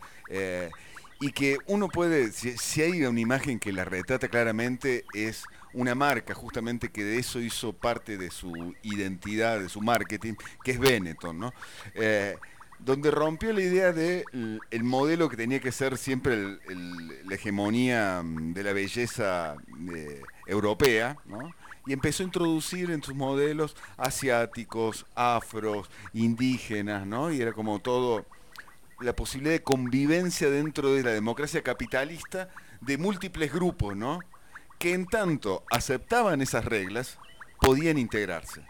y que uno puede, si hay una imagen que la retrata claramente, es una marca justamente que de eso hizo parte de su identidad, de su marketing, que es Benetton, ¿no? Donde rompió la idea de el modelo que tenía que ser siempre la hegemonía de la belleza europea, ¿no? Y empezó a introducir en sus modelos asiáticos, afros, indígenas, ¿no? Y era como todo la posibilidad de convivencia dentro de la democracia capitalista de múltiples grupos, ¿no? Que en tanto aceptaban esas reglas, podían integrarse.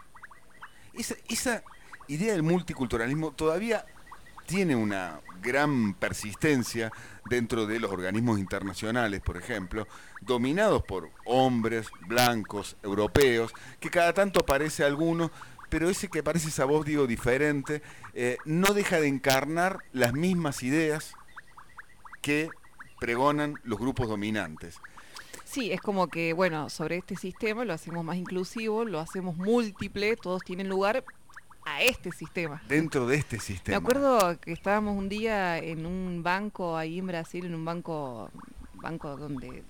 Esa idea del multiculturalismo todavía tiene una gran persistencia dentro de los organismos internacionales, por ejemplo, dominados por hombres blancos, europeos, que cada tanto aparece alguno, pero ese que aparece, esa voz, digo, diferente, no deja de encarnar las mismas ideas que pregonan los grupos dominantes. Sí, es como que, bueno, sobre este sistema lo hacemos más inclusivo, lo hacemos múltiple, todos tienen lugar a este sistema. Dentro de este sistema. Me acuerdo que estábamos un día en un banco ahí en Brasil, en un banco donde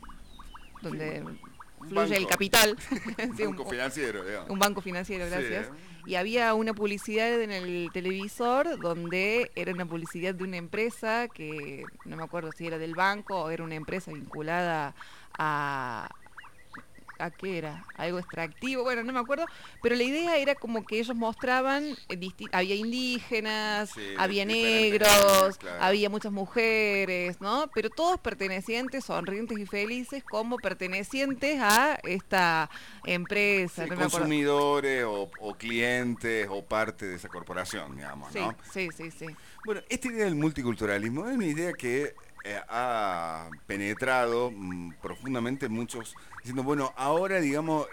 fluye el capital. Sí, un banco financiero, digamos. Un banco financiero, gracias. Sí. Y había una publicidad en el televisor donde era una publicidad de una empresa que no me acuerdo si era del banco o era una empresa vinculada ¿a qué era? Algo extractivo, bueno, no me acuerdo, pero la idea era como que ellos mostraban, había indígenas, Sí, había diferentes, negros, claro. había muchas mujeres, ¿no? Pero todos pertenecientes, sonrientes y felices como pertenecientes a esta empresa. Sí, no me acuerdo. consumidores o clientes o parte de esa corporación, digamos, Sí, ¿no? sí. Bueno, esta idea del multiculturalismo es una idea que ha penetrado profundamente en muchos, diciendo, bueno, ahora, digamos,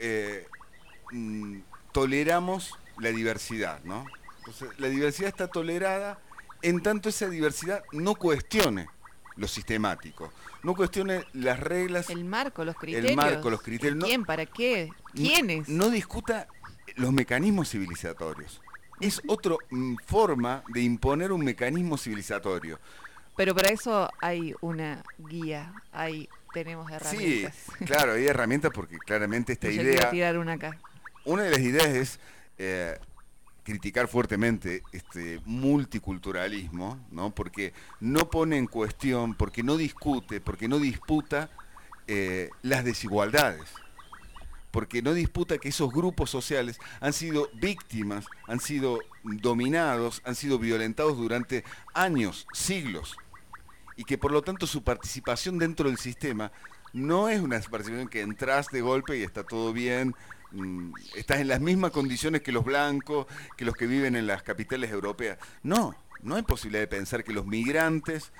toleramos la diversidad, ¿no? Entonces, la diversidad está tolerada en tanto esa diversidad no cuestione lo sistemático, no cuestione las reglas, El marco, los criterios. el marco, los criterios. ¿Quién? ¿Para qué? ¿Quiénes? No discuta los mecanismos civilizatorios. Es otra forma de imponer un mecanismo civilizatorio. Pero para eso hay una guía, tenemos Sí, herramientas. claro, hay herramientas porque claramente esta Yo quiero idea, tirar una acá. una de las ideas es criticar fuertemente este multiculturalismo, ¿no? Porque no pone en cuestión, porque no discute, porque no disputa las desigualdades, porque no disputa que esos grupos sociales han sido víctimas, han sido dominados, han sido violentados durante años, siglos, y que por lo tanto su participación dentro del sistema no es una participación que entras de golpe y está todo bien, estás en las mismas condiciones que los blancos, que los que viven en las capitales europeas. No, no hay posibilidad de pensar que los migrantes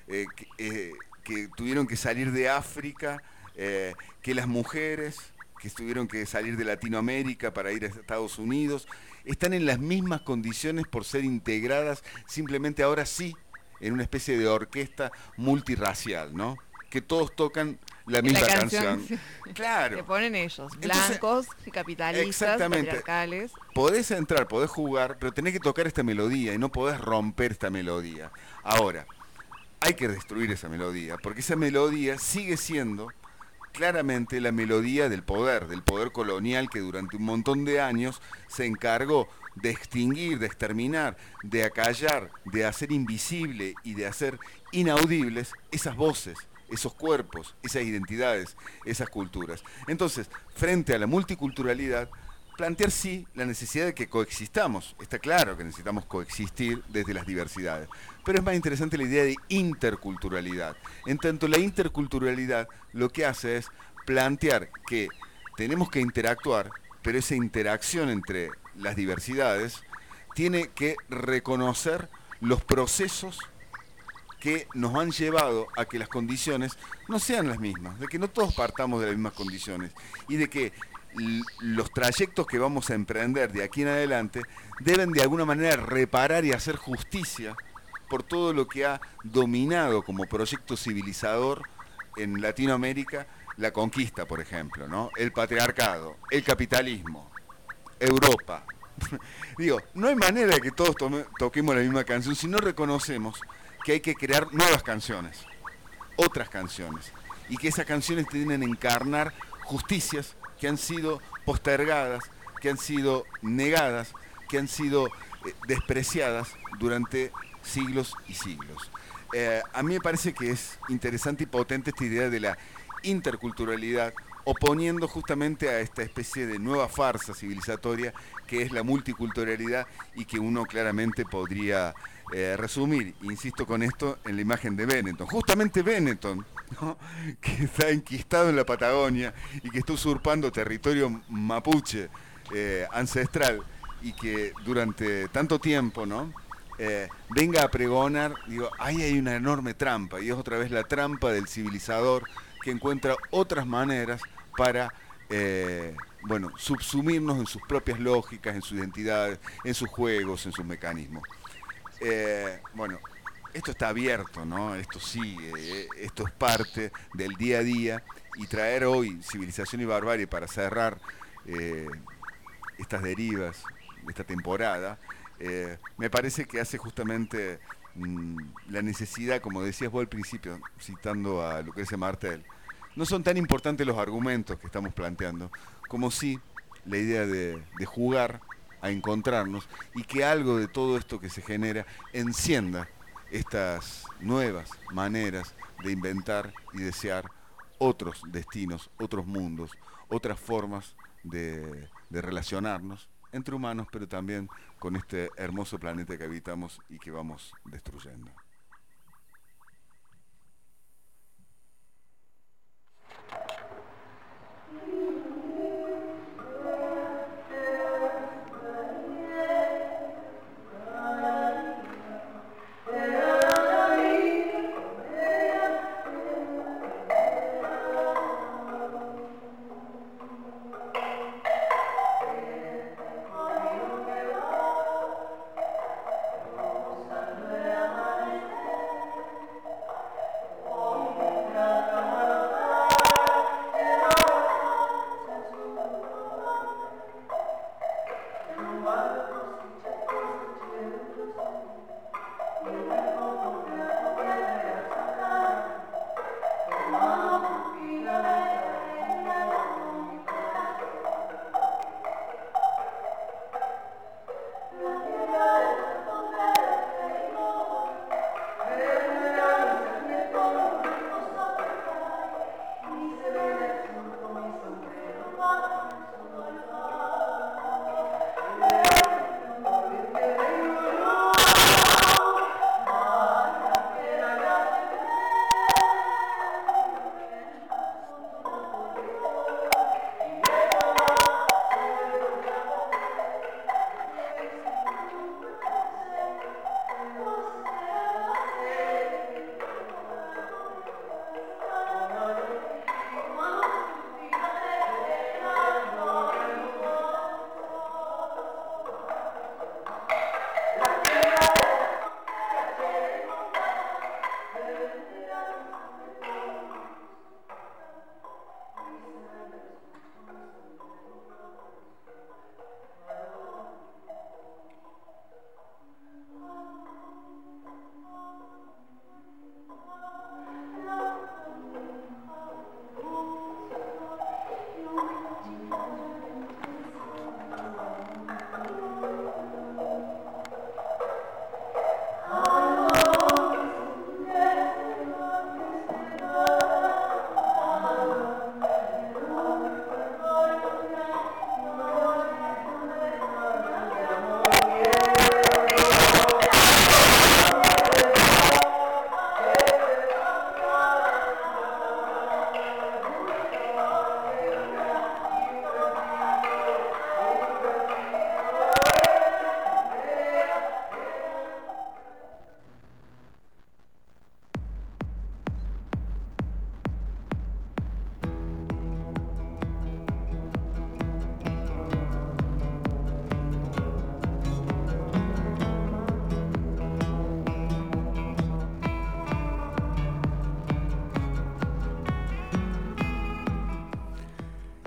que tuvieron que salir de África, que las mujeres que tuvieron que salir de Latinoamérica para ir a Estados Unidos, están en las mismas condiciones por ser integradas, simplemente ahora sí, en una especie de orquesta multirracial, ¿no? Que todos tocan la misma canción. Sí. Claro. Que ponen ellos, Entonces, blancos, capitalistas, patriarcales. Podés entrar, podés jugar, pero tenés que tocar esta melodía y no podés romper esta melodía. Ahora, hay que destruir esa melodía, porque esa melodía sigue siendo claramente la melodía del poder colonial que durante un montón de años se encargó de extinguir, de exterminar, de acallar, de hacer invisible y de hacer inaudibles esas voces, esos cuerpos, esas identidades, esas culturas. Entonces, frente a la multiculturalidad, plantear sí la necesidad de que coexistamos. Está claro que necesitamos coexistir desde las diversidades, pero es más interesante la idea de interculturalidad. En tanto, la interculturalidad lo que hace es plantear que tenemos que interactuar, pero esa interacción entre las diversidades tiene que reconocer los procesos que nos han llevado a que las condiciones no sean las mismas, de que no todos partamos de las mismas condiciones y de que los trayectos que vamos a emprender de aquí en adelante deben de alguna manera reparar y hacer justicia por todo lo que ha dominado como proyecto civilizador en Latinoamérica, la conquista, por ejemplo, ¿no? El patriarcado, el capitalismo, Europa. Digo, no hay manera de que todos toquemos la misma canción si no reconocemos que hay que crear nuevas canciones, otras canciones, y que esas canciones tienen que encarnar justicias que han sido postergadas, que han sido negadas, que han sido despreciadas durante siglos y siglos. A mí me parece que es interesante y potente esta idea de la interculturalidad, oponiendo justamente a esta especie de nueva farsa civilizatoria que es la multiculturalidad y que uno claramente podría resumir, insisto con esto, en la imagen de Benetton. Justamente Benetton, ¿no? Que está enquistado en la Patagonia y que está usurpando territorio mapuche ancestral y que durante tanto tiempo, ¿no? Venga a pregonar, digo, ahí hay una enorme trampa, y es otra vez la trampa del civilizador que encuentra otras maneras para subsumirnos en sus propias lógicas, en sus identidades, en sus juegos, en sus mecanismos. Esto está abierto, ¿no? Esto sigue, esto es parte del día a día, y traer hoy Civilización y Barbarie para cerrar estas derivas, esta temporada, me parece que hace justamente la necesidad, como decías vos al principio, citando a Lucrecia Martel, no son tan importantes los argumentos que estamos planteando, como sí la idea de jugar a encontrarnos y que algo de todo esto que se genera encienda estas nuevas maneras de inventar y desear otros destinos, otros mundos, otras formas de relacionarnos entre humanos, pero también con este hermoso planeta que habitamos y que vamos destruyendo.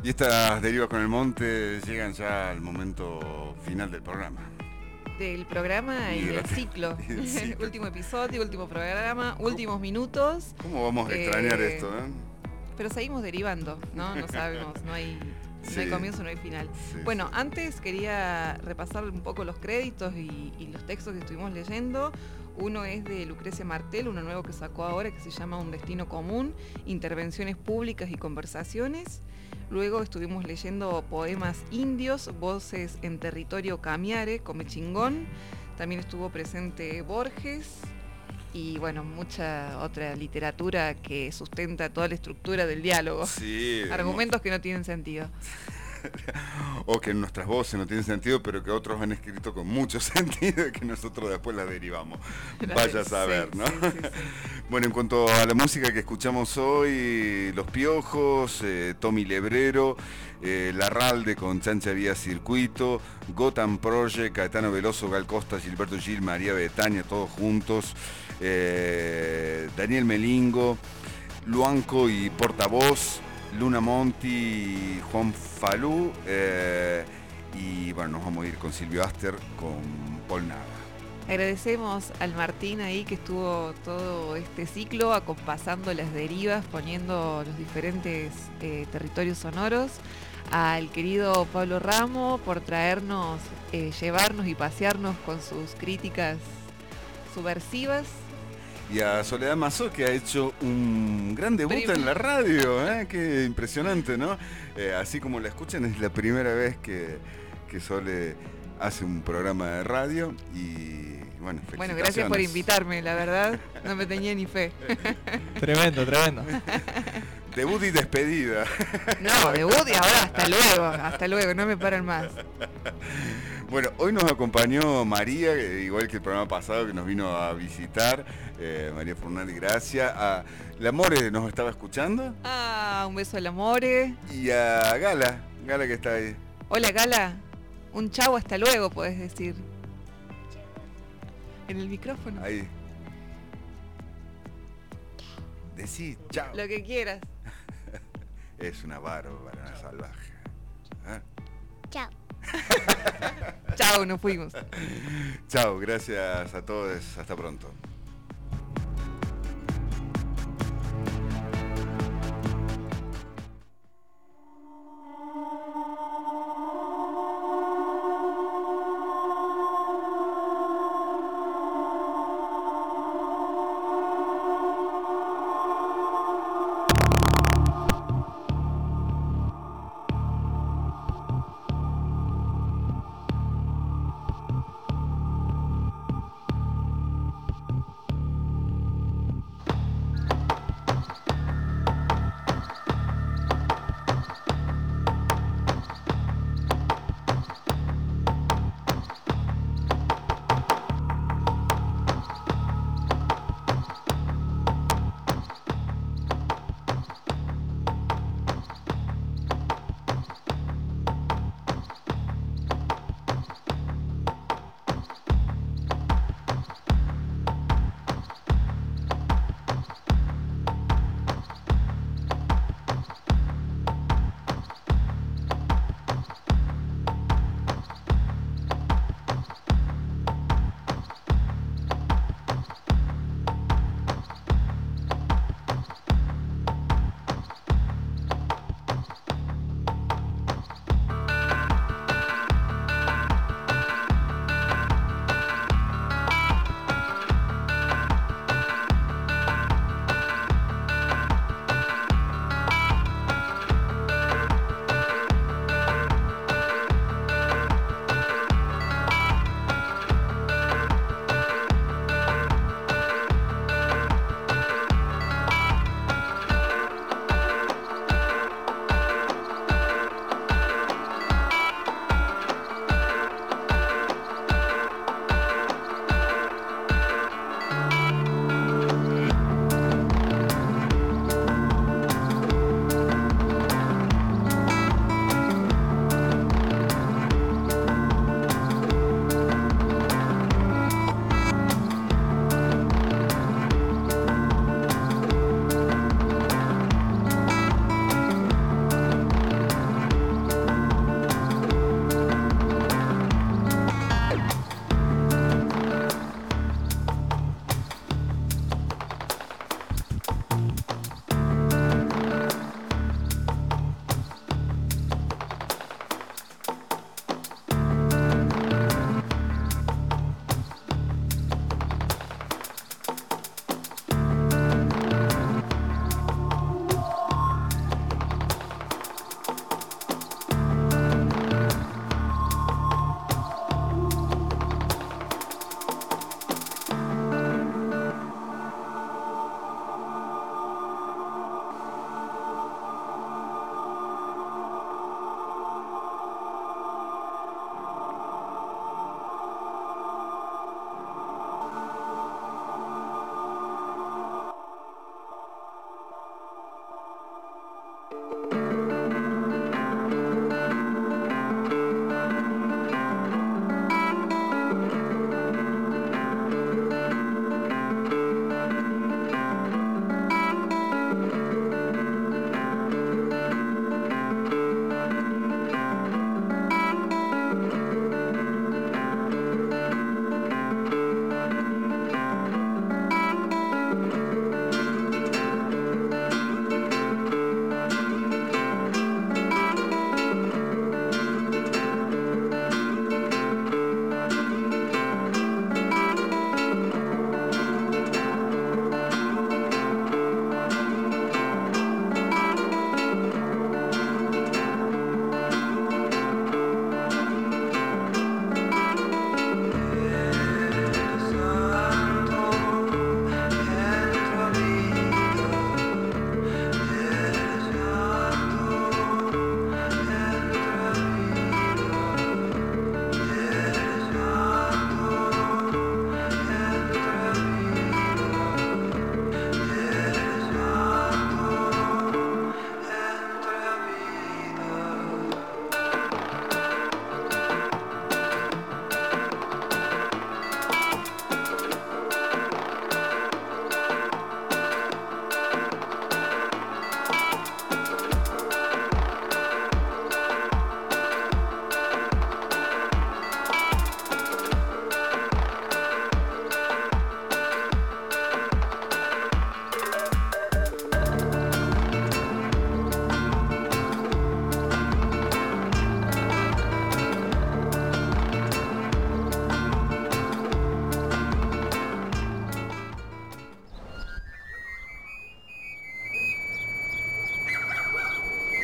Y estas derivas con el monte llegan ya al momento final del programa. Del programa y del ciclo. Último episodio, último programa, últimos minutos. ¿Cómo vamos a extrañar esto, Pero seguimos derivando, ¿no? No sabemos, no hay comienzo, no hay final. Sí. Bueno, antes quería repasar un poco los créditos y los textos que estuvimos leyendo. Uno es de Lucrecia Martel, uno nuevo que sacó ahora que se llama Un destino común, intervenciones públicas y conversaciones. Luego estuvimos leyendo poemas indios, voces en territorio Camiare, Come Chingón. También estuvo presente Borges y bueno, mucha otra literatura que sustenta toda la estructura del diálogo. Sí. Argumentos que no tienen sentido. O que nuestras voces no tienen sentido, pero que otros han escrito con mucho sentido y que nosotros después las derivamos. Vaya a saber, sí, ¿no? Sí. Bueno, en cuanto a la música que escuchamos hoy, Los Piojos, Tommy Lebrero, Larralde con Chancha Vía Circuito, Gotham Project, Caetano Veloso, Gal Costa, Gilberto Gil, María Betania, todos juntos, Daniel Melingo, Luanco y Portavoz, Luna Monti, Juan Falú, y bueno, nos vamos a ir con Silvio Aster, con Paul Nava. Agradecemos al Martín ahí que estuvo todo este ciclo acompasando las derivas, poniendo los diferentes territorios sonoros. Al querido Pablo Ramo por traernos, llevarnos y pasearnos con sus críticas subversivas. Y a Soledad Mazó, que ha hecho un gran debut en la radio, qué impresionante, ¿no? Así como la escuchan, es la primera vez que Sole hace un programa de radio y bueno, felicitaciones. Bueno, gracias por invitarme, la verdad, no me tenía ni fe. Tremendo. Debut y despedida. No, debut y ahora hasta luego, no me paran más. Bueno, hoy nos acompañó María, igual que el programa pasado que nos vino a visitar, María Fernández, gracias. A la More nos estaba escuchando. Un beso a la More. Y a Gala que está ahí. Hola Gala, un chau, hasta luego, podés decir. En el micrófono. Ahí. Decí chao. Lo que quieras. Es una bárbara, una salvaje. Chao. Chao, nos fuimos. Chao, gracias a todos, hasta pronto.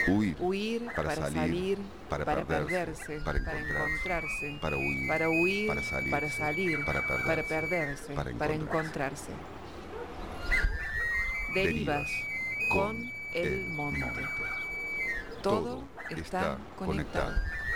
Huir, para salir, para perderse, para para encontrarse, para huir, para salir, para perderse, para encontrarse. Derivas con el monte. Todo está conectado.